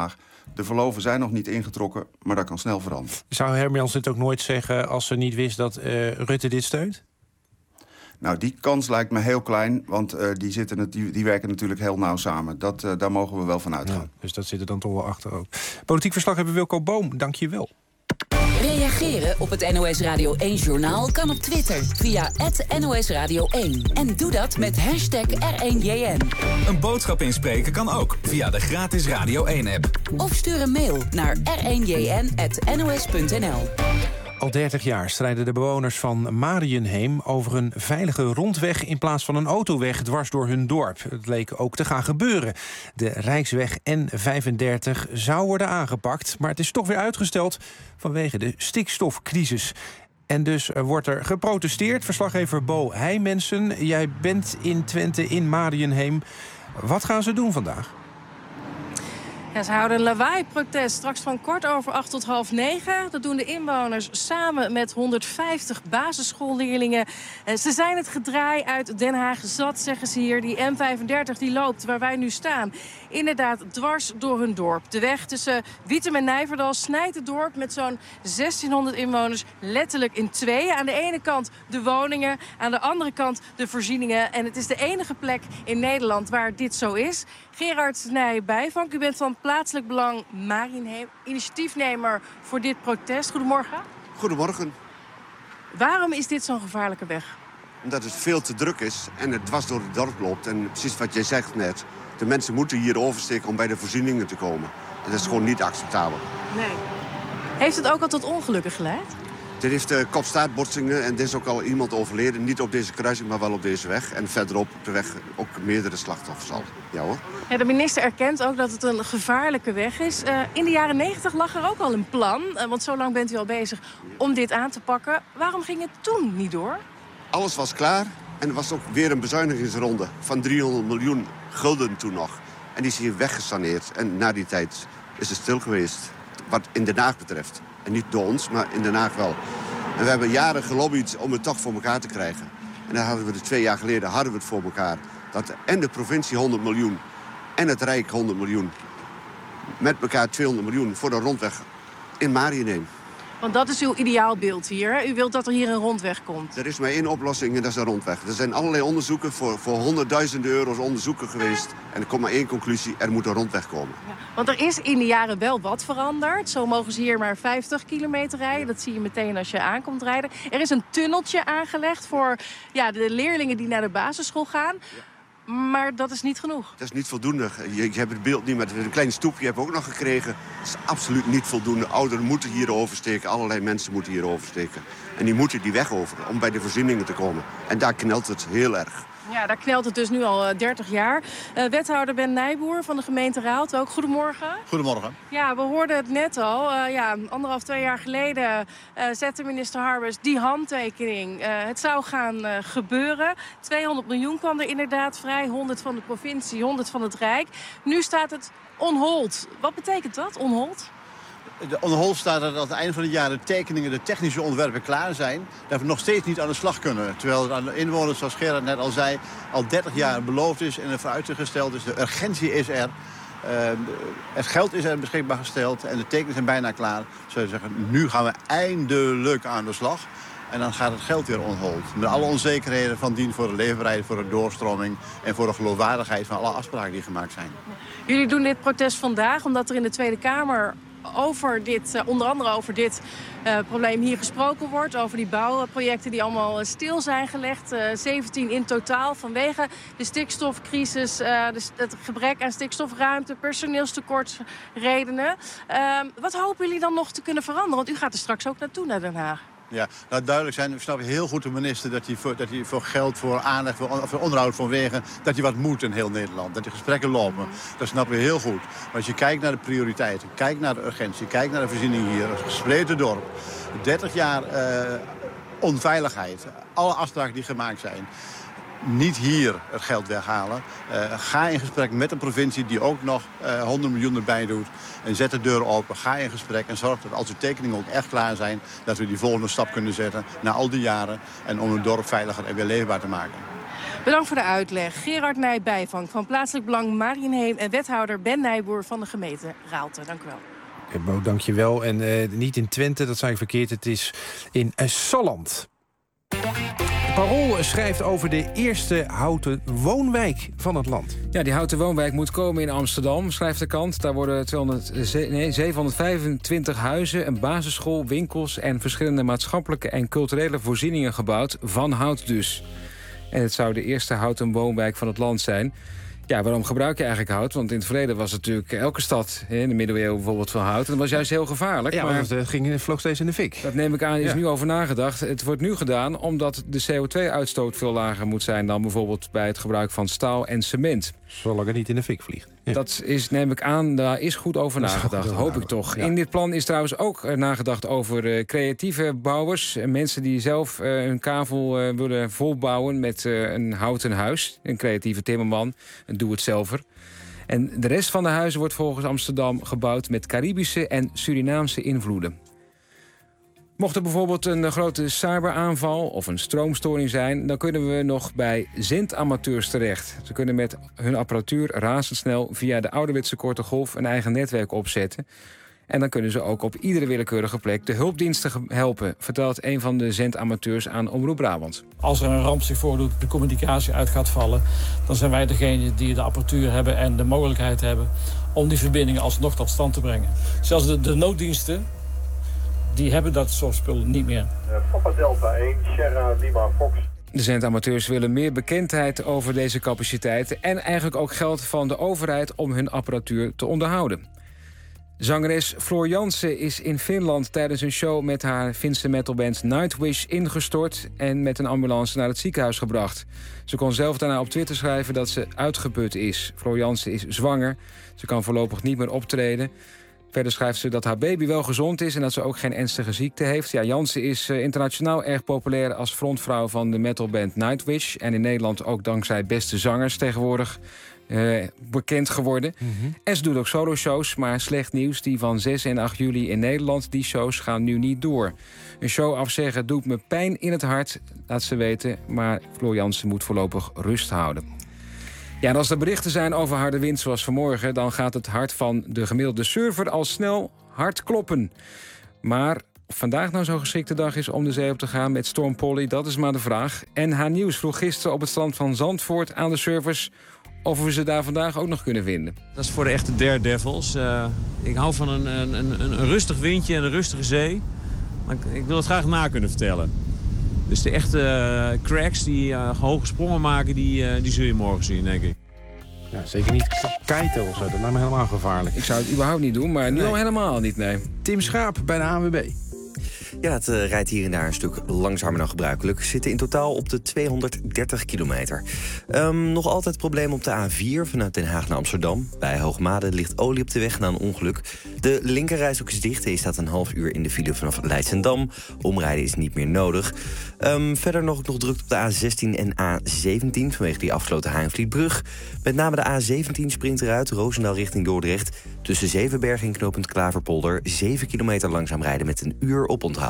De verloven zijn nog niet ingetrokken, maar dat kan snel veranderen. Zou Hermans dit ook nooit zeggen als ze niet wist dat Rutte dit steunt? Nou, die kans lijkt me heel klein, want die werken natuurlijk heel nauw samen. Daar mogen we wel van uitgaan. Ja, dus dat zit er dan toch wel achter ook. Politiek verslaggever Wilco Boom, dank je wel. Reageren op het NOS Radio 1-journaal kan op Twitter via @NOS Radio 1. En doe dat met hashtag R1JN. Een boodschap inspreken kan ook via de gratis Radio 1-app. Of stuur een mail naar r1jn@nos.nl. Al 30 jaar strijden de bewoners van Mariënheem over een veilige rondweg in plaats van een autoweg dwars door hun dorp. Het leek ook te gaan gebeuren. De Rijksweg N35 zou worden aangepakt, maar het is toch weer uitgesteld vanwege de stikstofcrisis. En dus wordt er geprotesteerd. Verslaggever Bo Heijmensen, jij bent in Twente, in Mariënheem. Wat gaan ze doen vandaag? Ja, ze houden een lawaai-protest straks van 8:15 tot 8:30. Dat doen de inwoners samen met 150 basisschoolleerlingen. Ze zijn het gedraai uit Den Haag zat, zeggen ze hier. Die M35 die loopt waar wij nu staan. Inderdaad, dwars door hun dorp. De weg tussen Wietum en Nijverdal snijdt het dorp met zo'n 1600 inwoners letterlijk in tweeën. Aan de ene kant de woningen, aan de andere kant de voorzieningen. En het is de enige plek in Nederland waar dit zo is. Gerard Nijbijvank, u bent van Plaatselijk Belang Mariënheem, initiatiefnemer voor dit protest. Goedemorgen. Goedemorgen. Waarom is dit zo'n gevaarlijke weg? Omdat het veel te druk is en het dwars door het dorp loopt. En precies wat jij zegt net, de mensen moeten hier oversteken om bij de voorzieningen te komen. En dat is gewoon niet acceptabel. Nee. Heeft het ook al tot ongelukken geleid? Er heeft kopstaartbotsingen en er is ook al iemand overleden. Niet op deze kruising, maar wel op deze weg. En verderop op de weg ook meerdere slachtoffers al. Ja hoor. Ja, de minister erkent ook dat het een gevaarlijke weg is. In de jaren 90 lag er ook al een plan, want zo lang bent u al bezig, om dit aan te pakken. Waarom ging het toen niet door? Alles was klaar en er was ook weer een bezuinigingsronde van 300 miljoen gulden toen nog. En die is hier weggesaneerd. En na die tijd is het stil geweest, wat in Den Haag betreft. En niet door ons, maar in Den Haag wel. En we hebben jaren gelobbyd om het toch voor elkaar te krijgen. En dan hadden we 2 jaar geleden het voor elkaar. Dat en de provincie 100 miljoen en het Rijk 100 miljoen. Met elkaar 200 miljoen voor de rondweg in Mariënheem. Want dat is uw ideaalbeeld hier. Hè? U wilt dat er hier een rondweg komt. Er is maar één oplossing en dat is een rondweg. Er zijn allerlei onderzoeken voor honderdduizenden euro's onderzoeken geweest. En er komt maar één conclusie, er moet een rondweg komen. Ja, want er is in de jaren wel wat veranderd. Zo mogen ze hier maar 50 kilometer rijden. Dat zie je meteen als je aankomt rijden. Er is een tunneltje aangelegd voor de leerlingen die naar de basisschool gaan. Ja. Maar dat is niet genoeg. Dat is niet voldoende. Je hebt het beeld niet met een klein stoepje hebben we ook nog gekregen. Dat is absoluut niet voldoende. Ouderen moeten hier oversteken. Allerlei mensen moeten hier oversteken. En die moeten die weg over om bij de voorzieningen te komen. En daar knelt het heel erg. Ja, daar knelt het dus nu al 30 jaar. Wethouder Ben Nijboer van de gemeente Raalte ook. Goedemorgen. Goedemorgen. Ja, we hoorden het net al. 1,5-2 jaar geleden zette minister Harbers die handtekening. Het zou gaan gebeuren. 200 miljoen kwam er inderdaad vrij. 100 van de provincie, 100 van het Rijk. Nu staat het on hold. Wat betekent dat, on hold? On hold staat dat aan het einde van het jaar de tekeningen, de technische ontwerpen klaar zijn. Dat we nog steeds niet aan de slag kunnen. Terwijl het aan de inwoners, zoals Gerard net al zei, al 30 jaar beloofd is en er vooruitgesteld is. De urgentie is er. Het geld is er beschikbaar gesteld en de tekeningen zijn bijna klaar. Ze zeggen, nu gaan we eindelijk aan de slag. En dan gaat het geld weer on hold. Met alle onzekerheden van dien voor de leefbaarheid, voor de doorstroming en voor de geloofwaardigheid van alle afspraken die gemaakt zijn. Jullie doen dit protest vandaag omdat er in de Tweede Kamer over dit, onder andere over dit probleem hier gesproken wordt. Over die bouwprojecten die allemaal stil zijn gelegd. 17 in totaal vanwege de stikstofcrisis, het gebrek aan stikstofruimte, personeelstekort redenen. Wat hopen jullie dan nog te kunnen veranderen? Want u gaat er straks ook naartoe naar Den Haag. Ja, nou duidelijk zijn, ik snap heel goed de minister dat hij voor geld, voor aandacht, voor onderhoud van wegen, dat hij wat moet in heel Nederland. Dat die gesprekken lopen. Dat snappen we heel goed. Maar als je kijkt naar de prioriteiten, kijkt naar de urgentie, kijkt naar de voorziening hier, het gespleten dorp, 30 jaar onveiligheid, alle afspraken die gemaakt zijn. Niet hier het geld weghalen. Ga in gesprek met de provincie die ook nog 100 miljoen erbij doet. En zet de deur open. Ga in gesprek en zorg dat als de tekeningen ook echt klaar zijn, dat we die volgende stap kunnen zetten na al die jaren. En om het dorp veiliger en weer leefbaar te maken. Bedankt voor de uitleg. Gerard Nijbijvank van Plaatselijk Belang Marienheem en wethouder Ben Nijboer van de gemeente Raalte. Dank u wel. Bo, dank je wel. En niet in Twente, dat zei ik verkeerd. Het is in Salland. Parool schrijft over de eerste houten woonwijk van het land. Ja, die houten woonwijk moet komen in Amsterdam, schrijft de krant. Daar worden 725 huizen, een basisschool, winkels en verschillende maatschappelijke en culturele voorzieningen gebouwd, van hout dus. En het zou de eerste houten woonwijk van het land zijn. Ja, waarom gebruik je eigenlijk hout? Want in het verleden was het natuurlijk elke stad, in de middeleeuwen bijvoorbeeld, van hout. En dat was juist heel gevaarlijk. Ja, maar het vloog steeds in de fik. Dat neem ik aan, is nu over nagedacht. Het wordt nu gedaan omdat de CO2-uitstoot veel lager moet zijn dan bijvoorbeeld bij het gebruik van staal en cement. Zolang het niet in de fik vliegt. Ja. Dat is, neem ik aan, daar is goed over nagedacht. Hoop ik toch. Ja. In dit plan is trouwens ook nagedacht over creatieve bouwers. Mensen die zelf hun kavel willen volbouwen met een houten huis. Een creatieve timmerman, een doe-het-zelver. En de rest van de huizen wordt volgens Amsterdam gebouwd met Caribische en Surinaamse invloeden. Mocht er bijvoorbeeld een grote cyberaanval of een stroomstoring zijn, dan kunnen we nog bij zendamateurs terecht. Ze kunnen met hun apparatuur razendsnel via de ouderwetse korte golf een eigen netwerk opzetten. En dan kunnen ze ook op iedere willekeurige plek de hulpdiensten helpen, vertelt een van de zendamateurs aan Omroep Brabant. Als er een ramp zich voordoet, de communicatie uit gaat vallen, dan zijn wij degene die de apparatuur hebben en de mogelijkheid hebben om die verbindingen alsnog tot stand te brengen. Zelfs de nooddiensten, die hebben dat soort spullen niet meer. Papa Delta 1, Sierra Lima Fox. De zendamateurs willen meer bekendheid over deze capaciteiten en eigenlijk ook geld van de overheid om hun apparatuur te onderhouden. Zangeres Floor Jansen is in Finland tijdens een show met haar Finse metalband Nightwish ingestort en met een ambulance naar het ziekenhuis gebracht. Ze kon zelf daarna op Twitter schrijven dat ze uitgeput is. Floor Jansen is zwanger. Ze kan voorlopig niet meer optreden. Verder schrijft ze dat haar baby wel gezond is en dat ze ook geen ernstige ziekte heeft. Ja, Jansen is internationaal erg populair als frontvrouw van de metalband Nightwish. En in Nederland ook dankzij Beste Zangers tegenwoordig bekend geworden. En ze doet ook solo-shows, maar slecht nieuws. Die van 6 en 8 juli in Nederland, die shows gaan nu niet door. Een show afzeggen doet me pijn in het hart, laat ze weten. Maar Floor Jansen moet voorlopig rust houden. Ja, en als er berichten zijn over harde wind zoals vanmorgen, dan gaat het hart van de gemiddelde surfer al snel hard kloppen. Maar of vandaag nou zo'n geschikte dag is om de zee op te gaan met Storm Polly, dat is maar de vraag. NH Nieuws vroeg gisteren op het strand van Zandvoort aan de surfers of we ze daar vandaag ook nog kunnen vinden. Dat is voor de echte daredevils. Ik hou van een rustig windje en een rustige zee. Maar ik wil het graag na kunnen vertellen. Dus de echte cracks die hoge sprongen maken, die zul je morgen zien, denk ik. Ja, zeker niet kiten of zo, dat lijkt me helemaal gevaarlijk. Ik zou het überhaupt niet doen, maar nu al helemaal niet, nee. Tim Schaap bij de ANWB. Ja, het rijdt hier en daar een stuk langzamer dan gebruikelijk. We zitten in totaal op de 230 kilometer. Nog altijd problemen op de A4 vanuit Den Haag naar Amsterdam. Bij Hoogmade ligt olie op de weg na een ongeluk. De linkerrijstrook is dicht. Je staat een half uur in de file vanaf Leidschendam. Omrijden is niet meer nodig. Verder nog druk op de A16 en A17 vanwege die afgesloten Haanvlietbrug. Met name de A17 springt eruit, Roosendaal richting Dordrecht. Tussen Zevenbergen en knooppunt Klaverpolder 7 kilometer langzaam rijden met een uur op onthoud.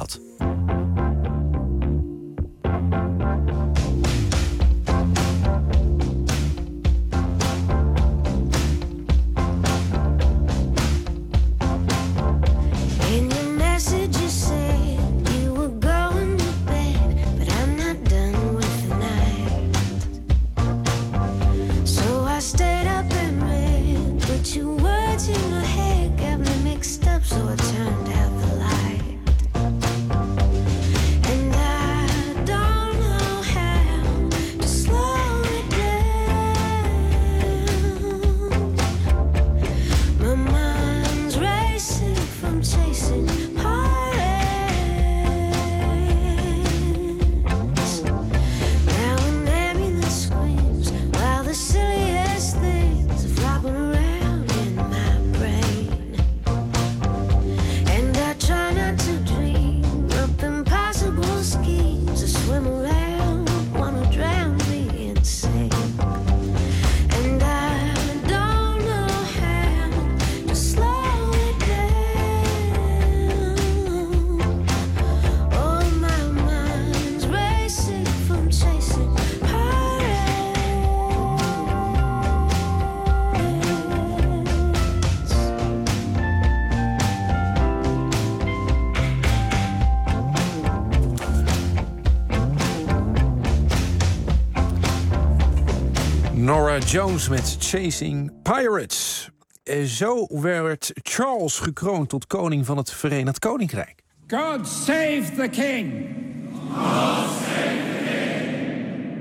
Nora Jones met Chasing Pirates. Zo werd Charles gekroond tot koning van het Verenigd Koninkrijk. God save the king! God save the king!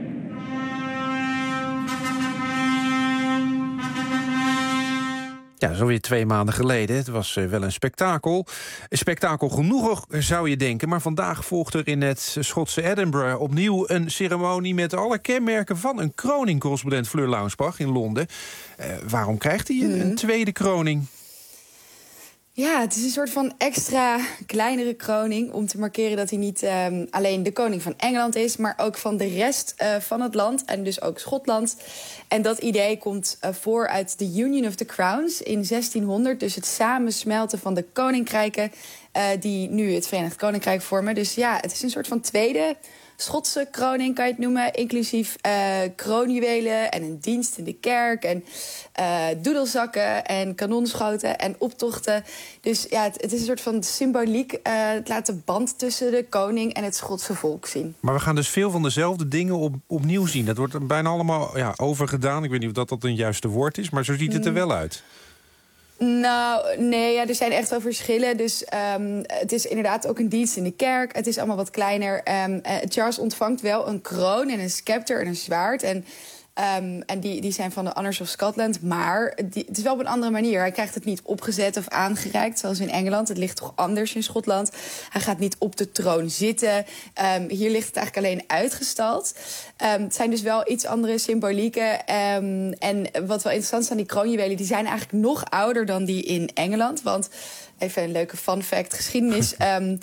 Ja, zo weer 2 maanden geleden. Het was wel een spektakel. Een spektakel genoeg, zou je denken. Maar vandaag volgt er in het Schotse Edinburgh opnieuw een ceremonie met alle kenmerken van een kroning. Correspondent Fleur Launsbach in Londen. Waarom krijgt hij een tweede kroning? Ja, het is een soort van extra kleinere kroning om te markeren dat hij niet alleen de koning van Engeland is, maar ook van de rest van het land en dus ook Schotland. En dat idee komt voor uit de Union of the Crowns in 1600, dus het samensmelten van de koninkrijken die nu het Verenigd Koninkrijk vormen. Dus ja, het is een soort van tweede Schotse kroning, kan je het noemen, inclusief kroonjuwelen en een dienst in de kerk en doedelzakken en kanonschoten en optochten. Dus ja, het is een soort van symboliek. Het laat de band tussen de koning en het Schotse volk zien. Maar we gaan dus veel van dezelfde dingen opnieuw zien. Dat wordt bijna allemaal overgedaan. Ik weet niet of dat een juiste woord is, maar zo ziet het er wel uit. Nou, nee, ja, er zijn echt wel verschillen. Dus het is inderdaad ook een dienst in de kerk. Het is allemaal wat kleiner. Charles ontvangt wel een kroon en een scepter en een zwaard. En die zijn van de Honors of Scotland. Maar het is wel op een andere manier. Hij krijgt het niet opgezet of aangereikt, zoals in Engeland. Het ligt toch anders in Schotland. Hij gaat niet op de troon zitten. Hier ligt het eigenlijk alleen uitgestald. Het zijn dus wel iets andere symbolieken. En wat wel interessant is aan die kroonjuwelen, die zijn eigenlijk nog ouder dan die in Engeland. Want even een leuke fun fact, geschiedenis.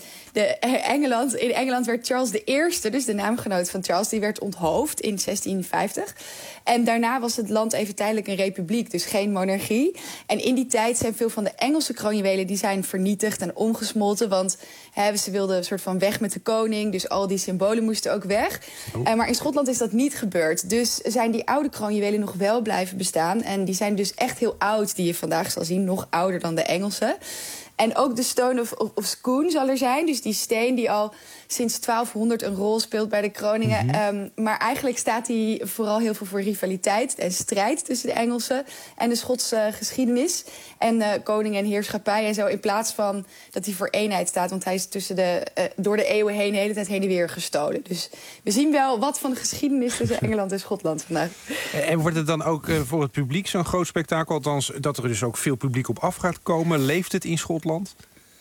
In Engeland werd Charles I, dus de naamgenoot van Charles, die werd onthoofd in 1650. En daarna was het land even tijdelijk een republiek, dus geen monarchie. En in die tijd zijn veel van de Engelse kroonjuwelen die zijn vernietigd en omgesmolten. Want ze wilden een soort van weg met de koning, dus al die symbolen moesten ook weg. Maar in Schotland is dat niet gebeurd. Dus zijn die oude kroonjuwelen nog wel blijven bestaan. En die zijn dus echt heel oud, die je vandaag zal zien, nog ouder dan de Engelse. En ook de Stone of Scone zal er zijn. Dus die steen die al sinds 1200 een rol speelt bij de kroningen. Maar eigenlijk staat die vooral heel veel voor rivaliteit en strijd tussen de Engelse en de Schotse geschiedenis. En koning en heerschappij en zo. In plaats van dat hij voor eenheid staat. Want hij is door de eeuwen heen de hele tijd heen en weer gestolen. Dus we zien wel wat van de geschiedenis tussen Engeland en Schotland vandaag. En wordt het dan ook voor het publiek zo'n groot spektakel? Althans, dat er dus ook veel publiek op af gaat komen. Leeft het in Schotland?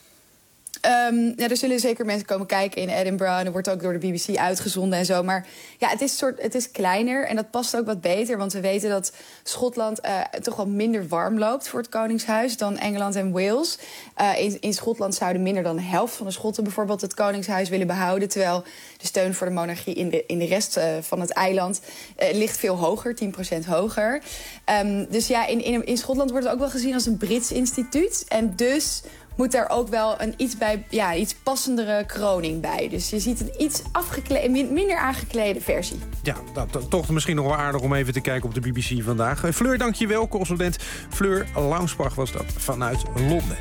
Er zullen zeker mensen komen kijken in Edinburgh. En er wordt ook door de BBC uitgezonden en zo. Maar ja, het is kleiner en dat past ook wat beter. Want we weten dat Schotland toch wat minder warm loopt voor het Koningshuis dan Engeland en Wales. In Schotland zouden minder dan de helft van de Schotten bijvoorbeeld het Koningshuis willen behouden. Terwijl de steun voor de monarchie in de rest van het eiland ligt veel hoger, 10% hoger. Dus ja, in Schotland wordt het ook wel gezien als een Brits instituut. En dus moet daar ook wel een iets passendere kroning bij. Dus je ziet een iets minder aangeklede versie. Ja, toch misschien nog wel aardig om even te kijken op de BBC vandaag. Fleur, dank je wel. Correspondent Fleur Launsbach was dat vanuit Londen.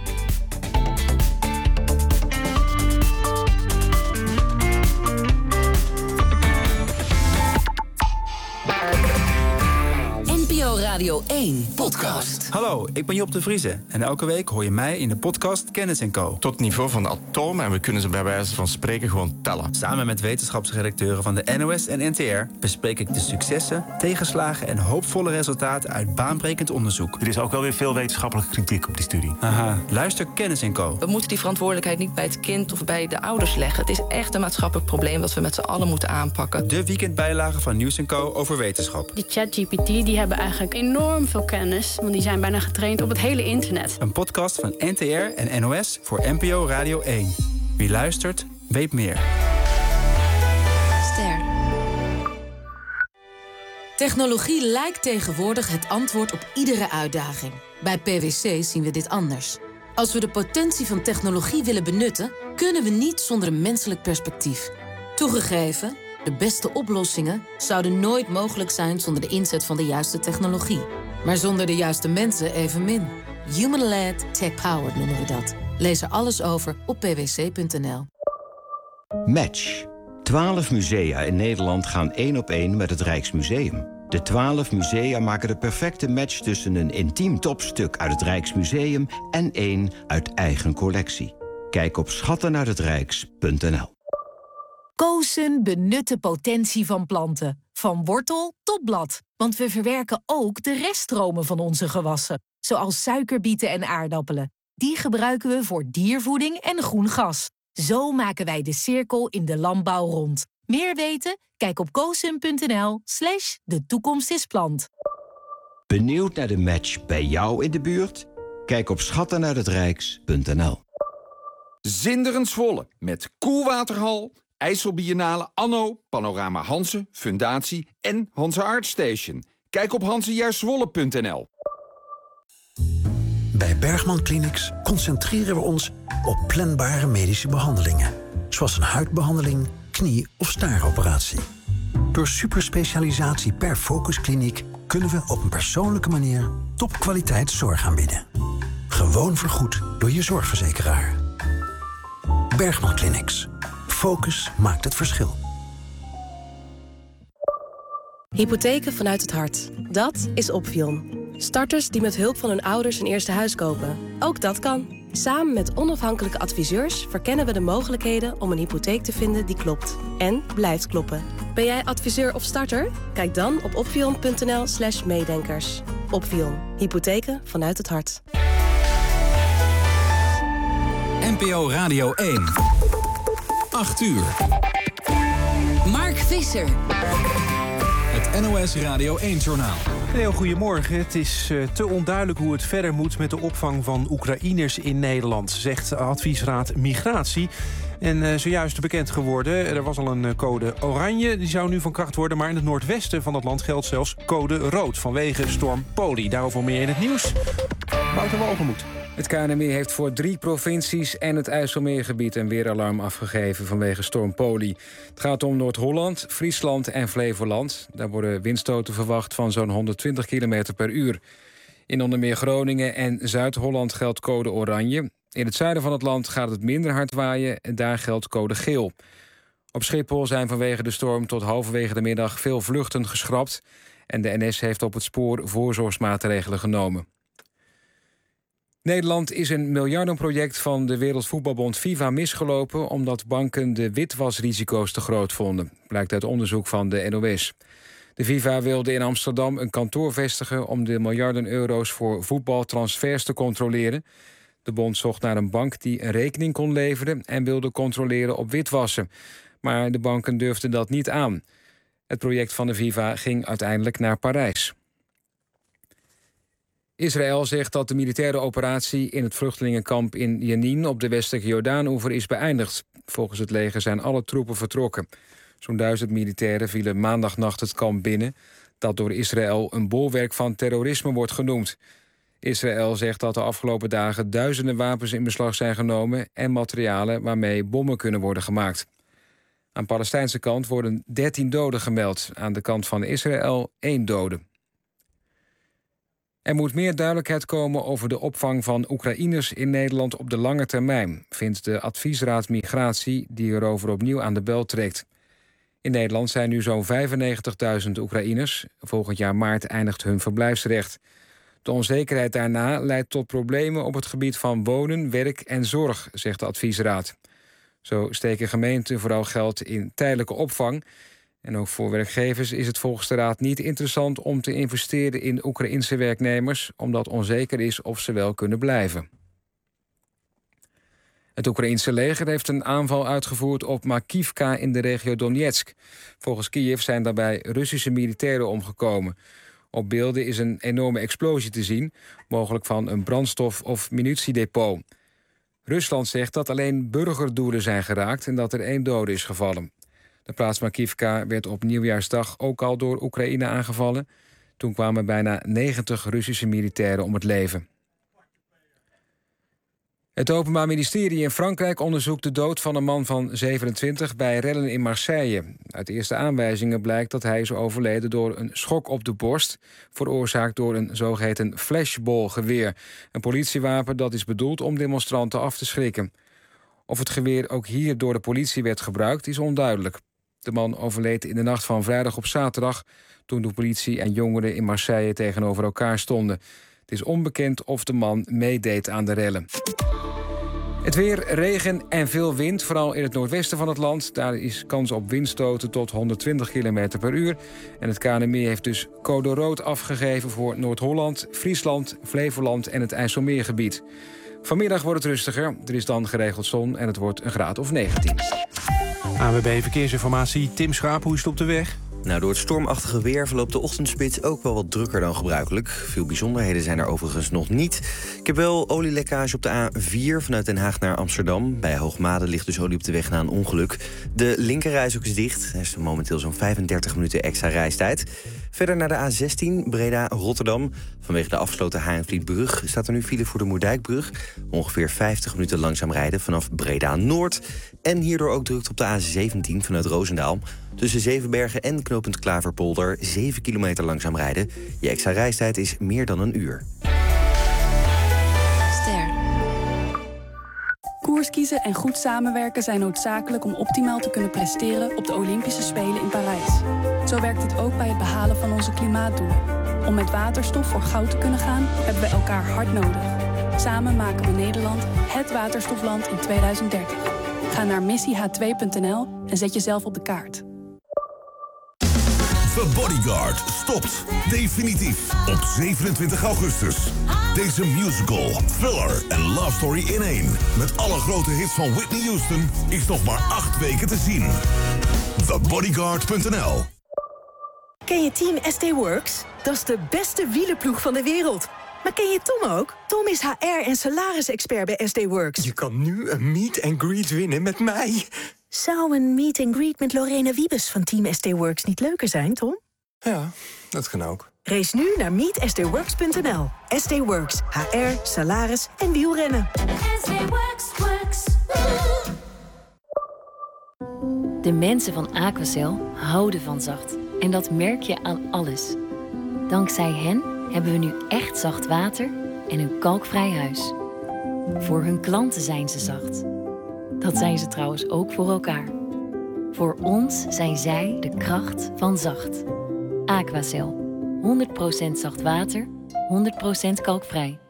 NPO Radio 1 podcast. Hallo, ik ben Job de Vrieze en elke week hoor je mij in de podcast Kennis & Co. Tot het niveau van de atomen en we kunnen ze bij wijze van spreken gewoon tellen. Samen met wetenschapsredacteuren van de NOS en NTR bespreek ik de successen, tegenslagen en hoopvolle resultaten uit baanbrekend onderzoek. Er is ook wel weer veel wetenschappelijke kritiek op die studie. Aha, luister Kennis & Co. We moeten die verantwoordelijkheid niet bij het kind of bij de ouders leggen. Het is echt een maatschappelijk probleem dat we met z'n allen moeten aanpakken. De weekendbijlage van Nieuws & Co over wetenschap. Die ChatGPT die hebben eigenlijk enorm veel kennis, want die zijn bijna getraind op het hele internet. Een podcast van NTR en NOS voor NPO Radio 1. Wie luistert, weet meer. Ster. Technologie lijkt tegenwoordig het antwoord op iedere uitdaging. Bij PwC zien we dit anders. Als we de potentie van technologie willen benutten, kunnen we niet zonder een menselijk perspectief. Toegegeven, de beste oplossingen zouden nooit mogelijk zijn zonder de inzet van de juiste technologie. Maar zonder de juiste mensen evenmin. Human-led, tech-powered noemen we dat. Lees er alles over op pwc.nl. Match. 12 musea in Nederland gaan 1 op 1 met het Rijksmuseum. De 12 musea maken de perfecte match tussen een intiem topstuk uit het Rijksmuseum en één uit eigen collectie. Kijk op schattenuithetrijks.nl. Koosen benut de potentie van planten. Van wortel tot blad. Want we verwerken ook de reststromen van onze gewassen. Zoals suikerbieten en aardappelen. Die gebruiken we voor diervoeding en groen gas. Zo maken wij de cirkel in de landbouw rond. Meer weten? Kijk op koosun.nl/de toekomst is plant. Benieuwd naar de match bij jou in de buurt? Kijk op schattenuithetrijks.nl. Zinderend Zwolle met Koelwaterhal, IJsselbiennale Anno, Panorama Hanze, Fundatie en Hanze Art Station. Kijk op hanzejuistzwolle.nl. Bij Bergman Clinics concentreren we ons op planbare medische behandelingen. Zoals een huidbehandeling, knie- of staaroperatie. Door superspecialisatie per focuskliniek kunnen we op een persoonlijke manier topkwaliteit zorg aanbieden. Gewoon vergoed door je zorgverzekeraar. Bergman Clinics. Focus maakt het verschil. Hypotheken vanuit het hart. Dat is Opvion. Starters die met hulp van hun ouders een eerste huis kopen. Ook dat kan. Samen met onafhankelijke adviseurs verkennen we de mogelijkheden om een hypotheek te vinden die klopt. En blijft kloppen. Ben jij adviseur of starter? Kijk dan op opvion.nl/meedenkers. Opvion. Hypotheken vanuit het hart. NPO Radio 1. 8 uur. Mark Visser. Het NOS Radio 1-journaal. Heel goedemorgen. Het is te onduidelijk hoe het verder moet met de opvang van Oekraïners in Nederland, zegt adviesraad Migratie. En zojuist bekend geworden, er was al een code oranje, die zou nu van kracht worden, maar in het noordwesten van het land geldt zelfs code rood vanwege storm Poli. Daarover meer in het nieuws. Wouter Walgemoed. Het KNMI heeft voor 3 provincies en het IJsselmeergebied een weeralarm afgegeven vanwege storm Poli. Het gaat om Noord-Holland, Friesland en Flevoland. Daar worden windstoten verwacht van zo'n 120 km per uur. In onder meer Groningen en Zuid-Holland geldt code oranje. In het zuiden van het land gaat het minder hard waaien en daar geldt code geel. Op Schiphol zijn vanwege de storm tot halverwege de middag veel vluchten geschrapt. En de NS heeft op het spoor voorzorgsmaatregelen genomen. Nederland is een miljardenproject van de Wereldvoetbalbond FIFA misgelopen omdat banken de witwasrisico's te groot vonden, blijkt uit onderzoek van de NOS. De FIFA wilde in Amsterdam een kantoor vestigen om de miljarden euro's voor voetbaltransfers te controleren. De bond zocht naar een bank die een rekening kon leveren en wilde controleren op witwassen. Maar de banken durfden dat niet aan. Het project van de FIFA ging uiteindelijk naar Parijs. Israël zegt dat de militaire operatie in het vluchtelingenkamp in Jenin op de westelijke Jordaanoever is beëindigd. Volgens het leger zijn alle troepen vertrokken. Zo'n 1000 militairen vielen maandagnacht het kamp binnen, dat door Israël een bolwerk van terrorisme wordt genoemd. Israël zegt dat de afgelopen dagen duizenden wapens in beslag zijn genomen en materialen waarmee bommen kunnen worden gemaakt. Aan de Palestijnse kant worden 13 doden gemeld. Aan de kant van Israël 1 dode. Er moet meer duidelijkheid komen over de opvang van Oekraïners in Nederland op de lange termijn, vindt de adviesraad Migratie, die erover opnieuw aan de bel trekt. In Nederland zijn nu zo'n 95.000 Oekraïners. Volgend jaar maart eindigt hun verblijfsrecht. De onzekerheid daarna leidt tot problemen op het gebied van wonen, werk en zorg, zegt de adviesraad. Zo steken gemeenten vooral geld in tijdelijke opvang. En ook voor werkgevers is het volgens de raad niet interessant om te investeren in Oekraïense werknemers, omdat onzeker is of ze wel kunnen blijven. Het Oekraïense leger heeft een aanval uitgevoerd op Makivka in de regio Donetsk. Volgens Kiev zijn daarbij Russische militairen omgekomen. Op beelden is een enorme explosie te zien, mogelijk van een brandstof- of munitiedepot. Rusland zegt dat alleen burgerdoelen zijn geraakt en dat er 1 dode is gevallen. De plaats Makivka werd op Nieuwjaarsdag ook al door Oekraïne aangevallen. Toen kwamen bijna 90 Russische militairen om het leven. Het Openbaar Ministerie in Frankrijk onderzoekt de dood van een man van 27 bij rellen in Marseille. Uit eerste aanwijzingen blijkt dat hij is overleden door een schok op de borst, veroorzaakt door een zogeheten flashballgeweer, een politiewapen dat is bedoeld om demonstranten af te schrikken. Of het geweer ook hier door de politie werd gebruikt is onduidelijk. De man overleed in de nacht van vrijdag op zaterdag, toen de politie en jongeren in Marseille tegenover elkaar stonden. Het is onbekend of de man meedeed aan de rellen. Het weer, regen en veel wind, vooral in het noordwesten van het land. Daar is kans op windstoten tot 120 km per uur. En het KNMI heeft dus code rood afgegeven voor Noord-Holland, Friesland, Flevoland en het IJsselmeergebied. Vanmiddag wordt het rustiger, er is dan geregeld zon en het wordt een graad of 19. ANWB Verkeersinformatie, Tim Schaap, hoe is het op de weg? Nou, door het stormachtige weer verloopt de ochtendspits ook wel wat drukker dan gebruikelijk. Veel bijzonderheden zijn er overigens nog niet. Ik heb wel olielekkage op de A4 vanuit Den Haag naar Amsterdam. Bij Hoogmade ligt dus olie op de weg na een ongeluk. De linkerrijstrook is dicht. Er is momenteel zo'n 35 minuten extra reistijd. Verder naar de A16 Breda-Rotterdam. Vanwege de afgesloten Harenvlietbrug staat er nu file voor de Moerdijkbrug. Ongeveer 50 minuten langzaam rijden vanaf Breda-Noord. En hierdoor ook drukte op de A17 vanuit Roosendaal. Tussen Zevenbergen en knooppunt Klaverpolder 7 kilometer langzaam rijden. Je extra reistijd is meer dan een uur. Ster. Koers kiezen en goed samenwerken zijn noodzakelijk om optimaal te kunnen presteren op de Olympische Spelen in Parijs. Zo werkt het ook bij het behalen van onze klimaatdoelen. Om met waterstof voor goud te kunnen gaan, hebben we elkaar hard nodig. Samen maken we Nederland het waterstofland in 2030. Ga naar missieh2.nl en zet jezelf op de kaart. The Bodyguard stopt definitief op 27 augustus. Deze musical, thriller en love story in één, met alle grote hits van Whitney Houston, is nog maar 8 weken te zien. TheBodyguard.nl. Ken je Team SD Works? Dat is de beste wielerploeg van de wereld. Maar ken je Tom ook? Tom is HR- en salarisexpert bij SD Works. Je kan nu een meet and greet winnen met mij. Zou een meet and greet met Lorena Wiebes van Team SD Works niet leuker zijn, Tom? Ja, dat kan ook. Race nu naar meetsdworks.nl. SD Works, HR, salaris en wielrennen. SD Works. De mensen van Aquacel houden van zacht. En dat merk je aan alles. Dankzij hen hebben we nu echt zacht water en een kalkvrij huis. Voor hun klanten zijn ze zacht. Dat zijn ze trouwens ook voor elkaar. Voor ons zijn zij de kracht van zacht. Aquacel. 100% zacht water, 100% kalkvrij.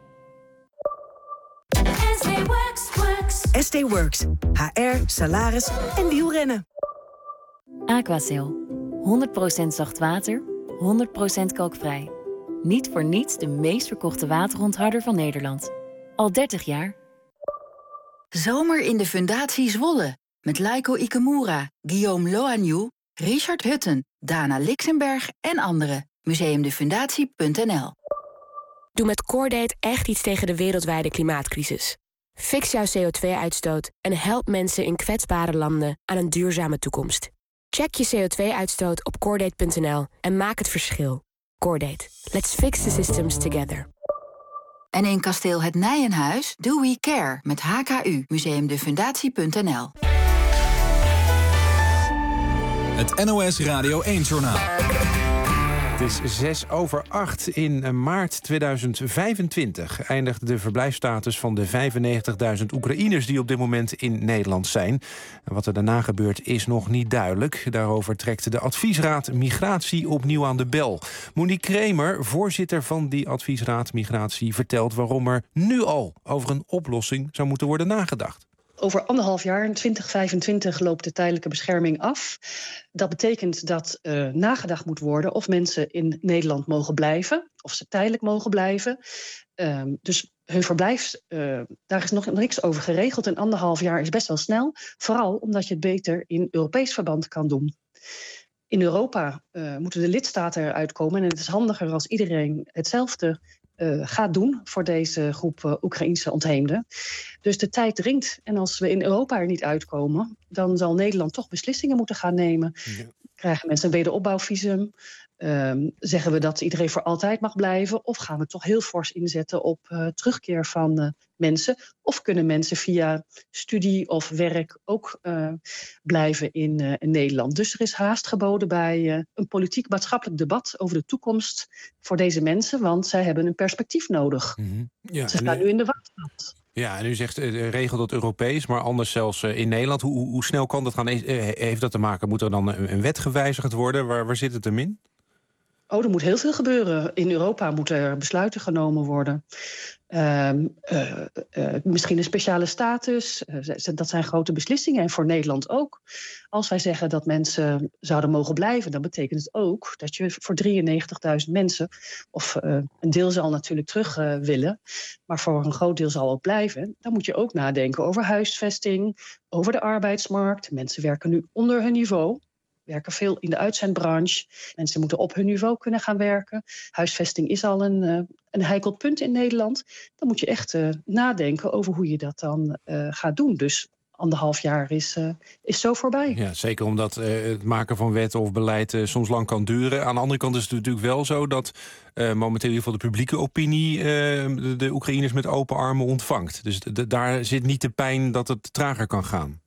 SD Works. HR, salaris en wielrennen. Aquacel. 100% zacht water, 100% kalkvrij. Niet voor niets de meest verkochte waterontharder van Nederland. Al 30 jaar. Zomer in de Fundatie Zwolle. Met Laiko Ikamura, Guillaume Loagnou, Richard Hutten, Dana Lixenberg en anderen. Museumdefundatie.nl. Doe met Cordate echt iets tegen de wereldwijde klimaatcrisis. Fix jouw CO2-uitstoot en help mensen in kwetsbare landen aan een duurzame toekomst. Check je CO2-uitstoot op Cordate.nl en maak het verschil. Cordate. Let's fix the systems together. En in Kasteel Het Nijenhuis Do We Care met HKU. Museumdefundatie.nl. Het NOS Radio 1-journaal. Het is 7:06 in maart 2025. Eindigt de verblijfsstatus van de 95.000 Oekraïners die op dit moment in Nederland zijn. En wat er daarna gebeurt is nog niet duidelijk. Daarover trekt de adviesraad Migratie opnieuw aan de bel. Monique Kremer, voorzitter van die adviesraad Migratie, vertelt waarom er nu al over een oplossing zou moeten worden nagedacht. Over 1,5 jaar, in 2025, loopt de tijdelijke bescherming af. Dat betekent dat nagedacht moet worden of mensen in Nederland mogen blijven. Of ze tijdelijk mogen blijven. Dus hun verblijf, daar is nog niks over geregeld. En 1,5 jaar is best wel snel. Vooral omdat je het beter in Europees verband kan doen. In Europa moeten de lidstaten eruit komen. En het is handiger als iedereen hetzelfde gaat doen voor deze groep Oekraïense ontheemden. Dus de tijd dringt. En als we in Europa er niet uitkomen, dan zal Nederland toch beslissingen moeten gaan nemen. Ja. Krijgen mensen een wederopbouwvisum? Zeggen we dat iedereen voor altijd mag blijven? Of gaan we toch heel fors inzetten op terugkeer van mensen? Of kunnen mensen via studie of werk ook blijven in Nederland? Dus er is haast geboden bij een politiek-maatschappelijk debat over de toekomst voor deze mensen, want zij hebben een perspectief nodig. Mm-hmm. Ja, ze staan nu in de wachtstand. Ja, en u zegt, regelt dat Europees, maar anders zelfs in Nederland. Hoe snel kan dat gaan? Heeft dat te maken? Moet er dan een wet gewijzigd worden? Waar zit het hem in? Er moet heel veel gebeuren. In Europa moeten er besluiten genomen worden. Misschien een speciale status. Dat zijn grote beslissingen. En voor Nederland ook. Als wij zeggen dat mensen zouden mogen blijven, dan betekent het ook dat je voor 93.000 mensen, of een deel zal natuurlijk terug willen, maar voor een groot deel zal ook blijven. Dan moet je ook nadenken over huisvesting, over de arbeidsmarkt. Mensen werken nu onder hun niveau. Werken veel in de uitzendbranche. Mensen moeten op hun niveau kunnen gaan werken. Huisvesting is al een heikel punt in Nederland. Dan moet je echt nadenken over hoe je dat dan gaat doen. Dus 1,5 jaar is zo voorbij. Ja, zeker omdat het maken van wetten of beleid soms lang kan duren. Aan de andere kant is het natuurlijk wel zo dat momenteel in ieder geval de publieke opinie de Oekraïners met open armen ontvangt. Dus daar zit niet de pijn dat het trager kan gaan.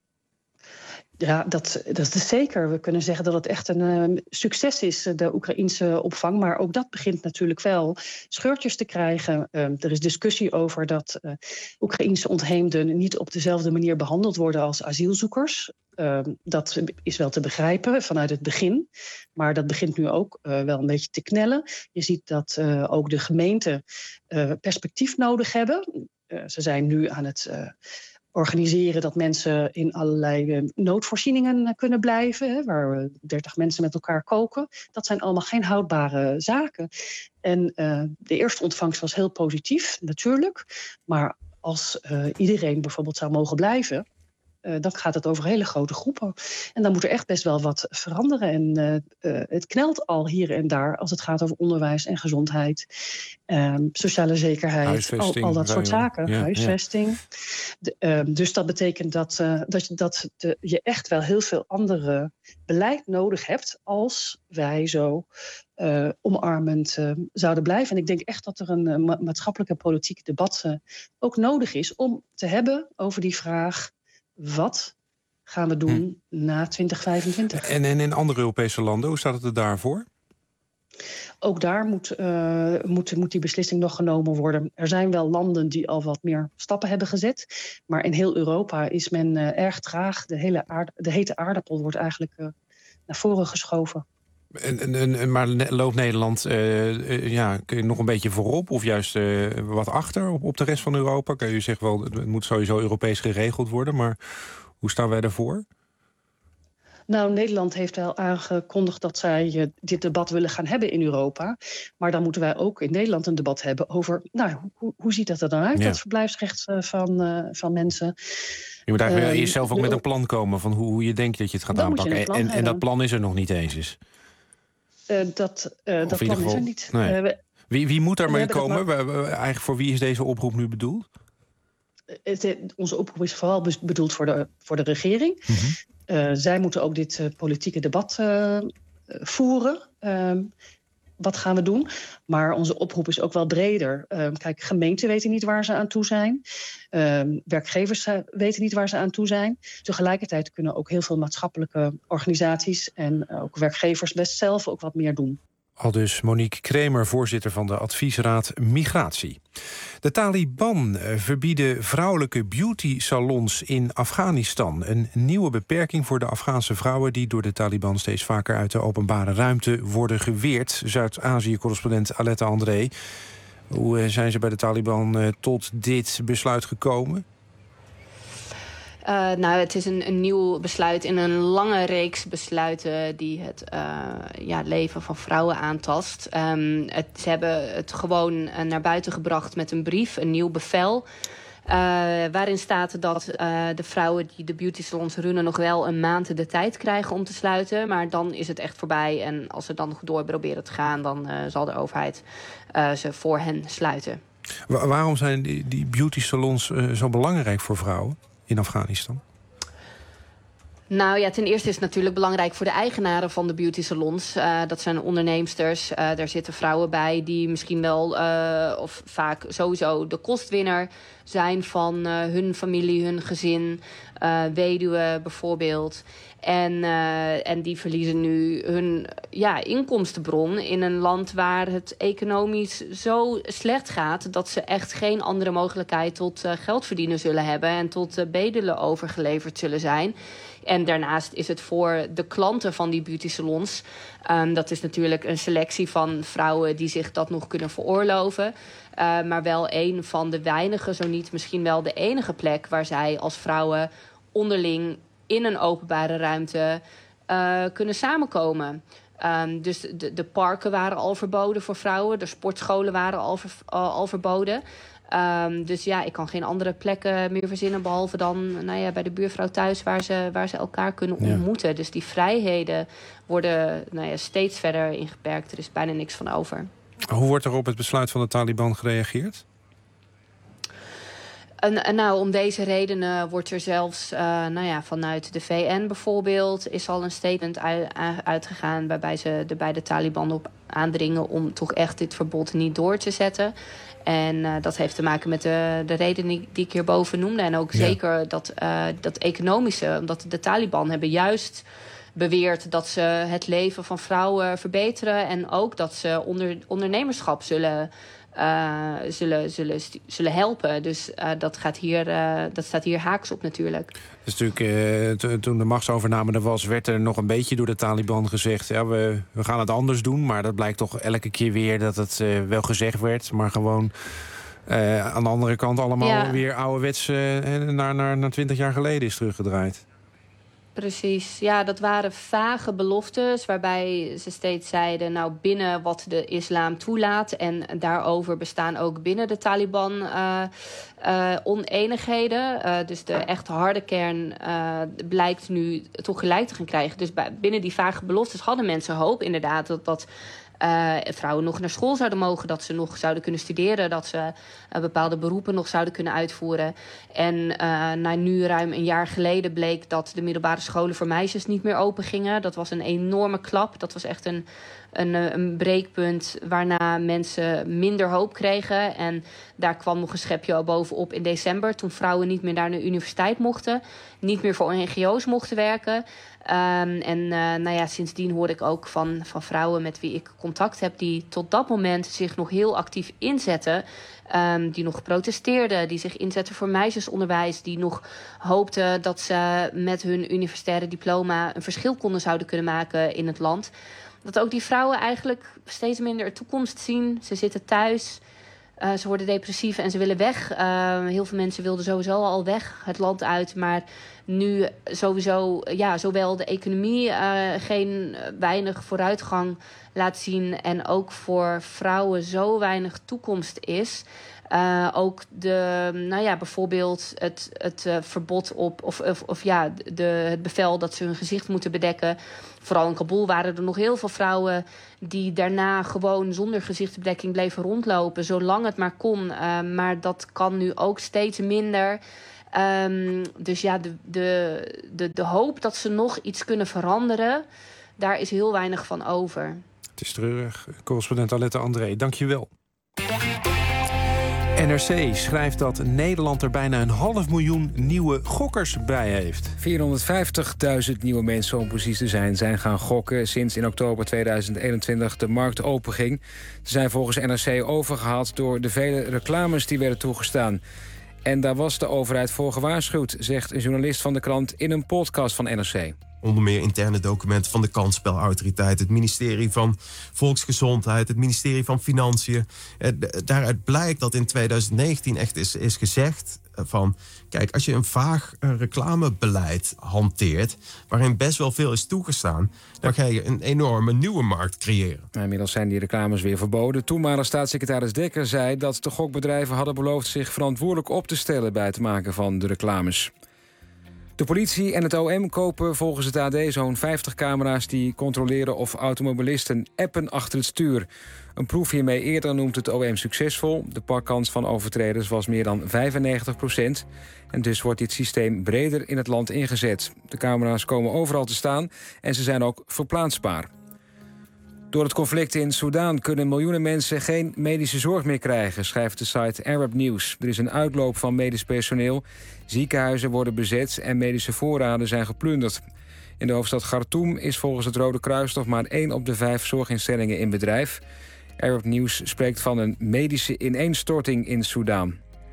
Ja, dat is zeker. We kunnen zeggen dat het echt een succes is, de Oekraïense opvang. Maar ook dat begint natuurlijk wel scheurtjes te krijgen. Er is discussie over dat Oekraïense ontheemden niet op dezelfde manier behandeld worden als asielzoekers. Dat is wel te begrijpen vanuit het begin. Maar dat begint nu ook wel een beetje te knellen. Je ziet dat ook de gemeenten perspectief nodig hebben. Ze zijn nu aan het organiseren dat mensen in allerlei noodvoorzieningen kunnen blijven, hè, waar 30 mensen met elkaar koken. Dat zijn allemaal geen houdbare zaken. En de eerste ontvangst was heel positief, natuurlijk. Maar als iedereen bijvoorbeeld zou mogen blijven, dan gaat het over hele grote groepen. En dan moet er echt best wel wat veranderen. En het knelt al hier en daar als het gaat over onderwijs en gezondheid, sociale zekerheid, al dat soort zaken. Ja, huisvesting. Ja. Dus dat betekent dat je echt wel heel veel andere beleid nodig hebt als wij zo omarmend zouden blijven. En ik denk echt dat er een maatschappelijk en politiek debat ook nodig is om te hebben over die vraag: wat gaan we doen na 2025? En in andere Europese landen, hoe staat het er daarvoor? Ook daar moet die beslissing nog genomen worden. Er zijn wel landen die al wat meer stappen hebben gezet. Maar in heel Europa is men erg traag. De hete aardappel wordt eigenlijk naar voren geschoven. Maar loopt Nederland kun je nog een beetje voorop of juist wat achter op de rest van Europa? Kun je zeggen wel, het moet sowieso Europees geregeld worden, maar hoe staan wij daarvoor? Nou, Nederland heeft wel aangekondigd dat zij dit debat willen gaan hebben in Europa. Maar dan moeten wij ook in Nederland een debat hebben over, hoe ziet dat er dan uit, dat verblijfsrecht van mensen. Je moet eigenlijk eerst zelf ook met een plan komen van hoe je denkt dat je het gaat aanpakken. En dat plan is er nog niet eens. Dat plan is er niet. Nee. Wie moet daarmee komen? Eigenlijk voor wie is deze oproep nu bedoeld? Onze oproep is vooral bedoeld voor de regering. Mm-hmm. Zij moeten ook dit politieke debat voeren. Wat gaan we doen? Maar onze oproep is ook wel breder. Kijk, gemeenten weten niet waar ze aan toe zijn. Werkgevers weten niet waar ze aan toe zijn. Tegelijkertijd kunnen ook heel veel maatschappelijke organisaties en ook werkgevers best zelf ook wat meer doen. Aldus Monique Kremer, voorzitter van de adviesraad Migratie. De Taliban verbieden vrouwelijke beauty-salons in Afghanistan. Een nieuwe beperking voor de Afghaanse vrouwen die door de Taliban steeds vaker uit de openbare ruimte worden geweerd. Zuid-Azië-correspondent Aletta André. Hoe zijn ze bij de Taliban tot dit besluit gekomen? Het is een nieuw besluit in een lange reeks besluiten die het leven van vrouwen aantast. Ze hebben het gewoon naar buiten gebracht met een brief, een nieuw bevel. Waarin staat dat de vrouwen die de beauty salons runnen nog wel een maand de tijd krijgen om te sluiten. Maar dan is het echt voorbij. En als ze dan nog door proberen te gaan, dan zal de overheid ze voor hen sluiten. Waarom zijn die beauty salons zo belangrijk voor vrouwen in Afghanistan? Nou ja, ten eerste is het natuurlijk belangrijk voor de eigenaren van de beauty salons. Dat zijn onderneemsters. Daar zitten vrouwen bij die misschien wel of vaak sowieso de kostwinner zijn van hun familie, hun gezin, weduwen bijvoorbeeld. En die verliezen nu hun inkomstenbron in een land waar het economisch zo slecht gaat dat ze echt geen andere mogelijkheid tot geld verdienen zullen hebben en tot bedelen overgeleverd zullen zijn. En daarnaast is het voor de klanten van die beauty salons, dat is natuurlijk een selectie van vrouwen die zich dat nog kunnen veroorloven. Maar wel een van de weinige, zo niet misschien wel de enige plek waar zij als vrouwen onderling in een openbare ruimte kunnen samenkomen. Dus de parken waren al verboden voor vrouwen. De sportscholen waren al verboden. Dus ja, ik kan geen andere plekken meer verzinnen behalve dan bij de buurvrouw thuis waar ze elkaar kunnen ontmoeten. Dus die vrijheden worden steeds verder ingeperkt. Er is bijna niks van over. Hoe wordt er op het besluit van de Taliban gereageerd? Om deze redenen wordt er zelfs vanuit de VN bijvoorbeeld is al een statement uitgegaan waarbij ze er bij de Taliban op aandringen om toch echt dit verbod niet door te zetten. En dat heeft te maken met de reden die ik hierboven noemde. En ook zeker dat economische, omdat de Taliban hebben juist beweert dat ze het leven van vrouwen verbeteren en ook dat ze ondernemerschap zullen helpen. Dus dat staat hier haaks op natuurlijk. Dus natuurlijk, toen de machtsovername er was, werd er nog een beetje door de Taliban gezegd, ja, we gaan het anders doen. Maar dat blijkt toch elke keer weer dat het wel gezegd werd, maar gewoon aan de andere kant allemaal weer ouderwets naar 20 jaar geleden is teruggedraaid. Precies, ja, dat waren vage beloftes waarbij ze steeds zeiden, binnen wat de islam toelaat en daarover bestaan ook binnen de Taliban oneenigheden. Dus de echt harde kern blijkt nu toch gelijk te gaan krijgen. Dus binnen die vage beloftes hadden mensen hoop inderdaad dat vrouwen nog naar school zouden mogen, dat ze nog zouden kunnen studeren, dat ze bepaalde beroepen nog zouden kunnen uitvoeren. En nu ruim een jaar geleden bleek dat de middelbare scholen voor meisjes niet meer open gingen. Dat was een enorme klap. Dat was echt een breekpunt waarna mensen minder hoop kregen. En daar kwam nog een schepje bovenop in december, toen vrouwen niet meer naar de universiteit mochten, niet meer voor NGO's mochten werken. Sindsdien hoor ik ook van vrouwen met wie ik contact heb die tot dat moment zich nog heel actief inzetten. Die nog protesteerden, die zich inzetten voor meisjesonderwijs, die nog hoopten dat ze met hun universitaire diploma een verschil zouden kunnen maken in het land. Dat ook die vrouwen eigenlijk steeds minder de toekomst zien. Ze zitten thuis, ze worden depressief en ze willen weg. Heel veel mensen wilden sowieso al weg, het land uit. Maar nu sowieso, zowel de economie geen weinig vooruitgang laat zien en ook voor vrouwen zo weinig toekomst is. Ook bijvoorbeeld het verbod op het bevel dat ze hun gezicht moeten bedekken. Vooral in Kabul waren er nog heel veel vrouwen die daarna gewoon zonder gezichtsbedekking bleven rondlopen, zolang het maar kon. Maar dat kan nu ook steeds minder. Dus ja, de hoop dat ze nog iets kunnen veranderen, daar is heel weinig van over. Het is treurig. Correspondent Alette André, dank je wel. NRC schrijft dat Nederland er bijna 500.000 nieuwe gokkers bij heeft. 450.000 nieuwe mensen, om precies te zijn gaan gokken sinds in oktober 2021 de markt openging. Ze zijn volgens NRC overgehaald door de vele reclames die werden toegestaan. En daar was de overheid voor gewaarschuwd, zegt een journalist van de krant in een podcast van NRC. Onder meer interne documenten van de kansspelautoriteit, het ministerie van Volksgezondheid, het ministerie van Financiën. Daaruit blijkt dat in 2019 echt is gezegd van, kijk, als je een vaag reclamebeleid hanteert, waarin best wel veel is toegestaan, dan ga je een enorme nieuwe markt creëren. Inmiddels zijn die reclames weer verboden. Toenmalig staatssecretaris Dekker zei dat de gokbedrijven hadden beloofd zich verantwoordelijk op te stellen bij het maken van de reclames. De politie en het OM kopen volgens het AD zo'n 50 camera's die controleren of automobilisten appen achter het stuur. Een proef hiermee eerder noemt het OM succesvol. De pakkans van overtreders was meer dan 95%. En dus wordt dit systeem breder in het land ingezet. De camera's komen overal te staan en ze zijn ook verplaatsbaar. Door het conflict in Soedan kunnen miljoenen mensen geen medische zorg meer krijgen, schrijft de site Arab News. Er is een uitloop van medisch personeel, ziekenhuizen worden bezet en medische voorraden zijn geplunderd. In de hoofdstad Khartoum is volgens het Rode Kruis nog maar 1 op de 5 zorginstellingen in bedrijf. Arab News spreekt van een medische ineenstorting in Soedan.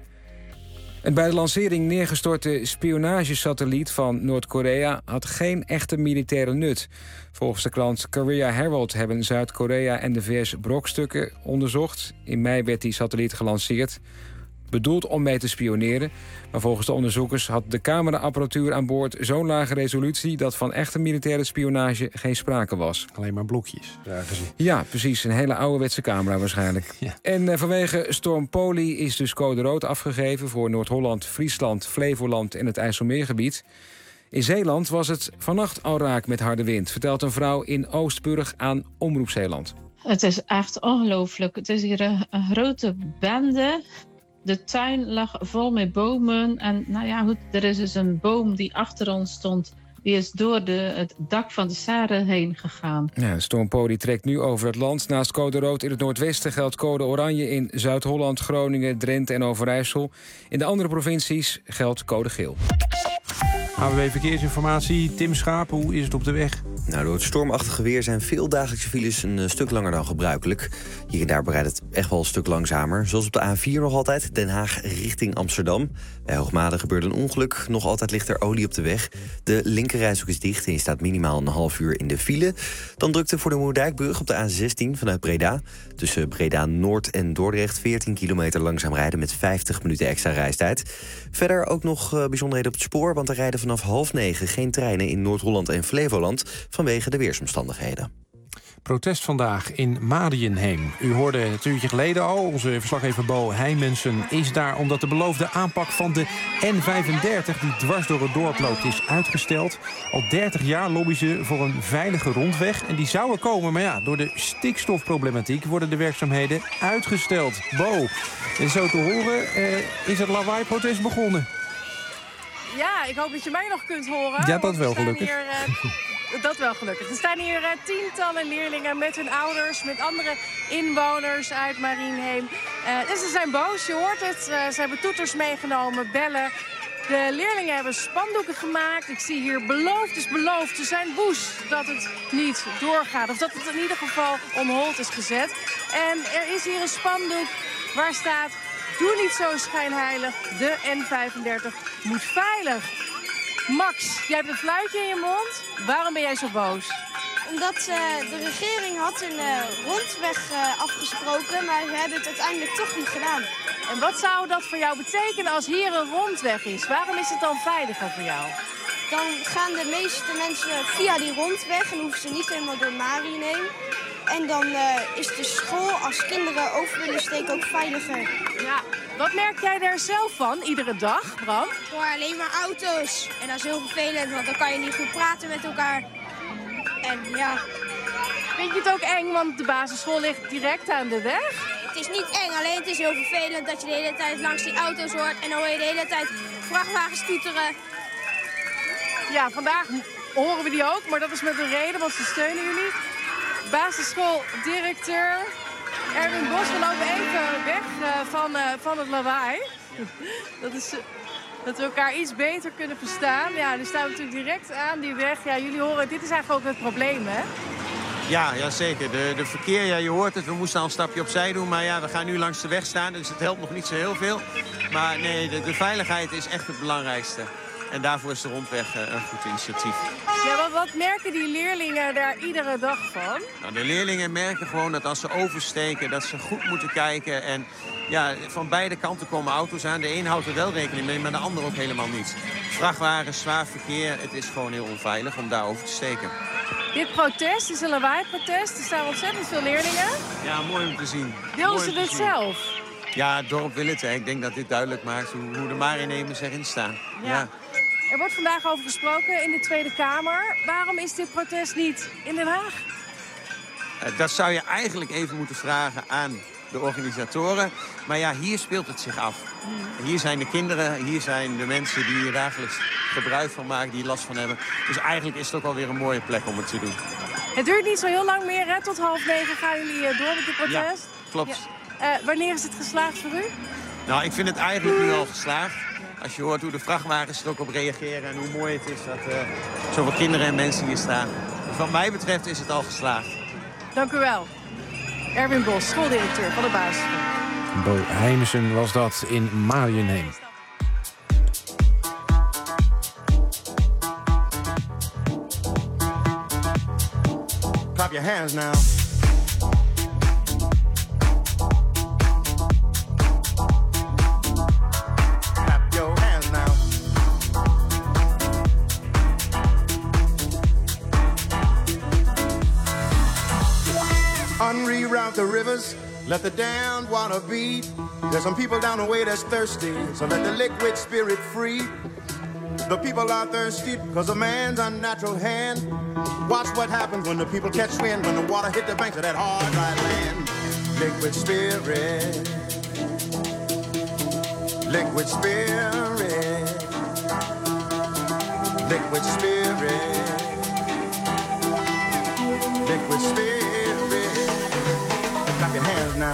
Een bij de lancering neergestorte spionagesatelliet van Noord-Korea had geen echte militaire nut. Volgens de krant Korea Herald hebben Zuid-Korea en de VS brokstukken onderzocht. In mei werd die satelliet gelanceerd, bedoeld om mee te spioneren. Maar volgens de onderzoekers had de cameraapparatuur aan boord zo'n lage resolutie dat van echte militaire spionage geen sprake was. Alleen maar blokjes, zagen ze. Ja, precies. Een hele ouderwetse camera waarschijnlijk. Ja. En vanwege storm Poli is dus code rood afgegeven voor Noord-Holland, Friesland, Flevoland en het IJsselmeergebied. In Zeeland was het vannacht al raak met harde wind, vertelt een vrouw in Oostburg aan Omroep Zeeland. Het is echt ongelooflijk. Het is hier een grote bende. De tuin lag vol met bomen. En nou ja, goed, er is dus een boom die achter ons stond. Die is door het dak van de Sare heen gegaan. Ja, storm Poli trekt nu over het land. Naast code rood in het noordwesten geldt code oranje in Zuid-Holland, Groningen, Drenthe en Overijssel. In de andere provincies geldt code geel. ANWB Verkeersinformatie, Tim Schaap, hoe is het op de weg? Nou, door het stormachtige weer zijn veel dagelijkse files een stuk langer dan gebruikelijk. Hier en daar bereidt het echt wel een stuk langzamer. Zoals op de A4 nog altijd, Den Haag richting Amsterdam. Bij Hoogmade gebeurde een ongeluk, nog altijd ligt er olie op de weg. De linkerrijstrook is dicht en je staat minimaal een half uur in de file. Dan drukte voor de Moerdijkbrug op de A16 vanuit Breda. Tussen Breda Noord en Dordrecht 14 kilometer langzaam rijden met 50 minuten extra reistijd. Verder ook nog bijzonderheden op het spoor, want er rijden vanaf 8:30 geen treinen in Noord-Holland en Flevoland vanwege de weersomstandigheden. Protest vandaag in Mariënheem. U hoorde een uurtje geleden al, onze verslaggever Bo Heimensen is daar omdat de beloofde aanpak van de N35... die dwars door het dorp loopt, is uitgesteld. Al 30 jaar lobbyen ze voor een veilige rondweg. En die zou er komen, maar ja, door de stikstofproblematiek worden de werkzaamheden uitgesteld. Bo, en zo te horen is het lawaai-protest begonnen. Ja, ik hoop dat je mij nog kunt horen. Ja, dat wel gelukkig. Dat wel gelukkig. Er staan hier tientallen leerlingen met hun ouders, met andere inwoners uit Mariënheem. Dus ze zijn boos, je hoort het. Ze hebben toeters meegenomen, bellen. De leerlingen hebben spandoeken gemaakt. Ik zie hier beloofd is beloofd. Ze zijn woest dat het niet doorgaat. Of dat het in ieder geval on hold is gezet. En er is hier een spandoek waar staat: doe niet zo schijnheilig. De N35 moet veilig. Max, jij hebt een fluitje in je mond. Waarom ben jij zo boos? Omdat de regering had een rondweg afgesproken, maar we hebben het uiteindelijk toch niet gedaan. En wat zou dat voor jou betekenen als hier een rondweg is? Waarom is het dan veiliger voor jou? Dan gaan de meeste mensen via die rondweg en hoeven ze niet helemaal door Mariënheem. En dan is de school, als kinderen over willen steken, ook veiliger. Ja, wat merk jij daar zelf van, iedere dag, Bram? Voor alleen maar auto's. En dat is heel vervelend, want dan kan je niet goed praten met elkaar. En ja. Vind je het ook eng, want de basisschool ligt direct aan de weg? Het is niet eng, alleen het is heel vervelend dat je de hele tijd langs die auto's hoort. En dan hoor je de hele tijd vrachtwagens toeteren. Ja, vandaag horen we die ook, maar dat is met een reden, want ze steunen jullie. Basisschooldirecteur Erwin Bos, we lopen even weg van het lawaai. Dat we elkaar iets beter kunnen verstaan. Ja, nu staan we natuurlijk direct aan die weg. Ja, jullie horen, dit is eigenlijk ook het probleem, hè? Ja, zeker. De verkeer, ja, je hoort het, we moesten al een stapje opzij doen. Maar ja, we gaan nu langs de weg staan, dus het helpt nog niet zo heel veel. Maar nee, de veiligheid is echt het belangrijkste. En daarvoor is de rondweg een goed initiatief. Ja, wat merken die leerlingen daar iedere dag van? Nou, de leerlingen merken gewoon dat als ze oversteken, dat ze goed moeten kijken. En ja, van beide kanten komen auto's aan. De een houdt er wel rekening mee, maar de ander ook helemaal niet. Vrachtwagens, zwaar verkeer, het is gewoon heel onveilig om daar over te steken. Dit protest is een lawaai-protest. Er staan ontzettend veel leerlingen. Ja, mooi om te zien. Wilden ze dit zelf? Ja, het dorp wil het. Hè. Ik denk dat dit duidelijk maakt hoe de Mariënhemers erin staan. Ja. Er wordt vandaag over gesproken in de Tweede Kamer. Waarom is dit protest niet in Den Haag? Dat zou je eigenlijk even moeten vragen aan de organisatoren. Maar ja, hier speelt het zich af. Hier zijn de kinderen, hier zijn de mensen die hier dagelijks gebruik van maken, die last van hebben. Dus eigenlijk is het ook alweer een mooie plek om het te doen. Het duurt niet zo heel lang meer, hè? Tot 8:30 gaan jullie door met dit protest. Ja, klopt. Ja. Wanneer is het geslaagd voor u? Nou, ik vind het eigenlijk nu al geslaagd. Als je hoort hoe de vrachtwagens er ook op reageren en hoe mooi het is dat zoveel kinderen en mensen hier staan. Dus wat mij betreft is het al geslaagd. Dank u wel. Erwin Bos, schooldirecteur van de basisschool. Bo Heijmesen was dat in Marienheem. Clap your hands now. Clap your hands now. Unreroute the rivers, let the damned water beat. There's some people down the way that's thirsty, so let the liquid spirit free. The people are thirsty because of man's unnatural hand. Watch what happens when the people catch wind, when the water hit the banks of that hard, dry land. Liquid spirit. Liquid spirit. Liquid spirit. Liquid spirit. Clap your hands now.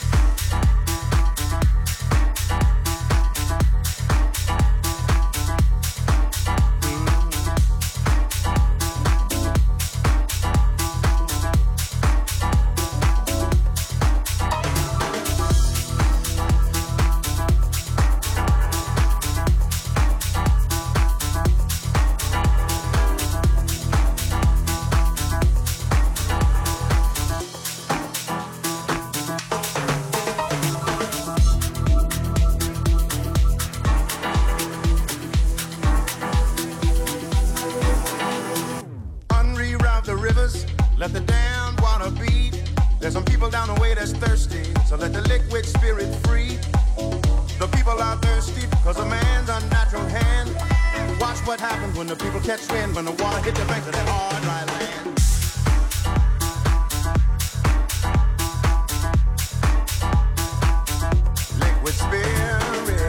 Let the damned water beat. There's some people down the way that's thirsty, so let the liquid spirit free. The people are thirsty because of man's unnatural hand. Watch what happens when the people catch wind, when the water hit the banks of that hard, dry land. Liquid spirit.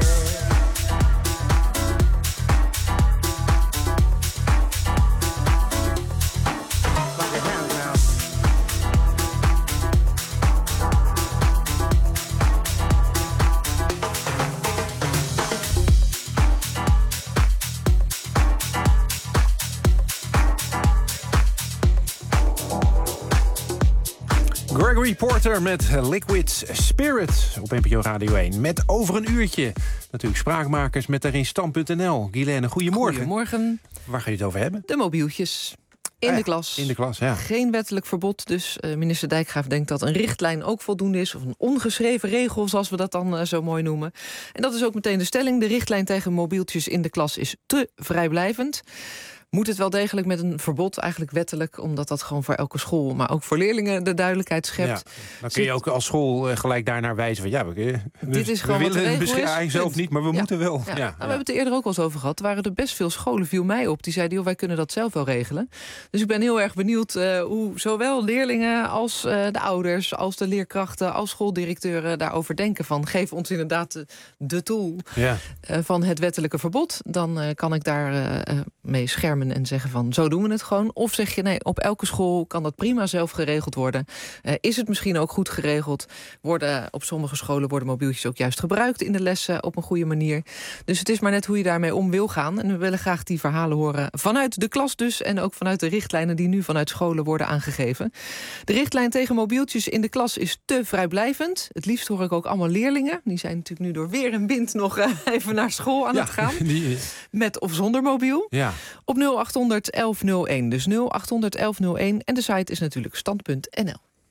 Gregory Porter met Liquid Spirit op NPO Radio 1. Met over een uurtje natuurlijk spraakmakers met daarin Stand.nl. Guilaine, goedemorgen. Goedemorgen. Waar ga je het over hebben? De mobieltjes. In de klas. In de klas, ja. Geen wettelijk verbod, dus minister Dijkgraaf denkt dat een richtlijn ook voldoende is. Of een ongeschreven regel, zoals we dat dan zo mooi noemen. En dat is ook meteen de stelling. De richtlijn tegen mobieltjes in de klas is te vrijblijvend. Moet het wel degelijk met een verbod, eigenlijk wettelijk, omdat dat gewoon voor elke school, maar ook voor leerlingen, de duidelijkheid schept. Ja, dan kun je ook als school gelijk daarnaar wijzen van ja, dit is gewoon we willen het misschien eigenlijk zelf niet, maar we moeten wel. Ja. Nou, we hebben het er eerder ook al eens over gehad. Er waren er best veel scholen, viel mij op. Die zeiden, wij kunnen dat zelf wel regelen. Dus ik ben heel erg benieuwd hoe zowel leerlingen als de ouders, als de leerkrachten, als schooldirecteuren daarover denken van geef ons inderdaad de tool van het wettelijke verbod. Dan kan ik daar mee schermen en zeggen van zo doen we het gewoon. Of zeg je nee, op elke school kan dat prima zelf geregeld worden. Is het misschien ook goed geregeld? Op sommige scholen worden mobieltjes ook juist gebruikt in de lessen op een goede manier. Dus het is maar net hoe je daarmee om wil gaan. En we willen graag die verhalen horen vanuit de klas dus en ook vanuit de richtlijnen die nu vanuit scholen worden aangegeven. De richtlijn tegen mobieltjes in de klas is te vrijblijvend. Het liefst hoor ik ook allemaal leerlingen. Die zijn natuurlijk nu door weer en wind nog even naar school aan het gaan. Met of zonder mobiel. Ja. Op 0800 1101. Dus 0800 1101. En de site is natuurlijk stand.nl.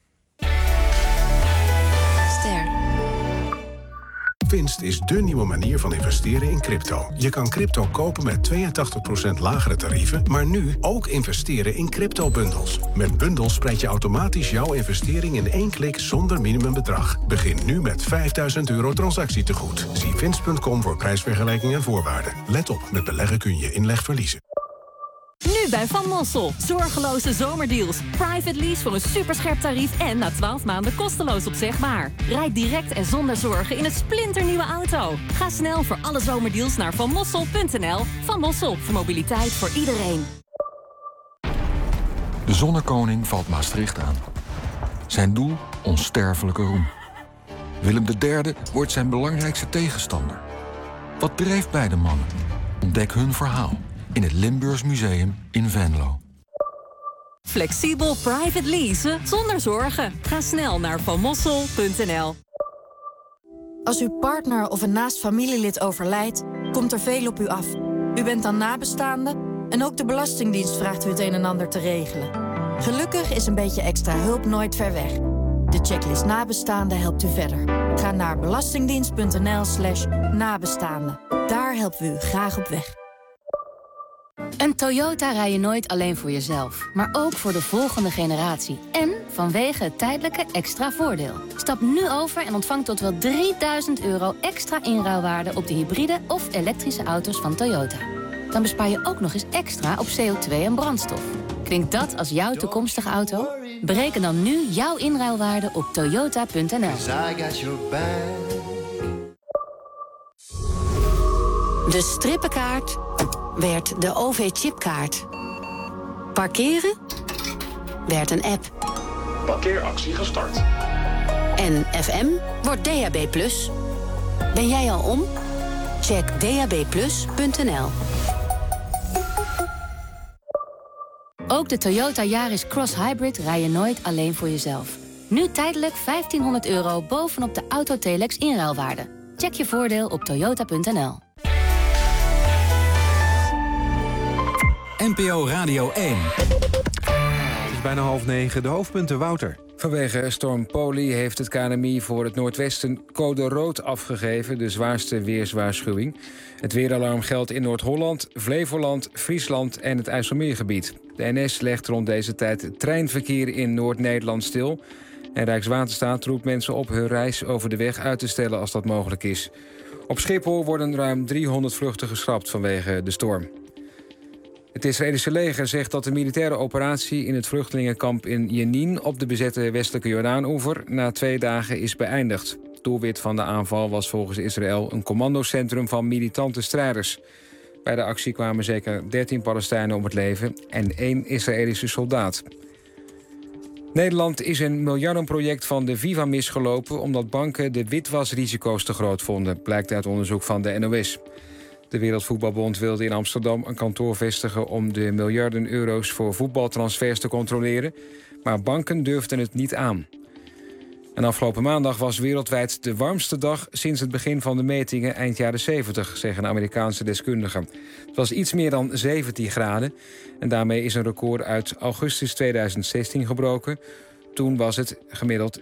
Vinst is dé nieuwe manier van investeren in crypto. Je kan crypto kopen met 82% lagere tarieven, maar nu ook investeren in crypto-bundels. Met bundels spreid je automatisch jouw investering in 1 klik zonder minimumbedrag. Begin nu met €5.000 transactietegoed. Zie vinst.com voor prijsvergelijking en voorwaarden. Let op, met beleggen kun je inleg verliezen. Nu bij Van Mossel. Zorgeloze zomerdeals. Private lease voor een superscherp tarief en na 12 maanden kosteloos opzegbaar. Rijd direct en zonder zorgen in een splinternieuwe auto. Ga snel voor alle zomerdeals naar vanmossel.nl. Van Mossel, voor mobiliteit voor iedereen. De zonnekoning valt Maastricht aan. Zijn doel, onsterfelijke roem. Willem III wordt zijn belangrijkste tegenstander. Wat drijft beide mannen? Ontdek hun verhaal in het Limburgs Museum in Venlo. Flexibel private leasen zonder zorgen. Ga snel naar vanmossel.nl. Als uw partner of een naast familielid overlijdt, komt er veel op u af. U bent dan nabestaande en ook de Belastingdienst vraagt u het een en ander te regelen. Gelukkig is een beetje extra hulp nooit ver weg. De checklist nabestaanden helpt u verder. Ga naar belastingdienst.nl/nabestaanden. Daar helpen we u graag op weg. Een Toyota rij je nooit alleen voor jezelf, maar ook voor de volgende generatie. En vanwege het tijdelijke extra voordeel. Stap nu over en ontvang tot wel €3000 extra inruilwaarde op de hybride of elektrische auto's van Toyota. Dan bespaar je ook nog eens extra op CO2 en brandstof. Klinkt dat als jouw toekomstige auto? Bereken dan nu jouw inruilwaarde op toyota.nl. De strippenkaart werd de OV-chipkaart. Parkeren werd een app. Parkeeractie gestart. En FM wordt DAB+. Ben jij al om? Check dabplus.nl. Ook de Toyota Yaris Cross Hybrid rij je nooit alleen voor jezelf. Nu tijdelijk €1500 bovenop de Autotelex inruilwaarde. Check je voordeel op toyota.nl. NPO Radio 1. Het is bijna 8:30. De hoofdpunten, Wouter. Vanwege storm Poli heeft het KNMI voor het Noordwesten code rood afgegeven, de zwaarste weerswaarschuwing. Het weeralarm geldt in Noord-Holland, Flevoland, Friesland en het IJsselmeergebied. De NS legt rond deze tijd het treinverkeer in Noord-Nederland stil. En Rijkswaterstaat roept mensen op hun reis over de weg uit te stellen als dat mogelijk is. Op Schiphol worden ruim 300 vluchten geschrapt vanwege de storm. Het Israëlische leger zegt dat de militaire operatie in het vluchtelingenkamp in Jenin op de bezette westelijke Jordaanoever na 2 dagen is beëindigd. Doelwit van de aanval was volgens Israël een commandocentrum van militante strijders. Bij de actie kwamen zeker 13 Palestijnen om het leven en 1 Israëlische soldaat. Nederland is een miljardenproject van de Viva misgelopen omdat banken de witwasrisico's te groot vonden, blijkt uit onderzoek van de NOS. De Wereldvoetbalbond wilde in Amsterdam een kantoor vestigen om de miljarden euro's voor voetbaltransfers te controleren, maar banken durfden het niet aan. En afgelopen maandag was wereldwijd de warmste dag sinds het begin van de metingen eind jaren 70, zeggen Amerikaanse deskundigen. Het was iets meer dan 17 graden en daarmee is een record uit augustus 2016 gebroken. Toen was het gemiddeld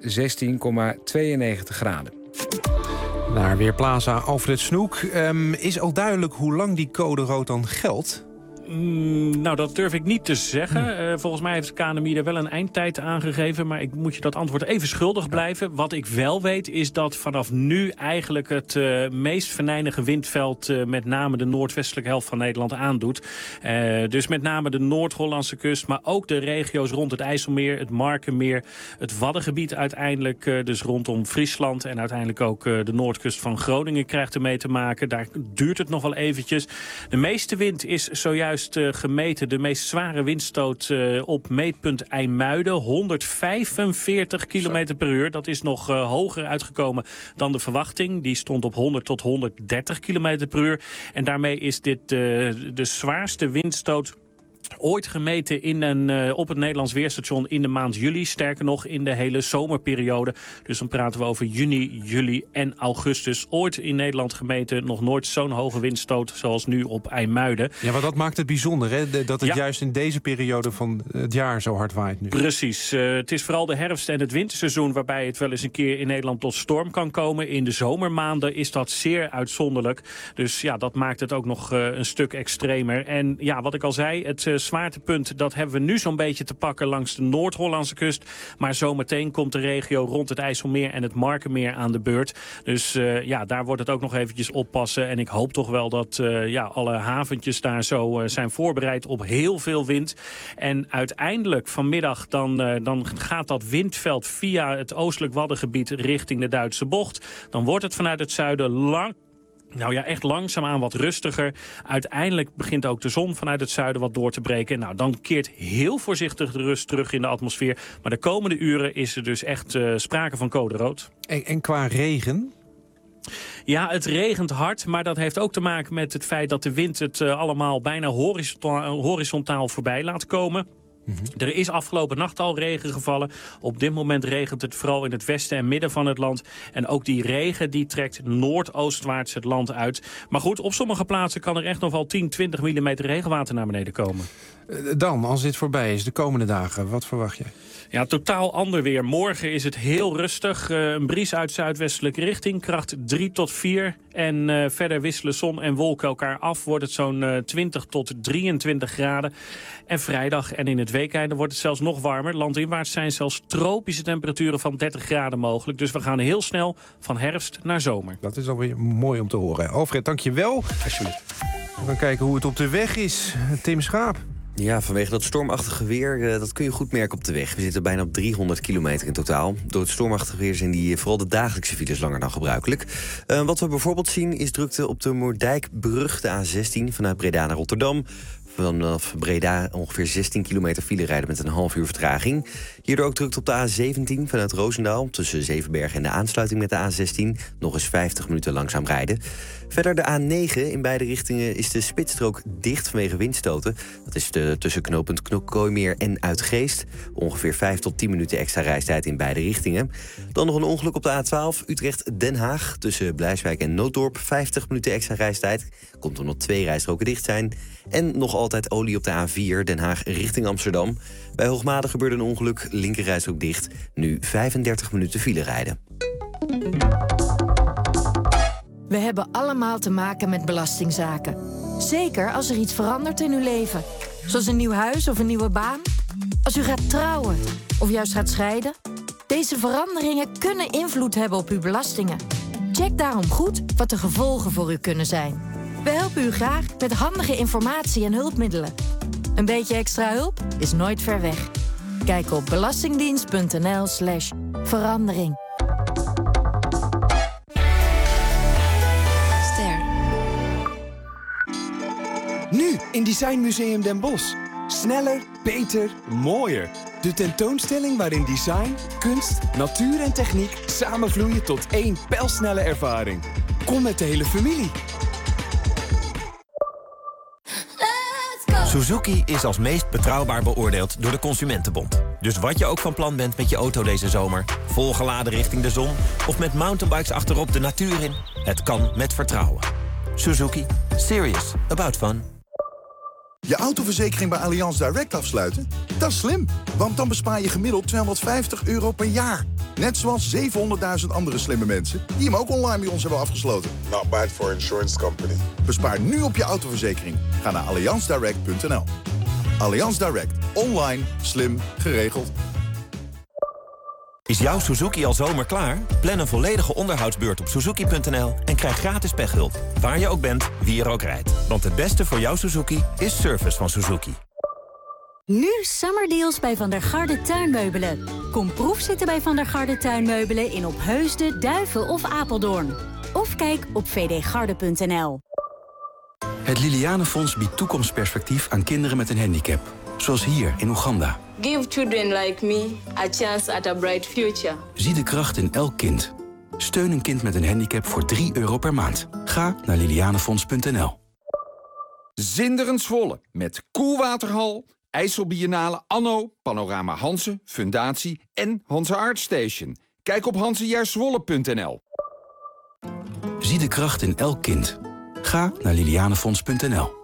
16,92 graden. Naar Weerplaza Alfred Snoek. Is al duidelijk hoe lang die code rood dan geldt? Nou, dat durf ik niet te zeggen. Volgens mij heeft het KNMI er wel een eindtijd aangegeven, maar ik moet je dat antwoord even schuldig blijven. Wat ik wel weet is dat vanaf nu eigenlijk het meest venijnige windveld met name de noordwestelijke helft van Nederland aandoet. Dus met name de Noord-Hollandse kust, maar ook de regio's rond het IJsselmeer, het Markenmeer, het Waddengebied uiteindelijk, dus rondom Friesland en uiteindelijk ook de noordkust van Groningen krijgt ermee te maken. Daar duurt het nog wel eventjes. De meeste wind is zojuist gemeten, de meest zware windstoot op meetpunt IJmuiden, 145 km per uur. Dat is nog hoger uitgekomen dan de verwachting. Die stond op 100 tot 130 km per uur. En daarmee is dit de zwaarste windstoot ooit gemeten op het Nederlands Weerstation in de maand juli. Sterker nog, in de hele zomerperiode. Dus dan praten we over juni, juli en augustus. Ooit in Nederland gemeten, nog nooit zo'n hoge windstoot zoals nu op IJmuiden. Ja, maar dat maakt het bijzonder, hè? Dat het juist in deze periode van het jaar zo hard waait nu. Precies. Het is vooral de herfst- en het winterseizoen waarbij het wel eens een keer in Nederland tot storm kan komen. In de zomermaanden is dat zeer uitzonderlijk. Dus ja, dat maakt het ook nog een stuk extremer. En ja, wat ik al zei, het zwaartepunt, dat hebben we nu zo'n beetje te pakken langs de Noord-Hollandse kust. Maar zometeen komt de regio rond het IJsselmeer en het Markenmeer aan de beurt. Dus ja, daar wordt het ook nog eventjes oppassen. En ik hoop toch wel dat alle haventjes daar zo zijn voorbereid op heel veel wind. En uiteindelijk vanmiddag dan gaat dat windveld via het oostelijk Waddengebied richting de Duitse bocht. Dan wordt het vanuit het zuiden Nou ja, echt langzaamaan wat rustiger. Uiteindelijk begint ook de zon vanuit het zuiden wat door te breken. Nou, dan keert heel voorzichtig de rust terug in de atmosfeer. Maar de komende uren is er dus echt sprake van code rood. En qua regen? Ja, het regent hard, maar dat heeft ook te maken met het feit dat de wind het allemaal bijna horizontaal voorbij laat komen. Er is afgelopen nacht al regen gevallen. Op dit moment regent het vooral in het westen en midden van het land. En ook die regen die trekt noordoostwaarts het land uit. Maar goed, op sommige plaatsen kan er echt nog wel 10-20 mm regenwater naar beneden komen. Dan, als dit voorbij is, de komende dagen, wat verwacht je? Ja, totaal ander weer. Morgen is het heel rustig. Een bries uit zuidwestelijke richting, kracht 3 tot 4. En verder wisselen zon en wolken elkaar af. Wordt het zo'n 20 tot 23 graden. En vrijdag en in het weekende wordt het zelfs nog warmer. Landinwaarts zijn zelfs tropische temperaturen van 30 graden mogelijk. Dus we gaan heel snel van herfst naar zomer. Dat is alweer mooi om te horen. Alfred, dank je wel. Alsjeblieft. We gaan kijken hoe het op de weg is. Tim Schaap. Ja, vanwege dat stormachtige weer, dat kun je goed merken op de weg. We zitten bijna op 300 kilometer in totaal. Door het stormachtige weer zijn vooral de dagelijkse files langer dan gebruikelijk. Wat we bijvoorbeeld zien is drukte op de Moerdijkbrug, de A16, vanuit Breda naar Rotterdam. Vanaf Breda ongeveer 16 kilometer file rijden met een half uur vertraging. Hierdoor ook drukte op de A17 vanuit Roosendaal, tussen Zevenbergen en de aansluiting met de A16. Nog eens 50 minuten langzaam rijden. Verder de A9. In beide richtingen is de spitsstrook dicht vanwege windstoten. Dat is tussen knooppunt Kooimeer en Uitgeest. Ongeveer 5 tot 10 minuten extra reistijd in beide richtingen. Dan nog een ongeluk op de A12 Utrecht-Den Haag. Tussen Blijswijk en Nooddorp 50 minuten extra reistijd. Komt er nog 2 rijstroken dicht zijn. En nog altijd olie op de A4 Den Haag richting Amsterdam. Bij Hoogmade gebeurde een ongeluk, linkerrijstrook dicht. Nu 35 minuten file rijden. We hebben allemaal te maken met belastingzaken. Zeker als er iets verandert in uw leven. Zoals een nieuw huis of een nieuwe baan. Als u gaat trouwen of juist gaat scheiden. Deze veranderingen kunnen invloed hebben op uw belastingen. Check daarom goed wat de gevolgen voor u kunnen zijn. We helpen u graag met handige informatie en hulpmiddelen. Een beetje extra hulp is nooit ver weg. Kijk op belastingdienst.nl/verandering. Nu in Design Museum Den Bosch. Sneller, beter, mooier. De tentoonstelling waarin design, kunst, natuur en techniek samenvloeien tot één pijlsnelle ervaring. Kom met de hele familie. Suzuki is als meest betrouwbaar beoordeeld door de Consumentenbond. Dus wat je ook van plan bent met je auto deze zomer, volgeladen richting de zon of met mountainbikes achterop de natuur in, het kan met vertrouwen. Suzuki. Serious about fun. Je autoverzekering bij Allianz Direct afsluiten? Dat is slim, want dan bespaar je gemiddeld €250 per jaar. Net zoals 700.000 andere slimme mensen die hem ook online bij ons hebben afgesloten. Not bad for insurance company. Bespaar nu op je autoverzekering. Ga naar allianzdirect.nl. Allianz Direct. Online, slim, geregeld. Is jouw Suzuki al zomer klaar? Plan een volledige onderhoudsbeurt op suzuki.nl en krijg gratis pechhulp. Waar je ook bent, wie er ook rijdt. Want het beste voor jouw Suzuki is service van Suzuki. Nu summerdeals bij Van der Garde Tuinmeubelen. Kom proefzitten bij Van der Garde Tuinmeubelen in Opheusden, Duiven of Apeldoorn. Of kijk op vdgarde.nl. Het Lilianenfonds biedt toekomstperspectief aan kinderen met een handicap. Zoals hier in Oeganda. Give children like me a chance at a bright future. Zie de kracht in elk kind. Steun een kind met een handicap voor €3 per maand. Ga naar lilianenfonds.nl. Zinderend Zwolle met Koelwaterhal, IJsselbiennale Anno, Panorama Hanze, Fundatie en Hanze Art Station. Kijk op hanzejaarzwolle.nl. Zie de kracht in elk kind. Ga naar lilianenfonds.nl.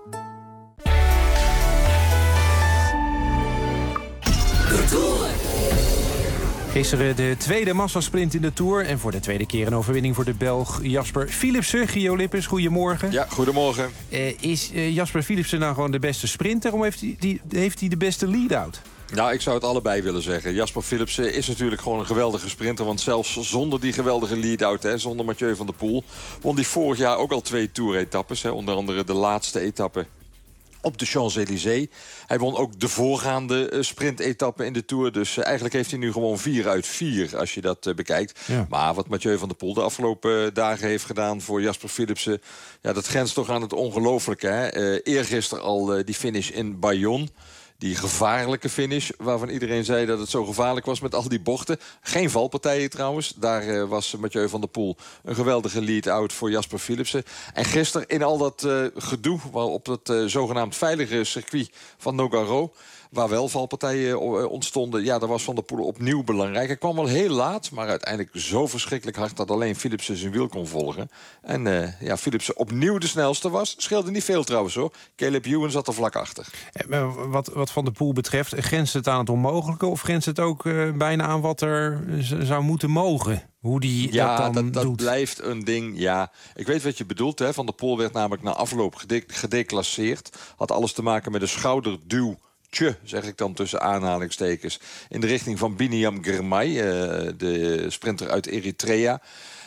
Gisteren de tweede massasprint in de Tour. En voor de tweede keer een overwinning voor de Belg Jasper Philipsen. Gio Lippens, goedemorgen. Ja, goedemorgen. Is Jasper Philipsen nou gewoon de beste sprinter? Of heeft hij de beste lead-out? Nou, ik zou het allebei willen zeggen. Jasper Philipsen is natuurlijk gewoon een geweldige sprinter. Want zelfs zonder die geweldige lead-out, zonder Mathieu van der Poel, won hij vorig jaar ook al 2 Tour-etappes. Onder andere de laatste etappe op de Champs-Élysées. Hij won ook de voorgaande sprintetappe in de Tour. Dus eigenlijk heeft hij nu gewoon 4 uit 4 als je dat bekijkt. Ja. Maar wat Mathieu van der Poel de afgelopen dagen heeft gedaan voor Jasper Philipsen, ja, dat grenst toch aan het ongelooflijke. Eergisteren al die finish in Bayonne. Die gevaarlijke finish, waarvan iedereen zei dat het zo gevaarlijk was met al die bochten. Geen valpartijen trouwens. Daar was Mathieu van der Poel een geweldige lead-out voor Jasper Philipsen. En gisteren in al dat gedoe op het zogenaamd veilige circuit van Nogaro, waar wel valpartijen ontstonden, ja, daar was Van der Poel opnieuw belangrijk. Hij kwam wel heel laat, maar uiteindelijk zo verschrikkelijk hard dat alleen Philipsen zijn wiel kon volgen. En Philipsen opnieuw de snelste was. Scheelde niet veel trouwens hoor. Caleb Ewan zat er vlak achter. Wat Van der Poel betreft, grenst het aan het onmogelijke of grenst het ook bijna aan wat er zou moeten mogen? Hoe die dat dan doet? Blijft een ding, ja. Ik weet wat je bedoelt, hè. Van der Poel werd namelijk na afloop gedeclasseerd. Had alles te maken met een schouderduw, zeg ik dan tussen aanhalingstekens, in de richting van Biniam Girmay, de sprinter uit Eritrea.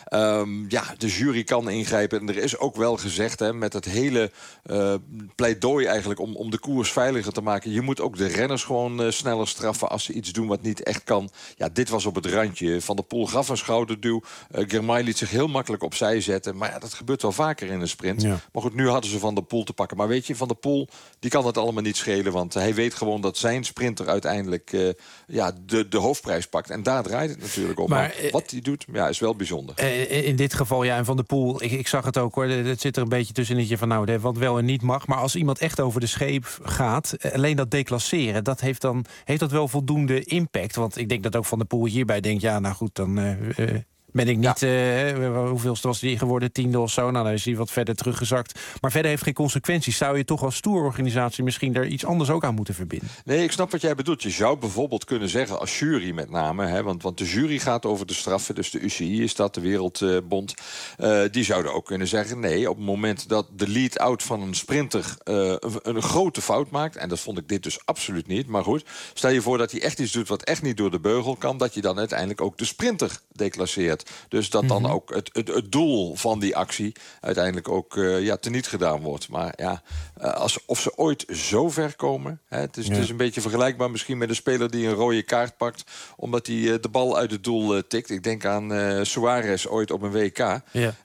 De jury kan ingrijpen. En er is ook wel gezegd, met het hele pleidooi eigenlijk om de koers veiliger te maken, je moet ook de renners gewoon sneller straffen als ze iets doen wat niet echt kan. Ja, dit was op het randje. Van der Poel gaf een schouderduw. Girmay liet zich heel makkelijk opzij zetten. Maar ja, dat gebeurt wel vaker in een sprint. Ja. Maar goed, nu hadden ze Van der Poel te pakken. Maar weet je, Van der Poel, die kan het allemaal niet schelen, want hij weet gewoon dat zijn sprinter uiteindelijk de hoofdprijs pakt. En daar draait het natuurlijk om. Maar wat hij doet, is wel bijzonder. In dit geval, en Van der Poel, ik zag het ook hoor. Het zit er een beetje tussenintje van wat wel en niet mag. Maar als iemand echt over de scheep gaat, alleen dat declasseren, dat heeft dat wel voldoende impact. Want ik denk dat ook Van der Poel hierbij denkt, dan ben ik niet, hoeveelste was die geworden, 10e of zo. Nou, dan is hij wat verder teruggezakt. Maar verder heeft geen consequenties. Zou je toch als tourorganisatie misschien er iets anders ook aan moeten verbinden? Nee, ik snap wat jij bedoelt. Je zou bijvoorbeeld kunnen zeggen, als jury met name, want de jury gaat over de straffen, dus de UCI is dat, de Wereldbond. Die zouden ook kunnen zeggen, nee, op het moment dat de lead-out van een sprinter een grote fout maakt, en dat vond ik dit dus absoluut niet, maar goed, stel je voor dat hij echt iets doet wat echt niet door de beugel kan, dat je dan uiteindelijk ook de sprinter declasseert. Dus dat dan ook het doel van die actie uiteindelijk ook teniet gedaan wordt. Maar of ze ooit zo ver komen. Het is een beetje vergelijkbaar misschien met een speler die een rode kaart pakt omdat hij de bal uit het doel tikt. Ik denk aan Suarez ooit op een WK.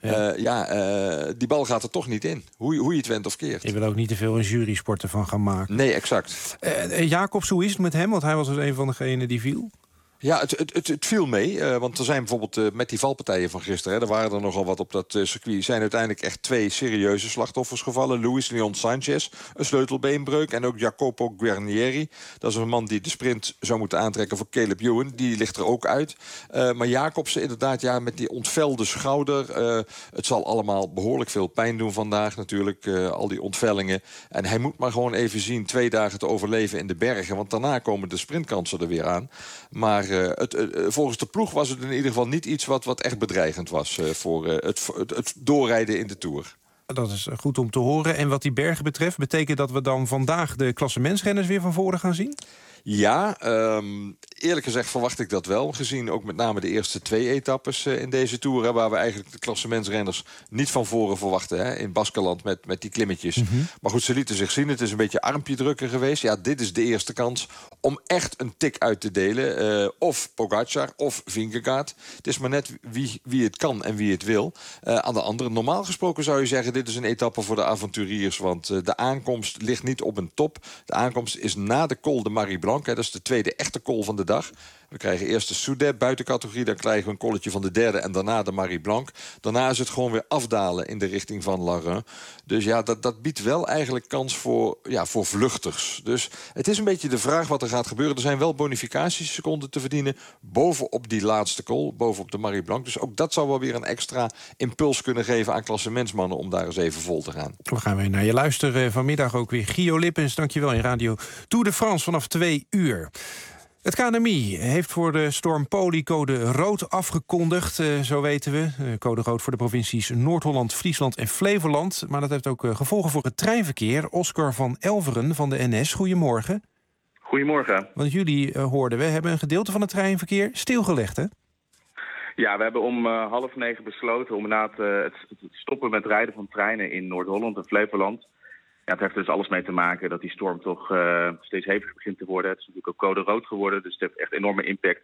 Die bal gaat er toch niet in. Hoe je het went of keert. Je wil ook niet te veel een jurysport ervan gaan maken. Nee, exact. Jacobs, hoe is het met hem? Want hij was dus een van degenen die viel. Ja, het viel mee. Want er zijn bijvoorbeeld met die valpartijen van gisteren, er waren er nogal wat op dat circuit, zijn uiteindelijk echt 2 serieuze slachtoffers gevallen. Luis Leon Sanchez, een sleutelbeenbreuk, en ook Jacopo Guarnieri. Dat is een man die de sprint zou moeten aantrekken voor Caleb Ewan. Die ligt er ook uit. Maar Jacobsen inderdaad, met die ontvelde schouder. Het zal allemaal behoorlijk veel pijn doen vandaag natuurlijk, al die ontvellingen. En hij moet maar gewoon even zien 2 dagen te overleven in de bergen, want daarna komen de sprintkansen er weer aan. Maar volgens de ploeg was het in ieder geval niet iets wat echt bedreigend was voor het doorrijden in de Tour. Dat is goed om te horen. En wat die bergen betreft, betekent dat we dan vandaag de klassementsrenners weer van voren gaan zien? Ja, eerlijk gezegd verwacht ik dat wel. Gezien ook met name de eerste 2 etappes in deze Tour, waar we eigenlijk de klassementsrenners niet van voren verwachten. In Baskeland met die klimmetjes. Maar goed, ze lieten zich zien. Het is een beetje armpje drukken geweest. Ja, dit is de eerste kans om echt een tik uit te delen. Of Pogacar of Vingegaard. Het is maar net wie het kan en wie het wil. Aan de andere, normaal gesproken zou je zeggen, dit is een etappe voor de avonturiers. Want de aankomst ligt niet op een top. De aankomst is na de Col de Marie Blanc. Dat is de tweede echte col van de dag. We krijgen eerst de Soudeb buitencategorie. Dan krijgen we een colletje van de derde en daarna de Marie Blanc. Daarna is het gewoon weer afdalen in de richting van Larun. Dus dat biedt wel eigenlijk kans voor vluchters. Dus het is een beetje de vraag wat er gaat gebeuren. Er zijn wel bonificatieseconden te verdienen bovenop die laatste col, bovenop de Marie Blanc. Dus ook dat zou wel weer een extra impuls kunnen geven aan klassementsmannen om daar eens even vol te gaan. We gaan weer naar je luisteren. Vanmiddag ook weer Gio Lippens. Dankjewel in Radio Tour de France vanaf 2 uur. Het KNMI heeft voor de storm Poli code rood afgekondigd, zo weten we. Code rood voor de provincies Noord-Holland, Friesland en Flevoland. Maar dat heeft ook gevolgen voor het treinverkeer. Oscar van Elveren van de NS, goedemorgen. Goedemorgen. Want jullie, hoorden we, hebben een gedeelte van het treinverkeer stilgelegd, hè? Ja, we hebben om 8:30 besloten om inderdaad het stoppen met rijden van treinen in Noord-Holland en Flevoland. het heeft dus alles mee te maken dat die storm toch steeds heviger begint te worden. Het is natuurlijk ook code rood geworden, dus het heeft echt enorme impact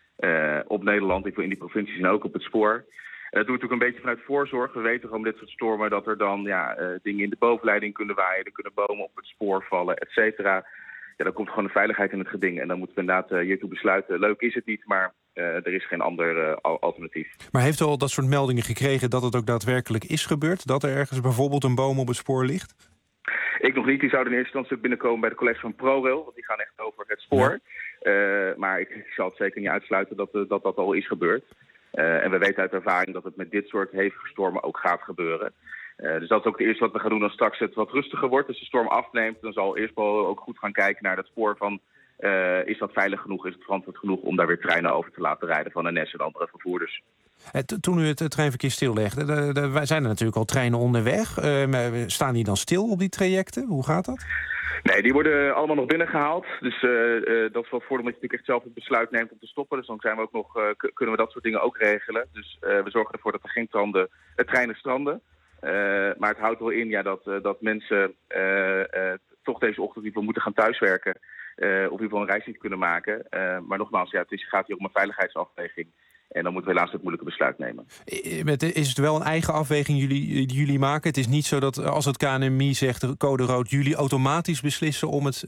op Nederland, in die provincies en ook op het spoor. En dat doen we natuurlijk een beetje vanuit voorzorg. We weten gewoon dit soort stormen dat er dan dingen in de bovenleiding kunnen waaien, er kunnen bomen op het spoor vallen, et cetera. Ja, dan komt gewoon de veiligheid in het geding. En dan moeten we inderdaad hiertoe besluiten. Leuk is het niet, maar er is geen ander alternatief. Maar heeft u al dat soort meldingen gekregen dat het ook daadwerkelijk is gebeurd? Dat er ergens bijvoorbeeld een boom op het spoor ligt? Ik nog niet. Die zouden in eerste instantie binnenkomen bij de collega's van ProRail. Want die gaan echt over het spoor. Ja. Maar ik zal het zeker niet uitsluiten dat al is gebeurd. En we weten uit ervaring dat het met dit soort hevige stormen ook gaat gebeuren. Dus dat is ook het eerste wat we gaan doen als straks het wat rustiger wordt. Als de storm afneemt, dan zal eerst wel ook goed gaan kijken naar dat spoor van... is dat veilig genoeg, is het verantwoord genoeg om daar weer treinen over te laten rijden van NS en andere vervoerders. Toen u het treinverkeer stillegde, zijn er natuurlijk al treinen onderweg. Staan die dan stil op die trajecten? Hoe gaat dat? Nee, die worden allemaal nog binnengehaald. Dus dat is wel het voordeel dat je natuurlijk echt zelf het besluit neemt om te stoppen. Dus dan zijn we ook nog, kunnen we dat soort dingen ook regelen. Dus we zorgen ervoor dat er geen treinen stranden. Maar het houdt wel in dat mensen toch deze ochtend in ieder geval moeten gaan thuiswerken. Of in ieder geval een reis niet kunnen maken. Maar nogmaals, het gaat hier om een veiligheidsafweging. En dan moeten we helaas het moeilijke besluit nemen. Is het wel een eigen afweging die jullie maken? Het is niet zo dat als het KNMI zegt code rood, jullie automatisch beslissen om het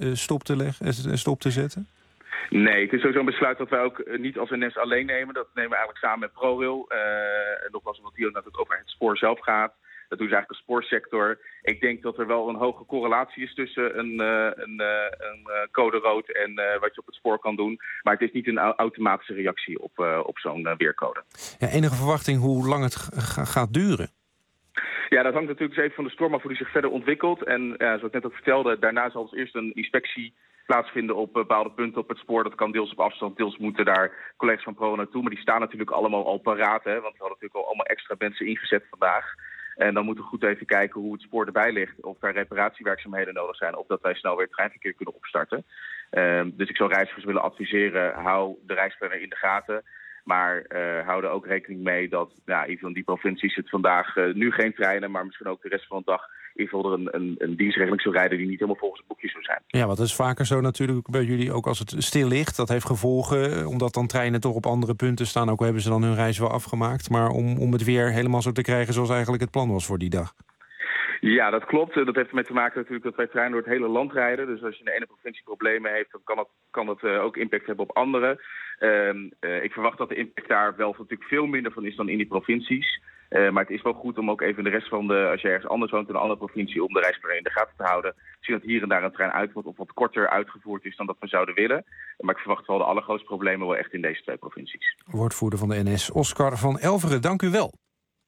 stop te zetten? Nee, het is sowieso een besluit dat wij ook niet als NS alleen nemen. Dat nemen we eigenlijk samen met ProRail. Nogmaals, omdat hier natuurlijk over het spoor zelf gaat. Dat doen ze eigenlijk als spoorsector. Ik denk dat er wel een hoge correlatie is tussen een code rood en wat je op het spoor kan doen. Maar het is niet een automatische reactie op zo'n weercode. Ja, enige verwachting hoe lang het gaat duren? Ja, dat hangt natuurlijk even van de storm af hoe die zich verder ontwikkelt. En zoals ik net ook vertelde, daarna zal dus eerst een inspectie plaatsvinden op bepaalde punten op het spoor. Dat kan deels op afstand, deels moeten daar collega's van ProRail naartoe. Maar die staan natuurlijk allemaal al paraat, hè, want we hadden natuurlijk al allemaal extra mensen ingezet vandaag. En dan moeten we goed even kijken hoe het spoor erbij ligt. Of er reparatiewerkzaamheden nodig zijn. Of dat wij snel weer het treinverkeer kunnen opstarten. Dus ik zou reizigers willen adviseren, hou de reisplanner in de gaten. Maar hou er ook rekening mee dat in die provincies het vandaag nu geen treinen, maar misschien ook de rest van de dag in ieder geval er een dienstregeling zou rijden die niet helemaal volgens het boekje zou zijn. Ja, want dat is vaker zo natuurlijk bij jullie ook als het stil ligt. Dat heeft gevolgen, omdat dan treinen toch op andere punten staan. Ook hebben ze dan hun reis wel afgemaakt. Maar om het weer helemaal zo te krijgen zoals eigenlijk het plan was voor die dag. Ja, dat klopt. Dat heeft ermee te maken natuurlijk dat wij treinen door het hele land rijden. Dus als je in de ene provincie problemen heeft, dan kan dat ook impact hebben op andere. Ik verwacht dat de impact daar wel natuurlijk veel minder van is dan in die provincies. Maar het is wel goed om ook even de rest van als je ergens anders woont in een andere provincie, om de reisplanner in de gaten te houden. Zie dat hier en daar een trein uit wordt of wat korter uitgevoerd is dan dat we zouden willen. Maar ik verwacht wel de allergrootste problemen wel echt in deze twee provincies. Woordvoerder van de NS, Oscar van Elveren, dank u wel.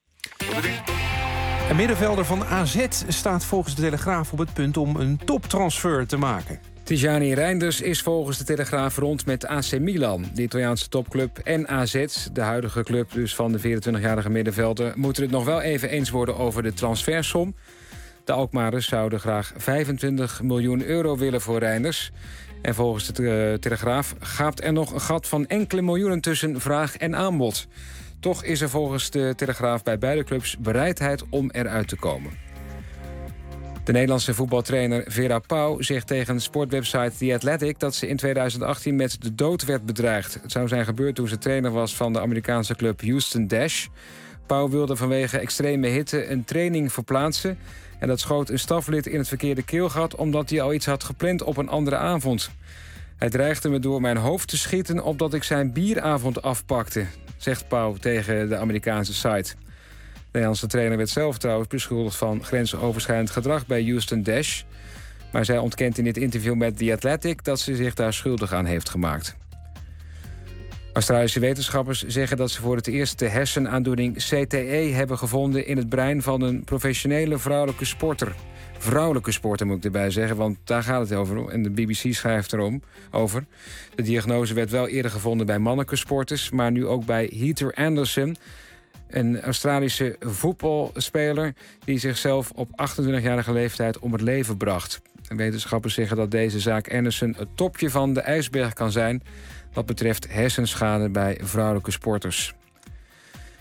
Een middenvelder van AZ staat volgens de Telegraaf op het punt om een toptransfer te maken. Tijani Reinders is volgens de Telegraaf rond met AC Milan. De Italiaanse topclub en AZ, de huidige club dus van de 24-jarige middenvelder, moeten het nog wel even eens worden over de transfersom. De Alkmaarders zouden graag 25 miljoen euro willen voor Reinders. En volgens de Telegraaf gaapt er nog een gat van enkele miljoenen tussen vraag en aanbod. Toch is er volgens de Telegraaf bij beide clubs bereidheid om eruit te komen. De Nederlandse voetbaltrainer Vera Pauw zegt tegen sportwebsite The Athletic dat ze in 2018 met de dood werd bedreigd. Het zou zijn gebeurd toen ze trainer was van de Amerikaanse club Houston Dash. Pauw wilde vanwege extreme hitte een training verplaatsen. En dat schoot een staflid in het verkeerde keelgat omdat hij al iets had gepland op een andere avond. Hij dreigde me door mijn hoofd te schieten opdat ik zijn bieravond afpakte, zegt Pauw tegen de Amerikaanse site. De Nederlandse trainer werd zelf trouwens beschuldigd van grensoverschrijdend gedrag bij Houston Dash. Maar zij ontkent in dit interview met The Athletic dat ze zich daar schuldig aan heeft gemaakt. Australische wetenschappers zeggen dat ze voor het eerst de hersenaandoening CTE hebben gevonden in het brein van een professionele vrouwelijke sporter. Vrouwelijke sporter moet ik erbij zeggen, want daar gaat het over. En de BBC schrijft erom over. De diagnose werd wel eerder gevonden bij mannelijke sporters, maar nu ook bij Heather Anderson, een Australische voetbalspeler die zichzelf op 28-jarige leeftijd om het leven bracht. En wetenschappers zeggen dat deze zaak Anderson het topje van de ijsberg kan zijn wat betreft hersenschade bij vrouwelijke sporters.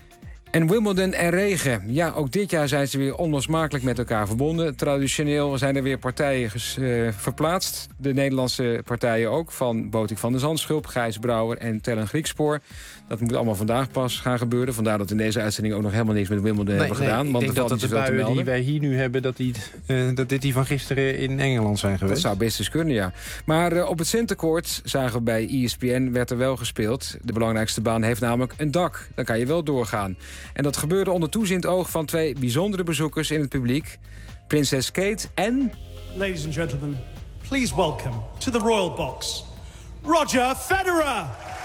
En Wimbledon en regen. Ja, ook dit jaar zijn ze weer onlosmakelijk met elkaar verbonden. Traditioneel zijn er weer partijen verplaatst. De Nederlandse partijen ook. Van Botik van der Zandschulp, Gijs Brouwer en Tellen Griekspoor. Dat moet allemaal vandaag pas gaan gebeuren. Vandaar dat we in deze uitzending ook nog helemaal niks met Wimbledon hebben gedaan. Ik denk dat de buien die wij hier nu hebben, dat dit die van gisteren in Engeland zijn geweest. Dat zou best eens kunnen, ja. Maar op het centercourt, zagen we bij ESPN, werd er wel gespeeld. De belangrijkste baan heeft namelijk een dak. Dan kan je wel doorgaan. En dat gebeurde onder toezicht oog van 2 bijzondere bezoekers in het publiek. Prinses Kate en... Ladies and gentlemen, please welcome to the Royal Box, Roger Federer.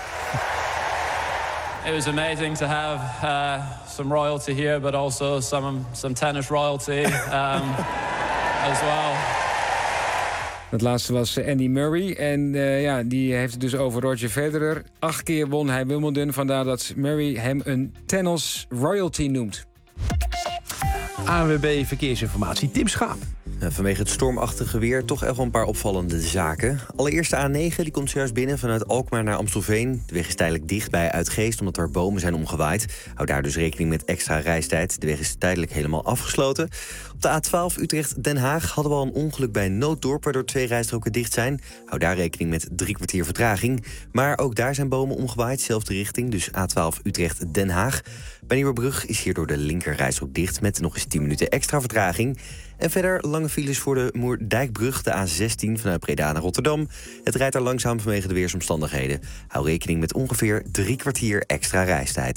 It was amazing to have some royalty here, but also some tennis royalty as well. Het laatste was Andy Murray. En die heeft het dus over Roger Federer. 8 keer won hij Wimbledon. Vandaar dat Murray hem een tennis royalty noemt. ANWB Verkeersinformatie, Tim Schaap. Vanwege het stormachtige weer toch echt wel een paar opvallende zaken. Allereerst de A9, die komt zojuist binnen vanuit Alkmaar naar Amstelveen. De weg is tijdelijk dicht bij Uitgeest omdat er bomen zijn omgewaaid. Hou daar dus rekening met extra reistijd. De weg is tijdelijk helemaal afgesloten. Op de A12 Utrecht-Den Haag hadden we al een ongeluk bij Nooddorp, waardoor 2 rijstroken dicht zijn. Hou daar rekening met 3 kwartier vertraging. Maar ook daar zijn bomen omgewaaid, zelfde richting, dus A12 Utrecht-Den Haag. Bij Nieuwerbrug is hierdoor de linkerrijstrook dicht met nog eens 10 minuten extra vertraging. En verder lange files voor de Moerdijkbrug, de A16 vanuit Breda naar Rotterdam. Het rijdt daar langzaam vanwege de weersomstandigheden. Hou rekening met ongeveer 3 kwartier extra reistijd.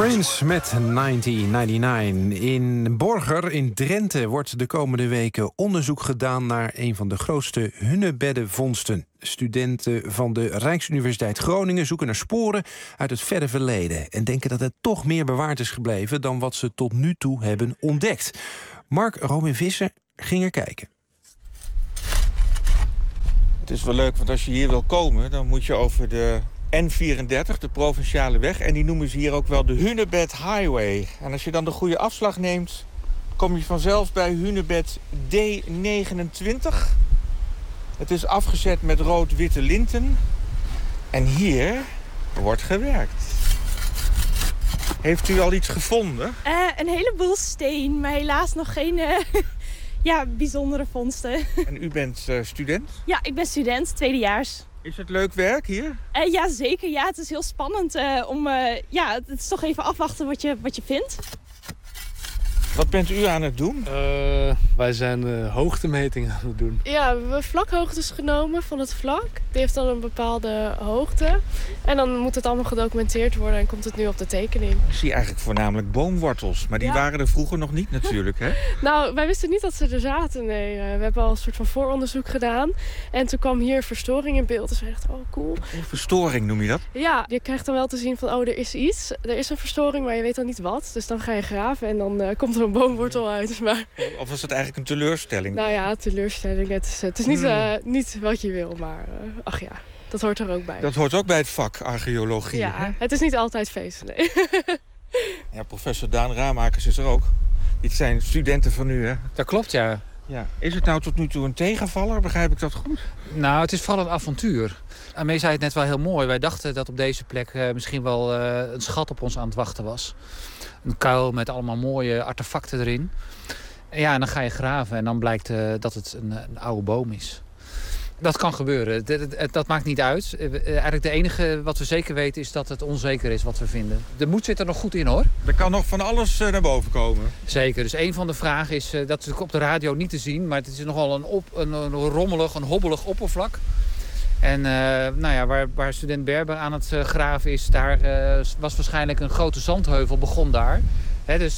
Prince met 1999. In Borger in Drenthe wordt de komende weken onderzoek gedaan naar een van de grootste hunebeddenvondsten. Studenten van de Rijksuniversiteit Groningen zoeken naar sporen uit het verre verleden en denken dat het toch meer bewaard is gebleven dan wat ze tot nu toe hebben ontdekt. Mark Robin Visser ging er kijken. Het is wel leuk, want als je hier wil komen, dan moet je over de N34, de provinciale weg. En die noemen ze hier ook wel de Hunebed Highway. En als je dan de goede afslag neemt, kom je vanzelf bij Hunebed D29. Het is afgezet met rood-witte linten. En hier wordt gewerkt. Heeft u al iets gevonden? Een heleboel steen, maar helaas nog geen bijzondere vondsten. En u bent student? Ja, ik ben student, tweedejaars. Is het leuk werk hier? Ja, zeker. Ja, het is heel spannend het is toch even afwachten wat je vindt. Wat bent u aan het doen? Wij zijn hoogtemetingen aan het doen. Ja, we hebben vlakhoogtes genomen van het vlak. Die heeft dan een bepaalde hoogte. En dan moet het allemaal gedocumenteerd worden en komt het nu op de tekening. Ik zie eigenlijk voornamelijk boomwortels, maar die waren er vroeger nog niet natuurlijk, hè? Nou, wij wisten niet dat ze er zaten, nee. We hebben al een soort van vooronderzoek gedaan. En toen kwam hier verstoring in beeld. Dus we dachten, oh cool. Verstoring noem je dat? Ja, je krijgt dan wel te zien van, er is iets. Er is een verstoring, maar je weet dan niet wat. Dus dan ga je graven en dan komt er een boomwortel uit. Maar... Of was het eigenlijk een teleurstelling? Nou ja, teleurstelling. Het is niet wat je wil, maar ach ja, dat hoort er ook bij. Dat hoort ook bij het vak archeologie. Ja, hè? Het is niet altijd feest, nee. Ja, professor Daan Raamakers is er ook. Dit zijn studenten van u, hè? Dat klopt, ja. Is het nou tot nu toe een tegenvaller? Begrijp ik dat goed? Nou, het is vooral een avontuur. Amee zei het net wel heel mooi. Wij dachten dat op deze plek misschien wel een schat op ons aan het wachten was. Een kuil met allemaal mooie artefacten erin. En dan ga je graven en dan blijkt dat het een oude boom is. Dat kan gebeuren. Dat maakt niet uit. Eigenlijk de enige wat we zeker weten is dat het onzeker is wat we vinden. De moed zit er nog goed in, hoor. Er kan nog van alles naar boven komen. Zeker. Dus een van de vragen is, dat is op de radio niet te zien, maar het is nogal een rommelig, een hobbelig oppervlak. En waar student Berber aan het graven is, daar was waarschijnlijk een grote zandheuvel, begon daar. Dus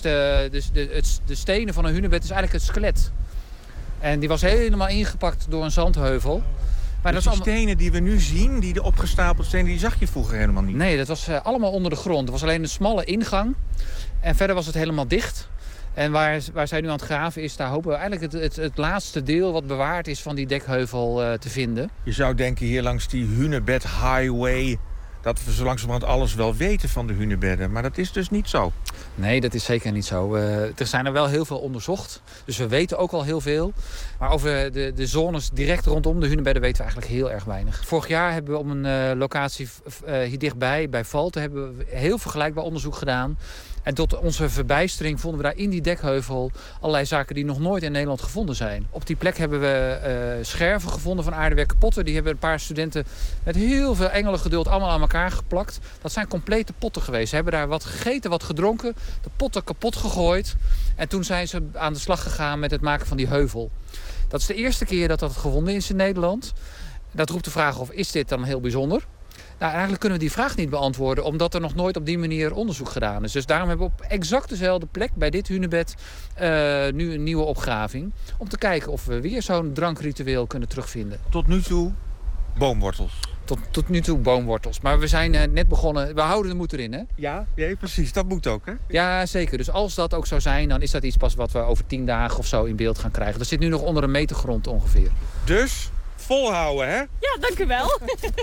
de stenen van een hunebed is eigenlijk het skelet. En die was helemaal ingepakt door een zandheuvel. Maar dus die stenen die we nu zien, die de opgestapeld stenen, die zag je vroeger helemaal niet? Nee, dat was allemaal onder de grond. Er was alleen een smalle ingang. En verder was het helemaal dicht. En waar zij nu aan het graven is, daar hopen we eigenlijk het laatste deel wat bewaard is van die dekheuvel te vinden. Je zou denken hier langs die Hunebed Highway dat we zo langzamerhand alles wel weten van de hunebedden. Maar dat is dus niet zo. Nee, dat is zeker niet zo. Er zijn er wel heel veel onderzocht. Dus we weten ook al heel veel. Maar over de zones direct rondom de hunebedden weten we eigenlijk heel erg weinig. Vorig jaar hebben we op een locatie hier dichtbij, bij Valten, hebben we heel vergelijkbaar onderzoek gedaan. En tot onze verbijstering vonden we daar in die dekheuvel allerlei zaken die nog nooit in Nederland gevonden zijn. Op die plek hebben we scherven gevonden van aardewerken potten. Die hebben een paar studenten met heel veel engelengeduld allemaal aan elkaar geplakt. Dat zijn complete potten geweest. Ze hebben daar wat gegeten, wat gedronken, de potten kapot gegooid. En toen zijn ze aan de slag gegaan met het maken van die heuvel. Dat is de eerste keer dat dat gevonden is in Nederland. Dat roept de vraag of, is dit dan heel bijzonder? Nou, eigenlijk kunnen we die vraag niet beantwoorden, omdat er nog nooit op die manier onderzoek gedaan is. Dus daarom hebben we op exact dezelfde plek, bij dit hunebed, nu een nieuwe opgraving. Om te kijken of we weer zo'n drankritueel kunnen terugvinden. Tot nu toe boomwortels. Tot nu toe boomwortels. Maar we zijn net begonnen, we houden de moed erin, hè? Ja, precies. Dat moet ook, hè? Ja, zeker. Dus als dat ook zou zijn, dan is dat iets pas wat we over 10 dagen of zo in beeld gaan krijgen. Dat zit nu nog onder een meter grond ongeveer. Dus, volhouden, hè? Ja, dank u wel.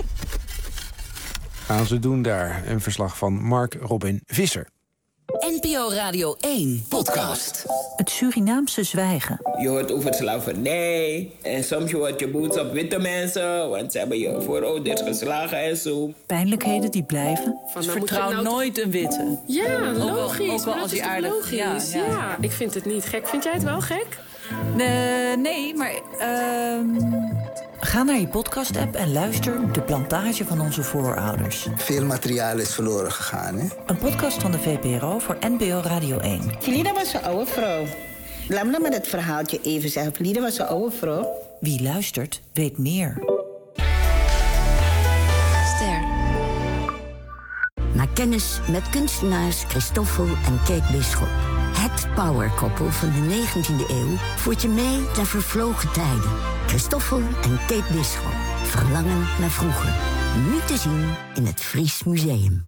Gaan ze doen daar. Een verslag van Mark Robin Visser. NPO Radio 1 podcast. Het Surinaamse zwijgen. Je hoort over slavernij. En soms hoort je boodschap witte mensen. Want ze hebben je voorouders geslagen en zo. Pijnlijkheden die blijven. Dus vertrouw nooit een witte. Ja, logisch. Ook wel als die aardig... Logisch. Ja, ik vind het niet gek. Vind jij het wel gek? Nee, maar... Ga naar je podcast-app en luister De Plantage van onze voorouders. Veel materiaal is verloren gegaan, hè? Een podcast van de VPRO voor NPO Radio 1. Felida was een oude vrouw. Laat me dan met het verhaaltje even zeggen. Felida was een oude vrouw. Wie luistert, weet meer. Ster. naar kennis met kunstenaars Christoffel en Kate Bisschop. Het powerkoppel van de 19e eeuw voert je mee naar vervlogen tijden. Christoffel en Kate Bisschop. Verlangen naar vroeger. Nu te zien in het Fries Museum.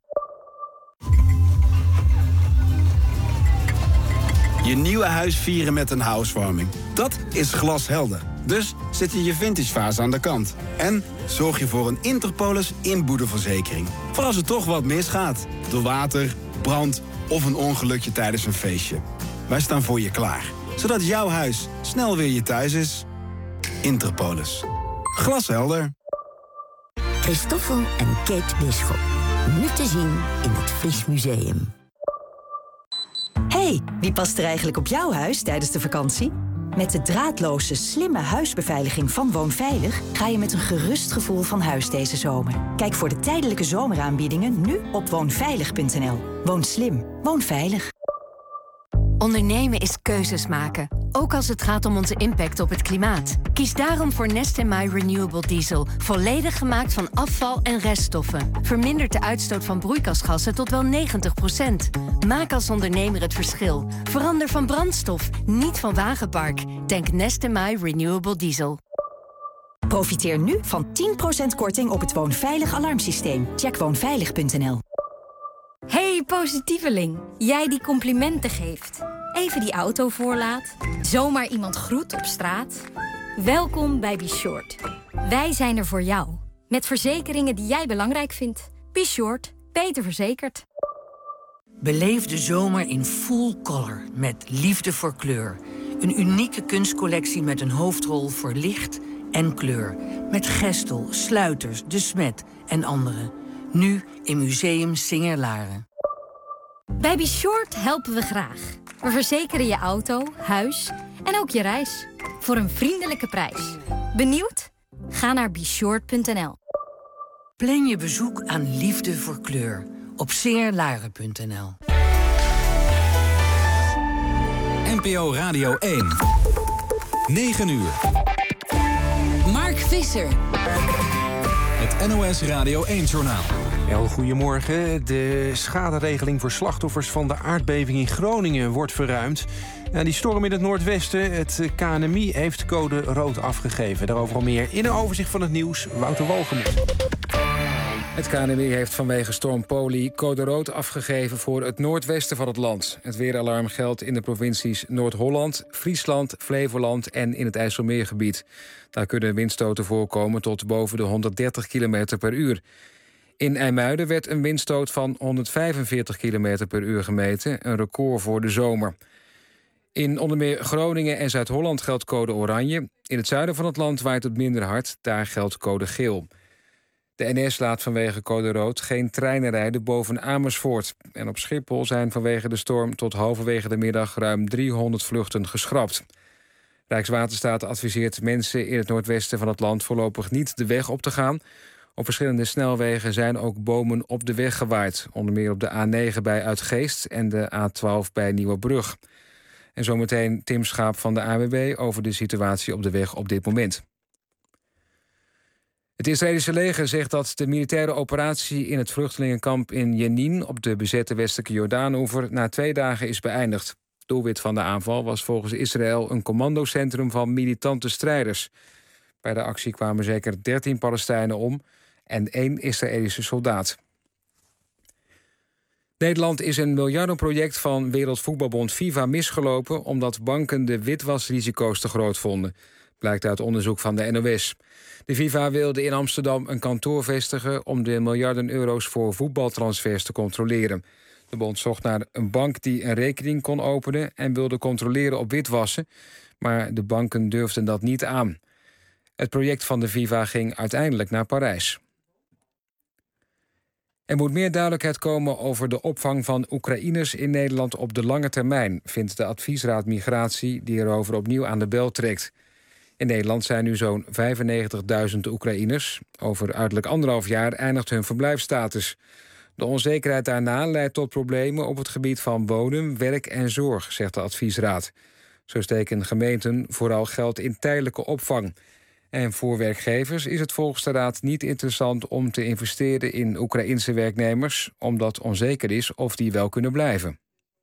Je nieuwe huis vieren met een housewarming. Dat is glashelder. Dus zet je vintagefase aan de kant. En zorg je voor een Interpolis inboedelverzekering. Voor als er toch wat misgaat. Door water, brand of een ongelukje tijdens een feestje. Wij staan voor je klaar. Zodat jouw huis snel weer je thuis is. Interpolis. Glashelder. Christoffel en Kate Bisschop. Nu te zien in het Fries Museum. Hey, wie past er eigenlijk op jouw huis tijdens de vakantie? Met de draadloze, slimme huisbeveiliging van Woonveilig ga je met een gerust gevoel van huis deze zomer. Kijk voor de tijdelijke zomeraanbiedingen nu op woonveilig.nl. Woon slim, woon veilig. Ondernemen is keuzes maken, ook als het gaat om onze impact op het klimaat. Kies daarom voor Nest & My Renewable Diesel, volledig gemaakt van afval en reststoffen. Vermindert de uitstoot van broeikasgassen tot wel 90%. Maak als ondernemer het verschil. Verander van brandstof, niet van wagenpark. Tank Nest & My Renewable Diesel. Profiteer nu van 10% korting op het Woonveilig alarmsysteem. Check woonveilig.nl. Hey positieveling, jij die complimenten geeft. Even die auto voorlaat, zomaar iemand groet op straat. Welkom bij Be Short. Wij zijn er voor jou, met verzekeringen die jij belangrijk vindt. Be Short, beter verzekerd. Beleef de zomer in full color met liefde voor kleur. Een unieke kunstcollectie met een hoofdrol voor licht en kleur. Met Gestel, Sluiters, De Smet en anderen. Nu in Museum Singer-Laren. Bij Be Short helpen we graag. We verzekeren je auto, huis en ook je reis. Voor een vriendelijke prijs. Benieuwd? Ga naar beshort.nl. Plan je bezoek aan Liefde voor Kleur op singerlaren.nl. NPO Radio 1. 9 uur. Mark Visser. Het NOS Radio 1-journaal. Heel goedemorgen. De schaderegeling voor slachtoffers van de aardbeving in Groningen wordt verruimd. Die storm in het noordwesten, het KNMI, heeft code rood afgegeven. Daarover al meer in een overzicht van het nieuws. Wouter Walgemoed. Het KNMI heeft vanwege storm Poli code rood afgegeven voor het noordwesten van het land. Het weeralarm geldt in de provincies Noord-Holland, Friesland, Flevoland en in het IJsselmeergebied. Daar kunnen windstoten voorkomen tot boven de 130 km per uur. In IJmuiden werd een windstoot van 145 km per uur gemeten, een record voor de zomer. In onder meer Groningen en Zuid-Holland geldt code oranje. In het zuiden van het land waait het minder hard, daar geldt code geel. De NS laat vanwege code rood geen treinen rijden boven Amersfoort. En op Schiphol zijn vanwege de storm tot halverwege de middag ruim 300 vluchten geschrapt. Rijkswaterstaat adviseert mensen in het noordwesten van het land voorlopig niet de weg op te gaan. Op verschillende snelwegen zijn ook bomen op de weg gewaaid. Onder meer op de A9 bij Uitgeest en de A12 bij Nieuwebrug. En zometeen Tim Schaap van de ANWB over de situatie op de weg op dit moment. Het Israëlische leger zegt dat de militaire operatie in het vluchtelingenkamp in Jenin op de bezette westelijke Jordaanoever na 2 dagen is beëindigd. Doelwit van de aanval was volgens Israël een commandocentrum van militante strijders. Bij de actie kwamen zeker 13 Palestijnen om en 1 Israëlische soldaat. Nederland is een miljardenproject van Wereldvoetbalbond FIFA misgelopen omdat banken de witwasrisico's te groot vonden. Blijkt uit onderzoek van de NOS. De FIFA wilde in Amsterdam een kantoor vestigen om de miljarden euro's voor voetbaltransfers te controleren. De bond zocht naar een bank die een rekening kon openen en wilde controleren op witwassen, maar de banken durfden dat niet aan. Het project van de FIFA ging uiteindelijk naar Parijs. Er moet meer duidelijkheid komen over de opvang van Oekraïners in Nederland op de lange termijn, vindt de Adviesraad Migratie, die erover opnieuw aan de bel trekt. In Nederland zijn nu zo'n 95.000 Oekraïners. Over uiterlijk 1,5 jaar eindigt hun verblijfsstatus. De onzekerheid daarna leidt tot problemen op het gebied van wonen, werk en zorg, zegt de Adviesraad. Zo steken gemeenten vooral geld in tijdelijke opvang. En voor werkgevers is het volgens de Raad niet interessant om te investeren in Oekraïense werknemers, omdat onzeker is of die wel kunnen blijven.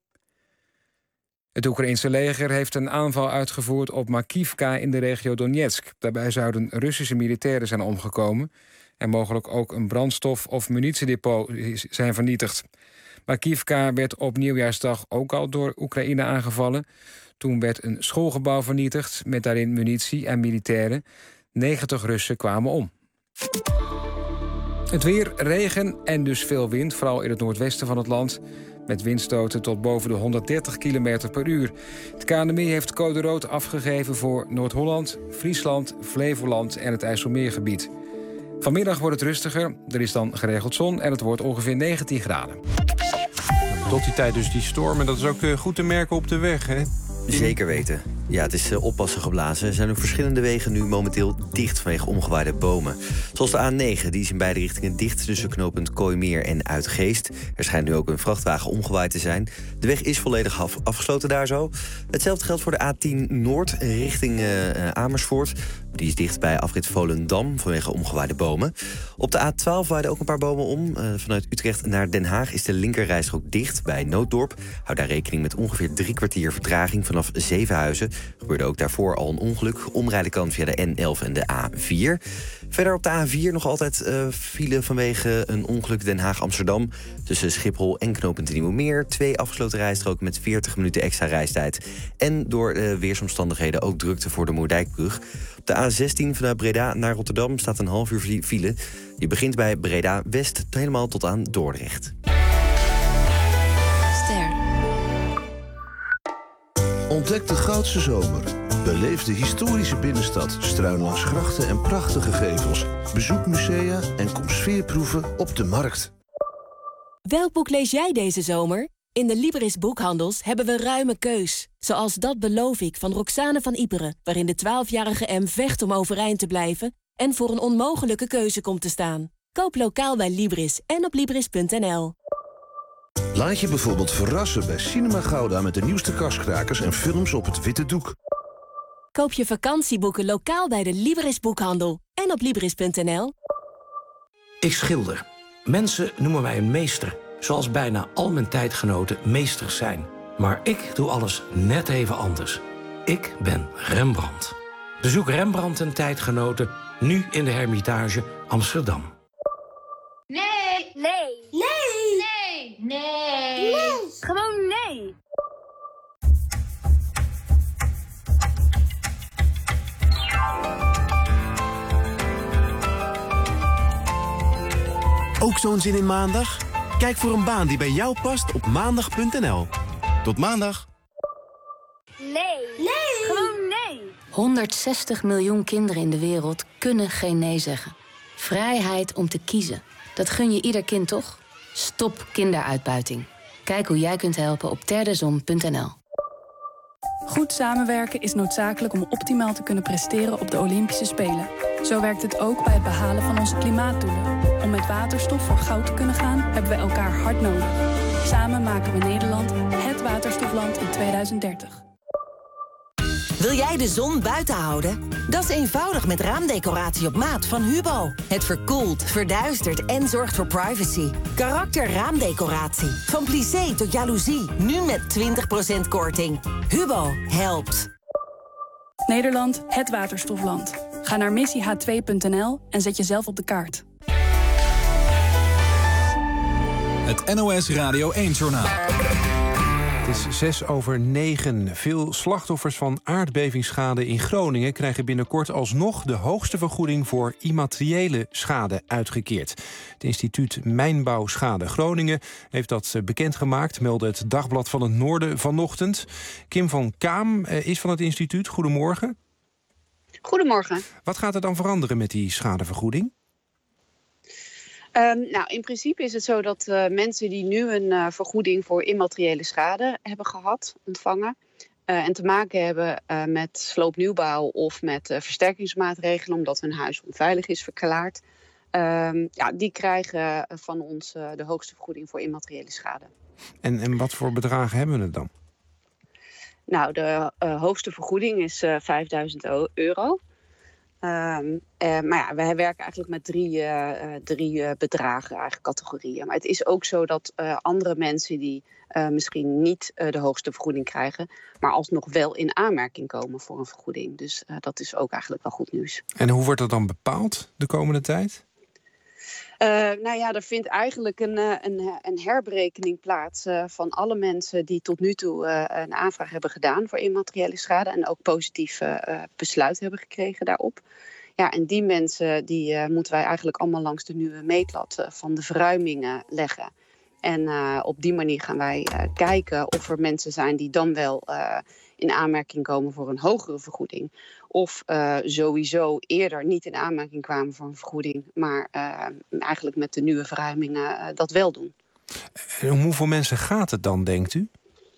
Het Oekraïense leger heeft een aanval uitgevoerd op Makivka in de regio Donetsk. Daarbij zouden Russische militairen zijn omgekomen en mogelijk ook een brandstof- of munitiedepot zijn vernietigd. Makivka werd op Nieuwjaarsdag ook al door Oekraïne aangevallen. Toen werd een schoolgebouw vernietigd met daarin munitie en militairen. 90 Russen kwamen om. Het weer, regen en dus veel wind, vooral in het noordwesten van het land, met windstoten tot boven de 130 km per uur. Het KNMI heeft code rood afgegeven voor Noord-Holland, Friesland, Flevoland en het IJsselmeergebied. Vanmiddag wordt het rustiger, er is dan geregeld zon en het wordt ongeveer 19 graden. Tot die tijd dus die storm. En dat is ook goed te merken op de weg, hè? Zeker weten. Ja, het is oppassen geblazen. Er zijn ook verschillende wegen nu momenteel dicht vanwege omgewaaide bomen. Zoals de A9, die is in beide richtingen dicht tussen knooppunt Kooimeer en Uitgeest. Er schijnt nu ook een vrachtwagen omgewaaid te zijn. De weg is volledig afgesloten daar zo. Hetzelfde geldt voor de A10 Noord richting Amersfoort. Die is dicht bij afrit Volendam vanwege omgewaaide bomen. Op de A12 waaiden ook een paar bomen om. Vanuit Utrecht naar Den Haag is de linkerrijstrook dicht bij Nooddorp. Hou daar rekening met ongeveer 3 kwartier vertraging vanaf Zevenhuizen. Gebeurde ook daarvoor al een ongeluk. Omrijden kan via de N11 en de A4. Verder op de A4 nog altijd file vanwege een ongeluk Den Haag-Amsterdam. Tussen Schiphol en knooppunt Nieuwemeer. 2 afgesloten rijstroken met 40 minuten extra reistijd. En door weersomstandigheden ook drukte voor de Moerdijkbrug. Op de A16 vanuit Breda naar Rotterdam staat een half uur file. Die begint bij Breda-West helemaal tot aan Dordrecht. Ontdek de Goudse Zomer. Beleef de historische binnenstad, struin langs grachten en prachtige gevels. Bezoek musea en kom sfeerproeven op de markt. Welk boek lees jij deze zomer? In de Libris boekhandels hebben we ruime keus. Zoals Dat beloof ik van Roxane van Iperen, waarin de 12-jarige M vecht om overeind te blijven en voor een onmogelijke keuze komt te staan. Koop lokaal bij Libris en op Libris.nl. Laat je bijvoorbeeld verrassen bij Cinema Gouda met de nieuwste kastkrakers en films op het witte doek. Koop je vakantieboeken lokaal bij de Libris boekhandel en op Libris.nl. Ik schilder. Mensen noemen mij een meester, zoals bijna al mijn tijdgenoten meesters zijn. Maar ik doe alles net even anders. Ik ben Rembrandt. Bezoek Rembrandt en tijdgenoten nu in de Hermitage Amsterdam. Nee. Nee. Nee. Nee. Nee. Nee. Gewoon nee. Ook zo'n zin in maandag? Kijk voor een baan die bij jou past op maandag.nl. Tot maandag. Nee. Nee. Gewoon nee. 160 miljoen kinderen in de wereld kunnen geen nee zeggen. Vrijheid om te kiezen. Dat gun je ieder kind toch? Stop kinderuitbuiting. Kijk hoe jij kunt helpen op terdesom.nl. Goed samenwerken is noodzakelijk om optimaal te kunnen presteren op de Olympische Spelen. Zo werkt het ook bij het behalen van onze klimaatdoelen. Om met waterstof voor goud te kunnen gaan, hebben we elkaar hard nodig. Samen maken we Nederland het waterstofland in 2030. Wil jij de zon buiten houden? Dat is eenvoudig met raamdecoratie op maat van Hubo. Het verkoelt, verduistert en zorgt voor privacy. Karakter raamdecoratie. Van plissé tot jaloezie. Nu met 20% korting. Hubo helpt. Nederland, het waterstofland. Ga naar missieh2.nl en zet jezelf op de kaart. Het NOS Radio 1-journaal. Het is 8:06. Veel slachtoffers van aardbevingsschade in Groningen krijgen binnenkort alsnog de hoogste vergoeding voor immateriële schade uitgekeerd. Het instituut Mijnbouwschade Groningen heeft dat bekendgemaakt, meldde het Dagblad van het Noorden vanochtend. Kim van Kaam is van het instituut. Goedemorgen. Goedemorgen. Wat gaat er dan veranderen met die schadevergoeding? Nou, in principe is het zo dat mensen die nu een vergoeding voor immateriële schade hebben ontvangen en te maken hebben met sloopnieuwbouw of met versterkingsmaatregelen omdat hun huis onveilig is verklaard, die krijgen van ons de hoogste vergoeding voor immateriële schade. En wat voor bedragen hebben we het dan? Nou, de hoogste vergoeding is €5.000. Maar wij werken eigenlijk met drie bedragen, eigenlijk categorieën. Maar het is ook zo dat andere mensen die misschien niet de hoogste vergoeding krijgen, maar alsnog wel in aanmerking komen voor een vergoeding. Dus dat is ook eigenlijk wel goed nieuws. En hoe wordt dat dan bepaald de komende tijd? Er vindt eigenlijk een herberekening plaats van alle mensen die tot nu toe een aanvraag hebben gedaan voor immateriële schade en ook positief besluit hebben gekregen daarop. Ja, en die mensen die moeten wij eigenlijk allemaal langs de nieuwe meetlat van de verruimingen leggen. En op die manier gaan wij kijken of er mensen zijn die dan wel in aanmerking komen voor een hogere vergoeding. Of sowieso eerder niet in aanmerking kwamen voor een vergoeding, maar eigenlijk met de nieuwe verruimingen dat wel doen. En om hoeveel mensen gaat het dan, denkt u?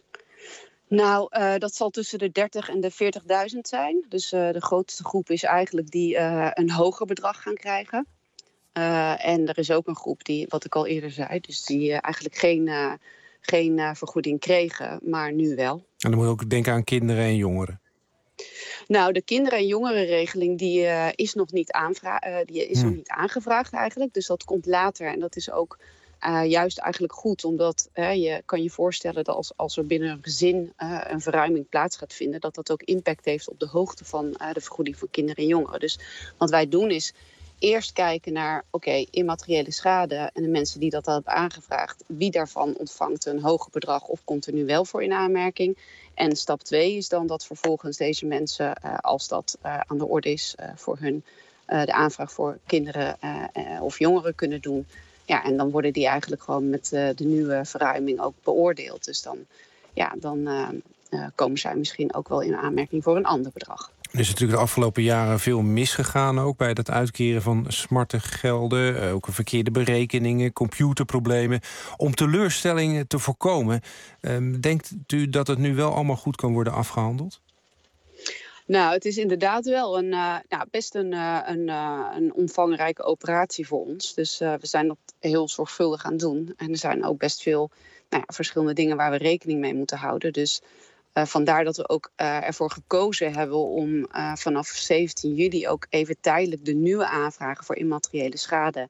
Nou, dat zal tussen de 30.000 en de 40.000 zijn. Dus de grootste groep is eigenlijk die een hoger bedrag gaan krijgen. En er is ook een groep die, wat ik al eerder zei, dus die eigenlijk geen vergoeding kregen, maar nu wel. En dan moet je ook denken aan kinderen en jongeren. Nou, de kinderen- en jongerenregeling die is nog niet aangevraagd eigenlijk. Dus dat komt later en dat is ook juist eigenlijk goed. Omdat je kan je voorstellen dat als er binnen een gezin een verruiming plaats gaat vinden, dat dat ook impact heeft op de hoogte van de vergoeding voor kinderen en jongeren. Dus wat wij doen is eerst kijken naar, immateriële schade en de mensen die dat al hebben aangevraagd, wie daarvan ontvangt een hoger bedrag of komt er nu wel voor in aanmerking. En stap 2 is dan dat vervolgens deze mensen, als dat aan de orde is voor hun, de aanvraag voor kinderen of jongeren kunnen doen. Ja, en dan worden die eigenlijk gewoon met de nieuwe verruiming ook beoordeeld. Dus dan komen zij misschien ook wel in aanmerking voor een ander bedrag. Er is natuurlijk de afgelopen jaren veel misgegaan ook bij het uitkeren van smarte gelden. Ook verkeerde berekeningen, computerproblemen. Om teleurstellingen te voorkomen, denkt u dat het nu wel allemaal goed kan worden afgehandeld? Nou, het is inderdaad wel best een omvangrijke operatie voor ons. Dus we zijn dat heel zorgvuldig aan het doen. En er zijn ook best veel verschillende dingen waar we rekening mee moeten houden. Dus vandaar dat we ook ervoor gekozen hebben om vanaf 17 juli ook even tijdelijk de nieuwe aanvragen voor immateriële schade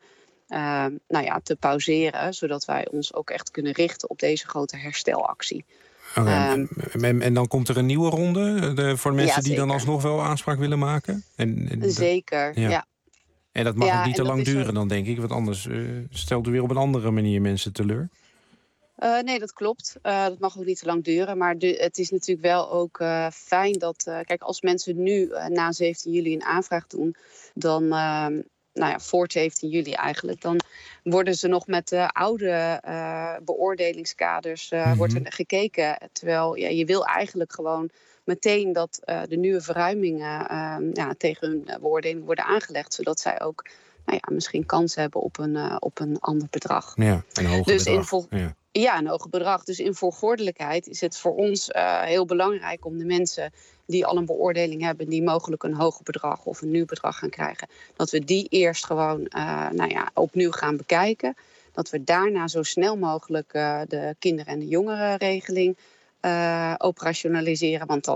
te pauzeren. Zodat wij ons ook echt kunnen richten op deze grote herstelactie. Okay. En dan komt er een nieuwe ronde voor mensen die dan alsnog wel aanspraak willen maken? Zeker, ja. En dat mag ook niet te lang duren dan, denk ik. Want anders stelt u weer op een andere manier mensen teleur. Nee, dat klopt. Dat mag ook niet te lang duren. Maar het is natuurlijk wel ook fijn dat als mensen nu na 17 juli een aanvraag doen, dan voor 17 juli eigenlijk, dan worden ze nog met de oude beoordelingskaders wordt er gekeken. Terwijl je wil eigenlijk gewoon meteen dat de nieuwe verruimingen tegen hun beoordeling worden aangelegd, zodat zij ook misschien kans hebben op een ander bedrag. Ja, een hoger bedrag. Ja, een hoger bedrag. Dus in volgordelijkheid is het voor ons heel belangrijk om de mensen die al een beoordeling hebben, die mogelijk een hoger bedrag of een nieuw bedrag gaan krijgen, dat we die eerst gewoon opnieuw gaan bekijken. Dat we daarna zo snel mogelijk de kinderen- en de jongerenregeling operationaliseren. Want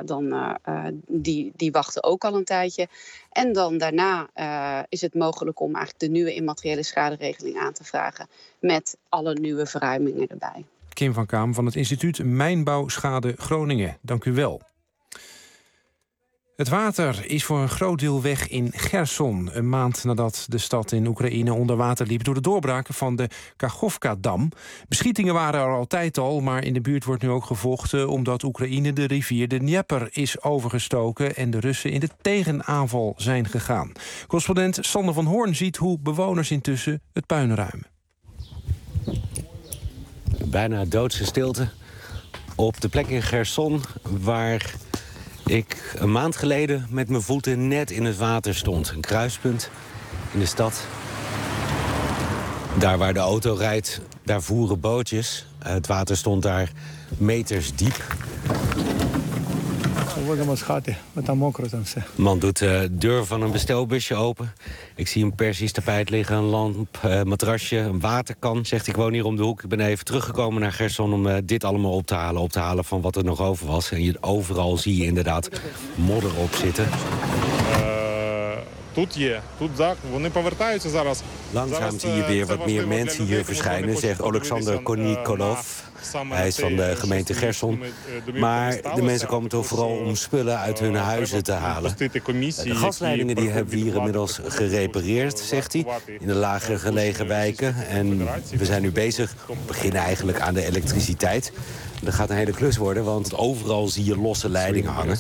die wachten ook al een tijdje. En dan daarna is het mogelijk om eigenlijk de nieuwe immateriële schaderegeling aan te vragen met alle nieuwe verruimingen erbij. Kim van Kaam van het instituut Mijnbouwschade Groningen. Dank u wel. Het water is voor een groot deel weg in Cherson. Een maand nadat de stad in Oekraïne onder water liep door de doorbraken van de Kachovka-dam. Beschietingen waren er altijd al, maar in de buurt wordt nu ook gevochten omdat Oekraïne de rivier de Dnieper is overgestoken en de Russen in de tegenaanval zijn gegaan. Correspondent Sander van Hoorn ziet hoe bewoners intussen het puin ruimen. Bijna doodse stilte op de plek in Cherson waar ik een maand geleden met mijn voeten net in het water stond. Een kruispunt in de stad. Daar waar de auto rijdt, daar voeren bootjes. Het water stond daar meters diep. Man doet de deur van een bestelbusje open. Ik zie een Persisch tapijt liggen, een lamp, matrasje, een waterkan. Zegt, ik woon hier om de hoek. Ik ben even teruggekomen naar Cherson om dit allemaal op te halen van wat er nog over was. En overal zie je inderdaad modder op zitten. Langzaam zie je weer wat meer mensen hier verschijnen, zegt Oleksandr Kornikolov. Hij is van de gemeente Gerson. Maar de mensen komen toch vooral om spullen uit hun huizen te halen. De gasleidingen die hebben we hier inmiddels gerepareerd, zegt hij, in de lager gelegen wijken. En we zijn nu bezig, we beginnen eigenlijk aan de elektriciteit. Dat gaat een hele klus worden, want overal zie je losse leidingen hangen.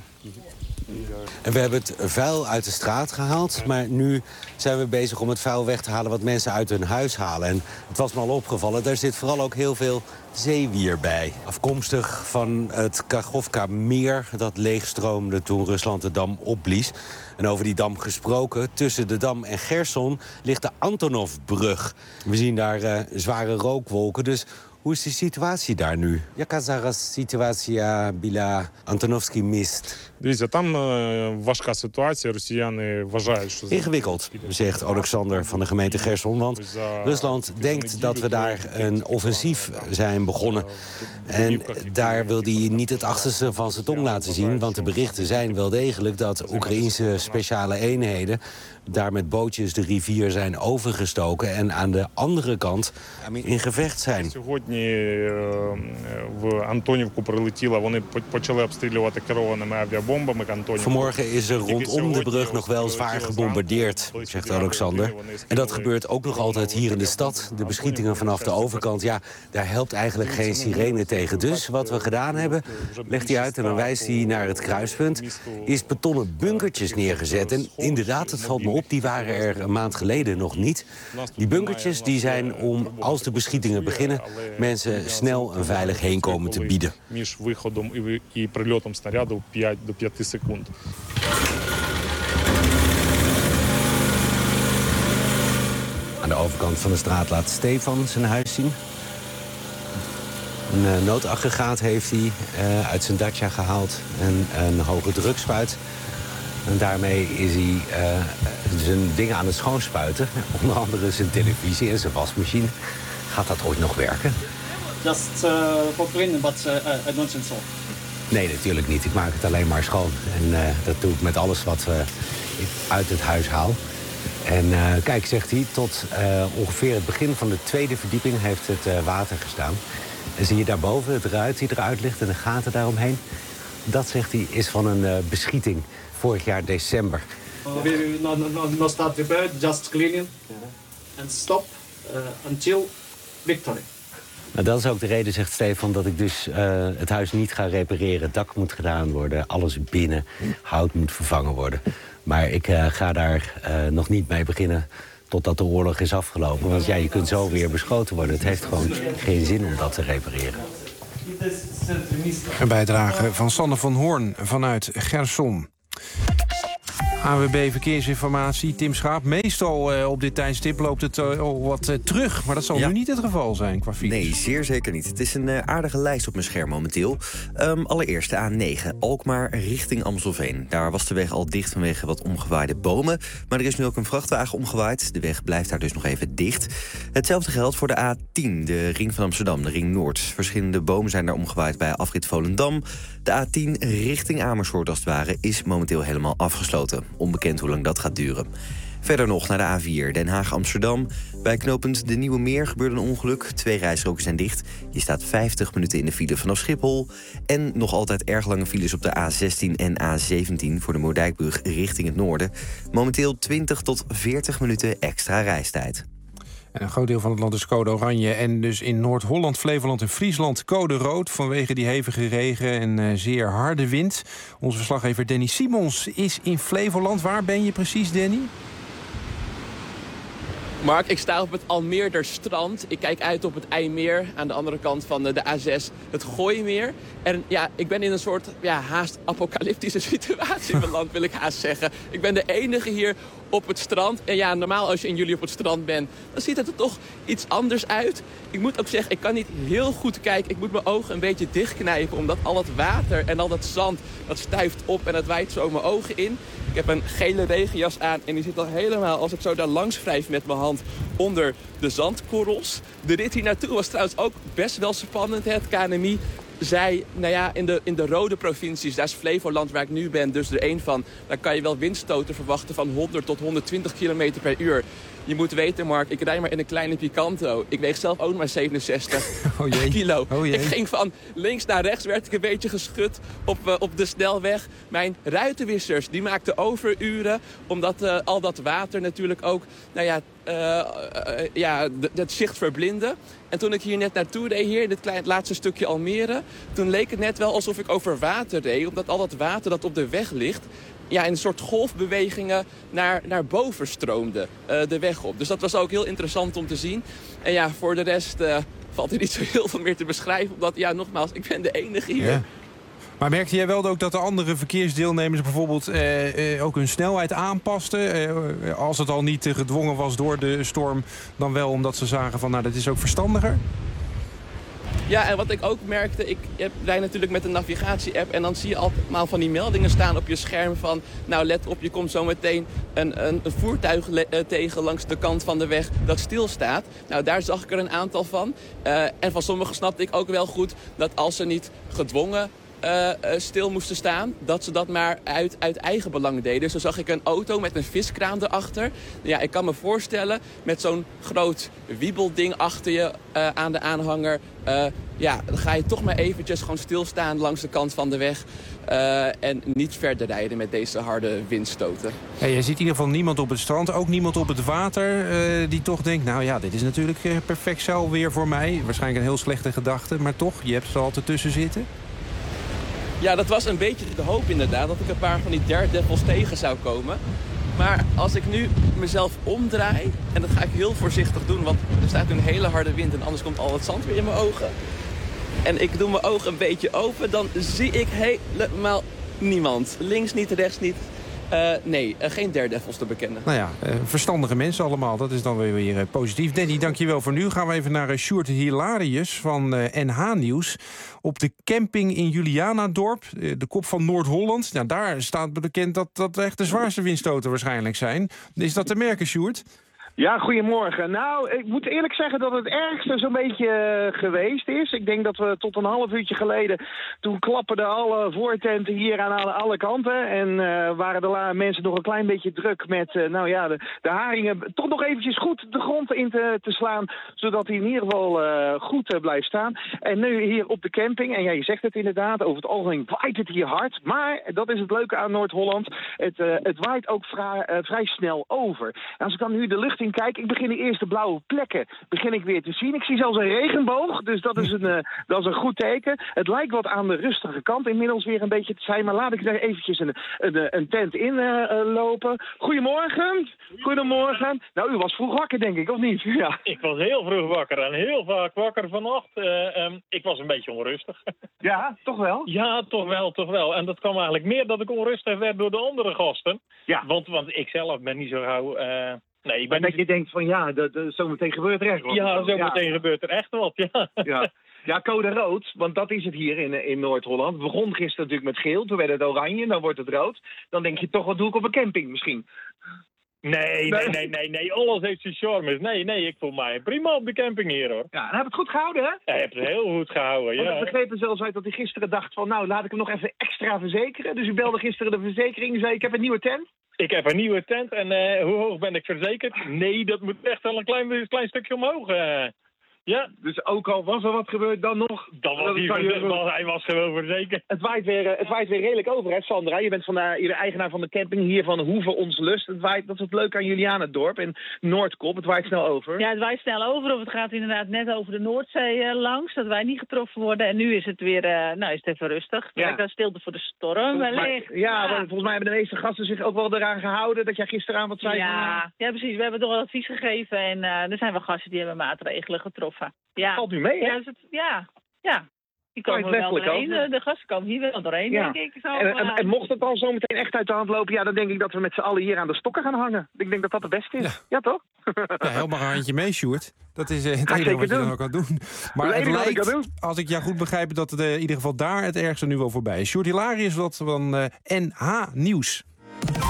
En we hebben het vuil uit de straat gehaald, maar nu zijn we bezig om het vuil weg te halen wat mensen uit hun huis halen. En het was me al opgevallen, daar zit vooral ook heel veel zeewier bij. Afkomstig van het Kachovka-meer dat leegstroomde toen Rusland de dam opblies. En over die dam gesproken, tussen de dam en Gerson ligt de Antonovbrug. We zien daar zware rookwolken, dus hoe is de situatie daar nu? Jaka zaraz situacja bila Antonovski mist? Ingewikkeld, zegt Oleksandr van de gemeente Gerson. Want Rusland denkt dat we daar een offensief zijn begonnen. En daar wil hij niet het achterste van zijn tong laten zien. Want de berichten zijn wel degelijk dat Oekraïense speciale eenheden daar met bootjes de rivier zijn overgestoken en aan de andere kant in gevecht zijn. Vanmorgen is er rondom de brug nog wel zwaar gebombardeerd, zegt Oleksandr. En dat gebeurt ook nog altijd hier in de stad. De beschietingen vanaf de overkant, ja, daar helpt eigenlijk geen sirene tegen. Dus wat we gedaan hebben, legt hij uit en dan wijst hij naar het kruispunt, is betonnen bunkertjes neergezet. En inderdaad, het valt me op, die waren er een maand geleden nog niet. Die bunkertjes die zijn om, als de beschietingen beginnen, mensen snel een veilig heenkomen te bieden. Aan de overkant van de straat laat Stefan zijn huis zien. Een noodaggregaat heeft hij uit zijn dacha gehaald en een hoge drukspuit. En daarmee is hij zijn dingen aan het schoonspuiten. Onder andere zijn televisie en zijn wasmachine. Gaat dat ooit nog werken? Just for cleaning, but I don't think so. Nee, natuurlijk niet. Ik maak het alleen maar schoon. En dat doe ik met alles wat ik uit het huis haal. En kijk, zegt hij, tot ongeveer het begin van de tweede verdieping heeft het water gestaan. En zie je daarboven het ruit die eruit ligt en de gaten daaromheen? Dat, zegt hij, is van een beschieting vorig jaar december. We not start repair, just cleaning and stop until victory. Nou, dat is ook de reden, zegt Stefan, dat ik dus het huis niet ga repareren. Het dak moet gedaan worden, alles binnen, hout moet vervangen worden. Maar ik ga daar nog niet mee beginnen totdat de oorlog is afgelopen. Want ja, je kunt zo weer beschoten worden. Het heeft gewoon geen zin om dat te repareren. Een bijdrage van Sander van Hoorn vanuit Gerson. ANWB Verkeersinformatie, Tim Schaap. Meestal op dit tijdstip loopt het al wat terug. Maar dat zal nu niet het geval zijn qua files. Nee, zeer zeker niet. Het is een aardige lijst op mijn scherm momenteel. Allereerst de A9, Alkmaar richting Amstelveen. Daar was de weg al dicht vanwege wat omgewaaide bomen. Maar er is nu ook een vrachtwagen omgewaaid. De weg blijft daar dus nog even dicht. Hetzelfde geldt voor de A10, de ring van Amsterdam, de ring Noord. Verschillende bomen zijn daar omgewaaid bij afrit Volendam. De A10 richting Amersfoort als het ware is momenteel helemaal afgesloten. Onbekend hoe lang dat gaat duren. Verder nog naar de A4, Den Haag-Amsterdam. Bij knooppunt De Nieuwe Meer gebeurde een ongeluk. 2 rijstroken zijn dicht. Je staat 50 minuten in de file vanaf Schiphol. En nog altijd erg lange files op de A16 en A17... voor de Moerdijkbrug richting het noorden. Momenteel 20 tot 40 minuten extra reistijd. En een groot deel van het land is code oranje. En dus in Noord-Holland, Flevoland en Friesland code rood... vanwege die hevige regen en zeer harde wind. Onze verslaggever Danny Simons is in Flevoland. Waar ben je precies, Danny? Mark, ik sta op het Almeerderstrand. Ik kijk uit op het IJmeer aan de andere kant van de A6, het Gooimeer. En ja, ik ben in een soort haast apocalyptische situatie beland, wil ik haast zeggen. Ik ben de enige hier op het strand. En ja, normaal als je in juli op het strand bent, dan ziet het er toch iets anders uit. Ik moet ook zeggen, ik kan niet heel goed kijken. Ik moet mijn ogen een beetje dichtknijpen, omdat al dat water en al dat zand, dat stuift op en het waait zo mijn ogen in. Ik heb een gele regenjas aan en die zit al helemaal, als ik zo daar langs wrijf met mijn hand, onder de zandkorrels. De rit hier naartoe was trouwens ook best wel spannend. Het KNMI zei, nou ja, in de rode provincies, daar is Flevoland waar ik nu ben dus er één van. Daar kan je wel windstoten verwachten van 100 tot 120 km per uur. Je moet weten, Mark, ik rijd maar in een kleine Picanto. Ik weeg zelf ook maar 67 kilo. Ik ging van links naar rechts, werd ik een beetje geschud op de snelweg. Mijn ruitenwissers, die maakten overuren, omdat al dat water natuurlijk ook, het zicht verblindde. En toen ik hier net naartoe reed, hier in het laatste stukje Almere, toen leek het net wel alsof ik over water reed, omdat al dat water dat op de weg ligt, in een soort golfbewegingen naar boven stroomde de weg op. Dus dat was ook heel interessant om te zien. En voor de rest valt er niet zo heel veel meer te beschrijven, omdat, nogmaals, ik ben de enige hier. Ja. Maar merkte jij wel ook dat de andere verkeersdeelnemers bijvoorbeeld ook hun snelheid aanpasten? Als het al niet gedwongen was door de storm, dan wel omdat ze zagen van, dat is ook verstandiger? Ja, en wat ik ook merkte, ik rijd natuurlijk met een navigatie-app en dan zie je allemaal van die meldingen staan op je scherm van, let op, je komt zo meteen een voertuig tegen langs de kant van de weg dat stilstaat. Nou, daar zag ik er een aantal van. En van sommigen snapte ik ook wel goed dat als ze niet gedwongen stil moesten staan, dat ze dat maar uit eigen belang deden. Zo zag ik een auto met een viskraan erachter. Ja, ik kan me voorstellen, met zo'n groot wiebelding achter je aan de aanhanger, dan ga je toch maar eventjes gewoon stilstaan langs de kant van de weg en niet verder rijden met deze harde windstoten. Hey, je ziet in ieder geval niemand op het strand, ook niemand op het water die toch denkt, dit is natuurlijk perfect zeilweer voor mij. Waarschijnlijk een heel slechte gedachte, maar toch, je hebt er altijd tussen zitten. Ja, dat was een beetje de hoop inderdaad, dat ik een paar van die daredevils tegen zou komen. Maar als ik nu mezelf omdraai, en dat ga ik heel voorzichtig doen, want er staat een hele harde wind en anders komt al het zand weer in mijn ogen. En ik doe mijn ogen een beetje open, dan zie ik helemaal niemand. Links niet, rechts niet. Geen daredevils te bekennen. Verstandige mensen allemaal, dat is dan weer positief. Danny, dankjewel voor nu. Gaan we even naar Sjoerd Hilarius van NH Nieuws. Op de camping in Julianadorp, de kop van Noord-Holland. Daar staat bekend dat echt de zwaarste windstoten waarschijnlijk zijn. Is dat te merken, Sjoerd? Ja, goedemorgen. Nou, ik moet eerlijk zeggen dat het ergste zo'n beetje geweest is. Ik denk dat we tot een half uurtje geleden, toen klapperden alle voortenten hier aan alle kanten. En waren de mensen nog een klein beetje druk met de haringen toch nog eventjes goed de grond in te slaan. Zodat hij in ieder geval goed blijft staan. En nu hier op de camping, en je zegt het inderdaad, over het algemeen waait het hier hard. Maar, dat is het leuke aan Noord-Holland, het waait ook vrij snel over. En als ik dan nu de lucht in kijk, ik begin de eerste blauwe plekken weer te zien. Ik zie zelfs een regenboog, dus dat is een goed teken. Het lijkt wat aan de rustige kant inmiddels weer een beetje te zijn, maar laat ik daar eventjes een tent in lopen. Goedemorgen. Goedemorgen. Nou, u was vroeg wakker, denk ik, of niet? Ja. Ik was heel vroeg wakker en heel vaak wakker vannacht. Ik was een beetje onrustig. Ja, toch wel? Ja, toch wel. En dat kwam eigenlijk meer dat ik onrustig werd door de andere gasten. Ja. Want ik zelf ben niet zo gauw... je denkt van zometeen gebeurt er echt wat. Ja, zometeen gebeurt er echt wat, ja. Ja, code rood, want dat is het hier in Noord-Holland. Het begon gisteren natuurlijk met geel, toen werd het oranje, dan wordt het rood. Dan denk je toch, wat doe ik op een camping misschien? Nee, alles heeft zijn charmes. Nee, ik voel mij prima op de camping hier, hoor. Ja, en heb het goed gehouden, hè? Ja, je hebt het heel goed gehouden, ja. Ik begreep er zelfs uit dat hij gisteren dacht van, laat ik hem nog even extra verzekeren. Dus u belde gisteren de verzekering en zei, ik heb een nieuwe tent. Ik heb een nieuwe tent en hoe hoog ben ik verzekerd? Nee, dat moet echt wel een klein stukje omhoog. Ja. Dus ook al was er wat gebeurd, dan nog... Hij was gewoon verzekerd. Het waait weer redelijk over, hè, Sandra? Je bent de eigenaar van de camping hier van Hoeve Ons Lust. Het waait, dat is het leuke aan Julianadorp en Noordkop. Het waait snel over. Ja, het waait snel over. Of het gaat inderdaad net over de Noordzee langs, dat wij niet getroffen worden. En nu is het weer is het even rustig. Ja. Dan stilte voor de storm wellicht. Maar volgens mij hebben de meeste gasten zich ook wel eraan gehouden dat jij gisteravond zei... Ja, precies. We hebben toch wel advies gegeven en er zijn wel gasten die hebben maatregelen getroffen. Ja. Valt u mee, hè? Ja. Die komen wel doorheen. De gasten komen hier wel doorheen, denk ik. Zo, en mocht het dan zo meteen echt uit de hand lopen... dan denk ik dat we met z'n allen hier aan de stokken gaan hangen. Ik denk dat dat het beste is. Ja, toch? Ja, help maar een handje mee, Sjoerd. Dat is het enige wat je dan ook kan doen. Maar het lijkt, als ik jou goed begrijp... dat het in ieder geval daar het ergste nu wel voorbij is. Sjoerd Hilarius van NH Nieuws.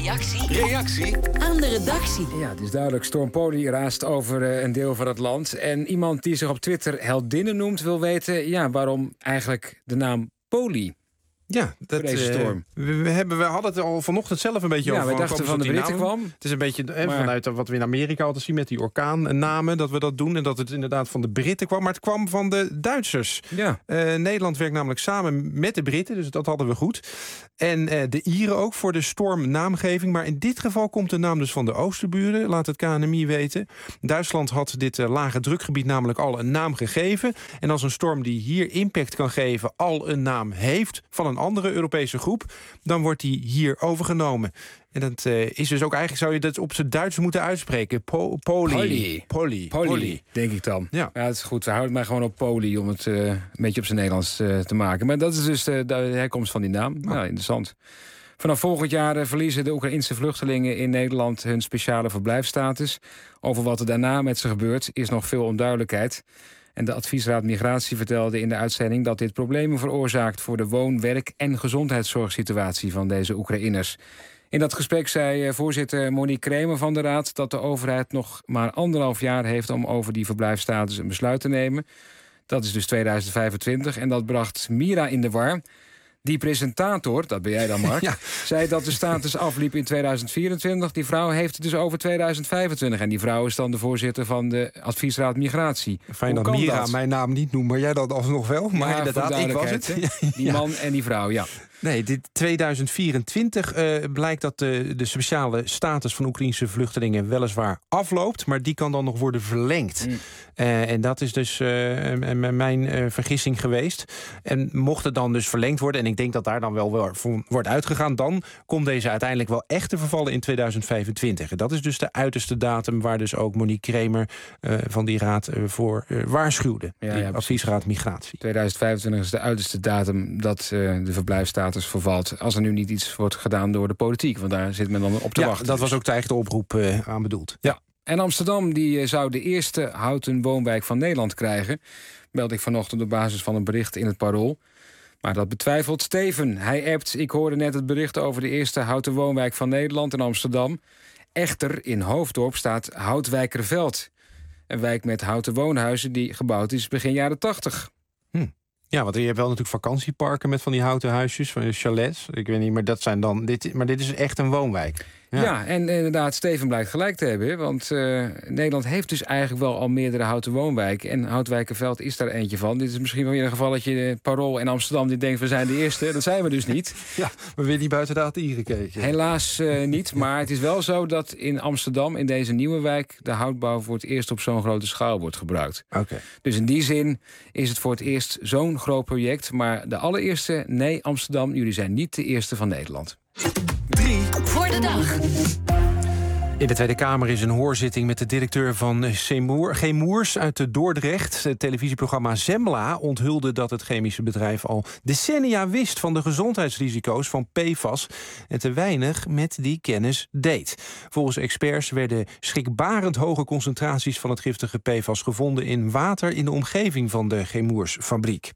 Reactie aan de redactie. Ja, het is duidelijk. Storm Polly raast over een deel van het land. En iemand die zich op Twitter heldinnen noemt wil weten waarom eigenlijk de naam Polly. Ja, deze storm. We hadden het al vanochtend zelf een beetje over. Ja, we dachten van de Britten kwam. Het is een beetje vanuit wat we in Amerika altijd zien met die orkaannamen, dat we dat doen. En dat het inderdaad van de Britten kwam. Maar het kwam van de Duitsers. Ja. Nederland werkt namelijk samen met de Britten, dus dat hadden we goed. En de Ieren ook voor de stormnaamgeving. Maar in dit geval komt de naam dus van de oosterburen, laat het KNMI weten. Duitsland had dit lage drukgebied namelijk al een naam gegeven. En als een storm die hier impact kan geven al een naam heeft van een andere Europese groep, dan wordt die hier overgenomen. En dat is dus ook eigenlijk, zou je dat op z'n Duits moeten uitspreken. Polly, denk ik dan. Ja, het is goed. We houden het maar gewoon op Polly om het een beetje op zijn Nederlands te maken. Maar dat is dus de herkomst van die naam. Ja, interessant. Vanaf volgend jaar verliezen de Oekraïense vluchtelingen in Nederland hun speciale verblijfsstatus. Over wat er daarna met ze gebeurt is nog veel onduidelijkheid. En de Adviesraad Migratie vertelde in de uitzending dat dit problemen veroorzaakt voor de woon-, werk- en gezondheidszorgsituatie van deze Oekraïners. In dat gesprek zei voorzitter Monique Kremer van de Raad dat de overheid nog maar 1,5 jaar heeft om over die verblijfsstatus een besluit te nemen. Dat is dus 2025 en dat bracht Mira in de war. Die presentator, dat ben jij dan, Mark, zei dat de status afliep in 2024. Die vrouw heeft het dus over 2025. En die vrouw is dan de voorzitter van de Adviesraad Migratie. Fijn dat Mira mijn naam niet noemt, maar jij dat alsnog wel. Maar inderdaad, ik was het. Die man en die vrouw, ja. Nee, dit 2024 blijkt dat de speciale status van Oekraïense vluchtelingen weliswaar afloopt, maar die kan dan nog worden verlengd. En dat is dus mijn vergissing geweest. En mocht het dan dus verlengd worden, en ik denk dat daar dan wel wordt uitgegaan, dan komt deze uiteindelijk wel echt te vervallen in 2025. En dat is dus de uiterste datum waar dus ook Monique Kremer van die raad voor waarschuwde. Ja, Adviesraad Migratie. 2025 is de uiterste datum dat de verblijfsstatus vervalt, als er nu niet iets wordt gedaan door de politiek. Want daar zit men dan op te wachten. Dat was ook de eigen oproep aan bedoeld. Ja. En Amsterdam die zou de eerste houten woonwijk van Nederland krijgen. Meldde ik vanochtend op basis van een bericht in het Parool. Maar dat betwijfelt Steven. Hij appt, ik hoorde net het bericht over de eerste houten woonwijk van Nederland in Amsterdam. Echter, in Hoofddorp staat Houtwijkerveld. Een wijk met houten woonhuizen die gebouwd is begin jaren 80. Ja, want je hebt wel natuurlijk vakantieparken met van die houten huisjes, van chalets. Ik weet niet, maar dat zijn dan maar dit is echt een woonwijk. Ja, en inderdaad, Steven blijkt gelijk te hebben. Want Nederland heeft dus eigenlijk wel al meerdere houten woonwijken. En Houtwijkerveld is daar eentje van. Dit is misschien wel weer een gevalletje Parool en Amsterdam die denkt we zijn de eerste. Dat zijn we dus niet. Ja, we weer niet buiten de A10 gekeken. Helaas niet, maar het is wel zo dat in Amsterdam, in deze nieuwe wijk, de houtbouw voor het eerst op zo'n grote schaal wordt gebruikt. Okay. Dus in die zin is het voor het eerst zo'n groot project. Maar de allereerste, nee Amsterdam, jullie zijn niet de eerste van Nederland. 3 voor de dag. In de Tweede Kamer is een hoorzitting met de directeur van Chemours uit Dordrecht. Het televisieprogramma Zembla onthulde dat het chemische bedrijf al decennia wist van de gezondheidsrisico's van PFAS en te weinig met die kennis deed. Volgens experts werden schrikbarend hoge concentraties van het giftige PFAS gevonden in water in de omgeving van de Chemours-fabriek.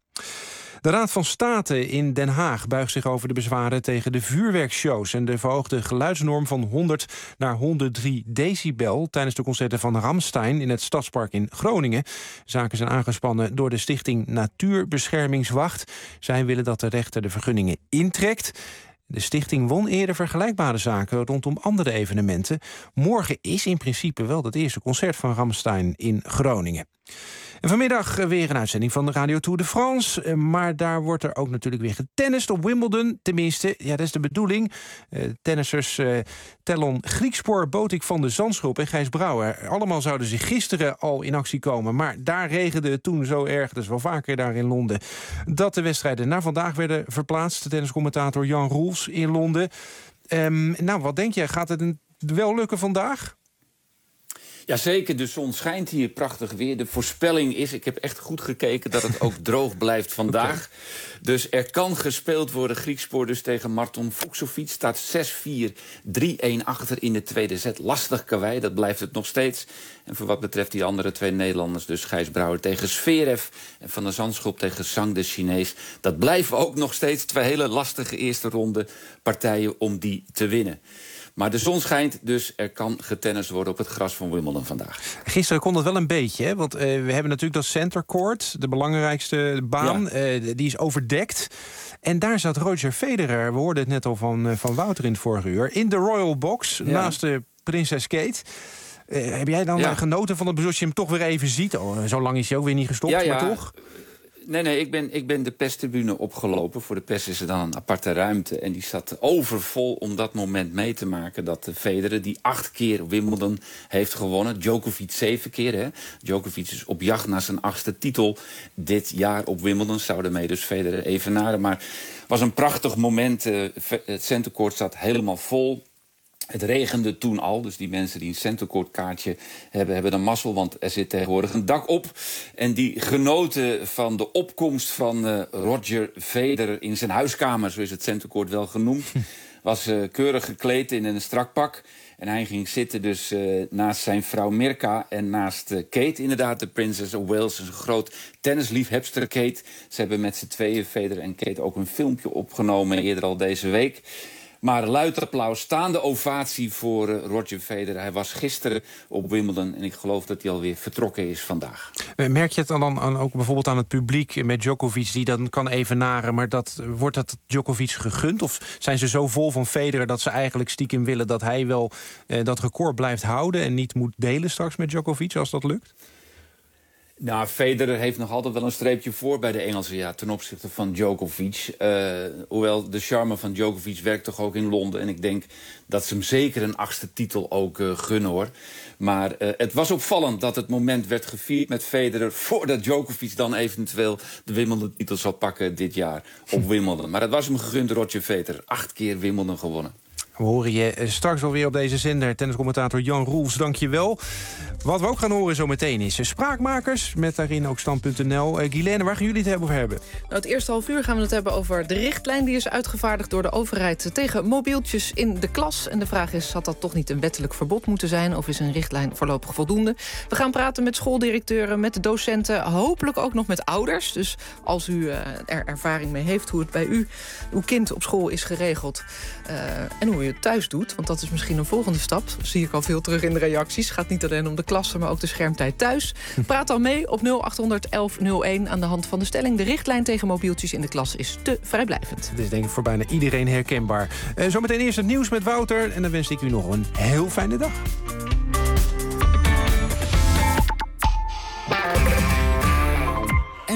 De Raad van State in Den Haag buigt zich over de bezwaren tegen de vuurwerkshows en de verhoogde geluidsnorm van 100 naar 103 decibel tijdens de concerten van Rammstein in het Stadspark in Groningen. Zaken zijn aangespannen door de stichting Natuurbeschermingswacht. Zij willen dat de rechter de vergunningen intrekt. De stichting won eerder vergelijkbare zaken rondom andere evenementen. Morgen is in principe wel het eerste concert van Rammstein in Groningen. En vanmiddag weer een uitzending van de Radio Tour de France. Maar daar wordt er ook natuurlijk weer getennist op Wimbledon. Tenminste, ja, dat is de bedoeling. Tennissers Tellon Griekspoor, Botik van de Zandschulp en Gijs Brouwer. Allemaal zouden ze gisteren al in actie komen. Maar daar regende het toen zo erg, dus wel vaker daar in Londen, dat de wedstrijden naar vandaag werden verplaatst. De tenniscommentator Jan Roels in Londen. Nou, wat denk jij? Gaat het wel lukken vandaag? Jazeker, de zon schijnt hier, prachtig weer. De voorspelling is, ik heb echt goed gekeken, dat het ook droog blijft vandaag. Okay. Dus er kan gespeeld worden. Griekspoor dus tegen Marton Fucsovic. Staat 6-4, 3-1 achter in de tweede set. Lastig karwei, dat blijft het nog steeds. En voor wat betreft die andere twee Nederlanders, dus Gijs Brouwer tegen Zverev en Van der Zandschulp tegen Zhang de Chinees. Dat blijven ook nog steeds twee hele lastige eerste ronde partijen om die te winnen. Maar de zon schijnt, dus er kan getennist worden op het gras van Wimbledon vandaag. Gisteren kon dat wel een beetje, hè? Want we hebben natuurlijk dat center court, de belangrijkste baan. Ja. Die is overdekt. En daar zat Roger Federer, we hoorden het net al van Wouter in het vorige uur, in de Royal Box, naast de prinses Kate. Heb jij dan genoten van het bezoek, als je hem toch weer even ziet? Oh, zo lang is hij ook weer niet gestopt, maar toch? Nee, ik ben de perstribune opgelopen. Voor de pers is er dan een aparte ruimte. En die zat overvol om dat moment mee te maken dat de Federer, die 8 keer Wimbledon heeft gewonnen. Djokovic 7 keer. Hè. Djokovic is op jacht naar zijn 8e titel dit jaar op Wimbledon. Zou ermee dus Federer evenaren. Maar het was een prachtig moment. Het centercourt zat helemaal vol. Het regende toen al, dus die mensen die een centercourt kaartje hebben dan mazzel, want er zit tegenwoordig een dak op. En die genoten van de opkomst van Roger Federer in zijn huiskamer, zo is het centercourt wel genoemd, was keurig gekleed in een strak pak. En hij ging zitten dus naast zijn vrouw Mirka en naast Kate, inderdaad, de Princess of Wales, een groot tennisliefhebster Kate. Ze hebben met z'n tweeën, Federer en Kate, ook een filmpje opgenomen eerder al deze week. Maar luid applaus, staande ovatie voor Roger Federer. Hij was gisteren op Wimbledon en ik geloof dat hij alweer vertrokken is vandaag. Merk je het dan ook bijvoorbeeld aan het publiek met Djokovic die dan kan evenaren, maar wordt dat Djokovic gegund? Of zijn ze zo vol van Federer dat ze eigenlijk stiekem willen dat hij wel dat record blijft houden en niet moet delen straks met Djokovic als dat lukt? Nou, Federer heeft nog altijd wel een streepje voor bij de Engelsen ten opzichte van Djokovic. Hoewel de charme van Djokovic werkt toch ook in Londen. En ik denk dat ze hem zeker een 8e titel ook gunnen, hoor. Maar het was opvallend dat het moment werd gevierd met Federer voordat Djokovic dan eventueel de Wimbledon-titel zal pakken dit jaar op Wimbledon. Maar het was hem gegund, Roger Federer. 8 keer Wimbledon gewonnen. We horen je straks wel weer op deze zender. Tenniscommentator Jan Roels, dank je wel. Wat we ook gaan horen zo meteen is Spraakmakers, met daarin ook Stand.nl. Guilaine, waar gaan jullie het over hebben? Nou, het eerste half uur gaan we het hebben over de richtlijn die is uitgevaardigd door de overheid tegen mobieltjes in de klas. En de vraag is, had dat toch niet een wettelijk verbod moeten zijn? Of is een richtlijn voorlopig voldoende? We gaan praten met schooldirecteuren, met de docenten, hopelijk ook nog met ouders. Dus als u er ervaring mee heeft hoe het bij uw kind op school is geregeld en hoe u het thuis doet, want dat is misschien een volgende stap. Dat zie ik al veel terug in de reacties. Het gaat niet alleen om de klassen, maar ook de schermtijd thuis. Praat dan mee op 0800 1101 aan de hand van de stelling. De richtlijn tegen mobieltjes in de klas is te vrijblijvend. Het is denk ik voor bijna iedereen herkenbaar. Zometeen eerst het nieuws met Wouter en dan wens ik u nog een heel fijne dag.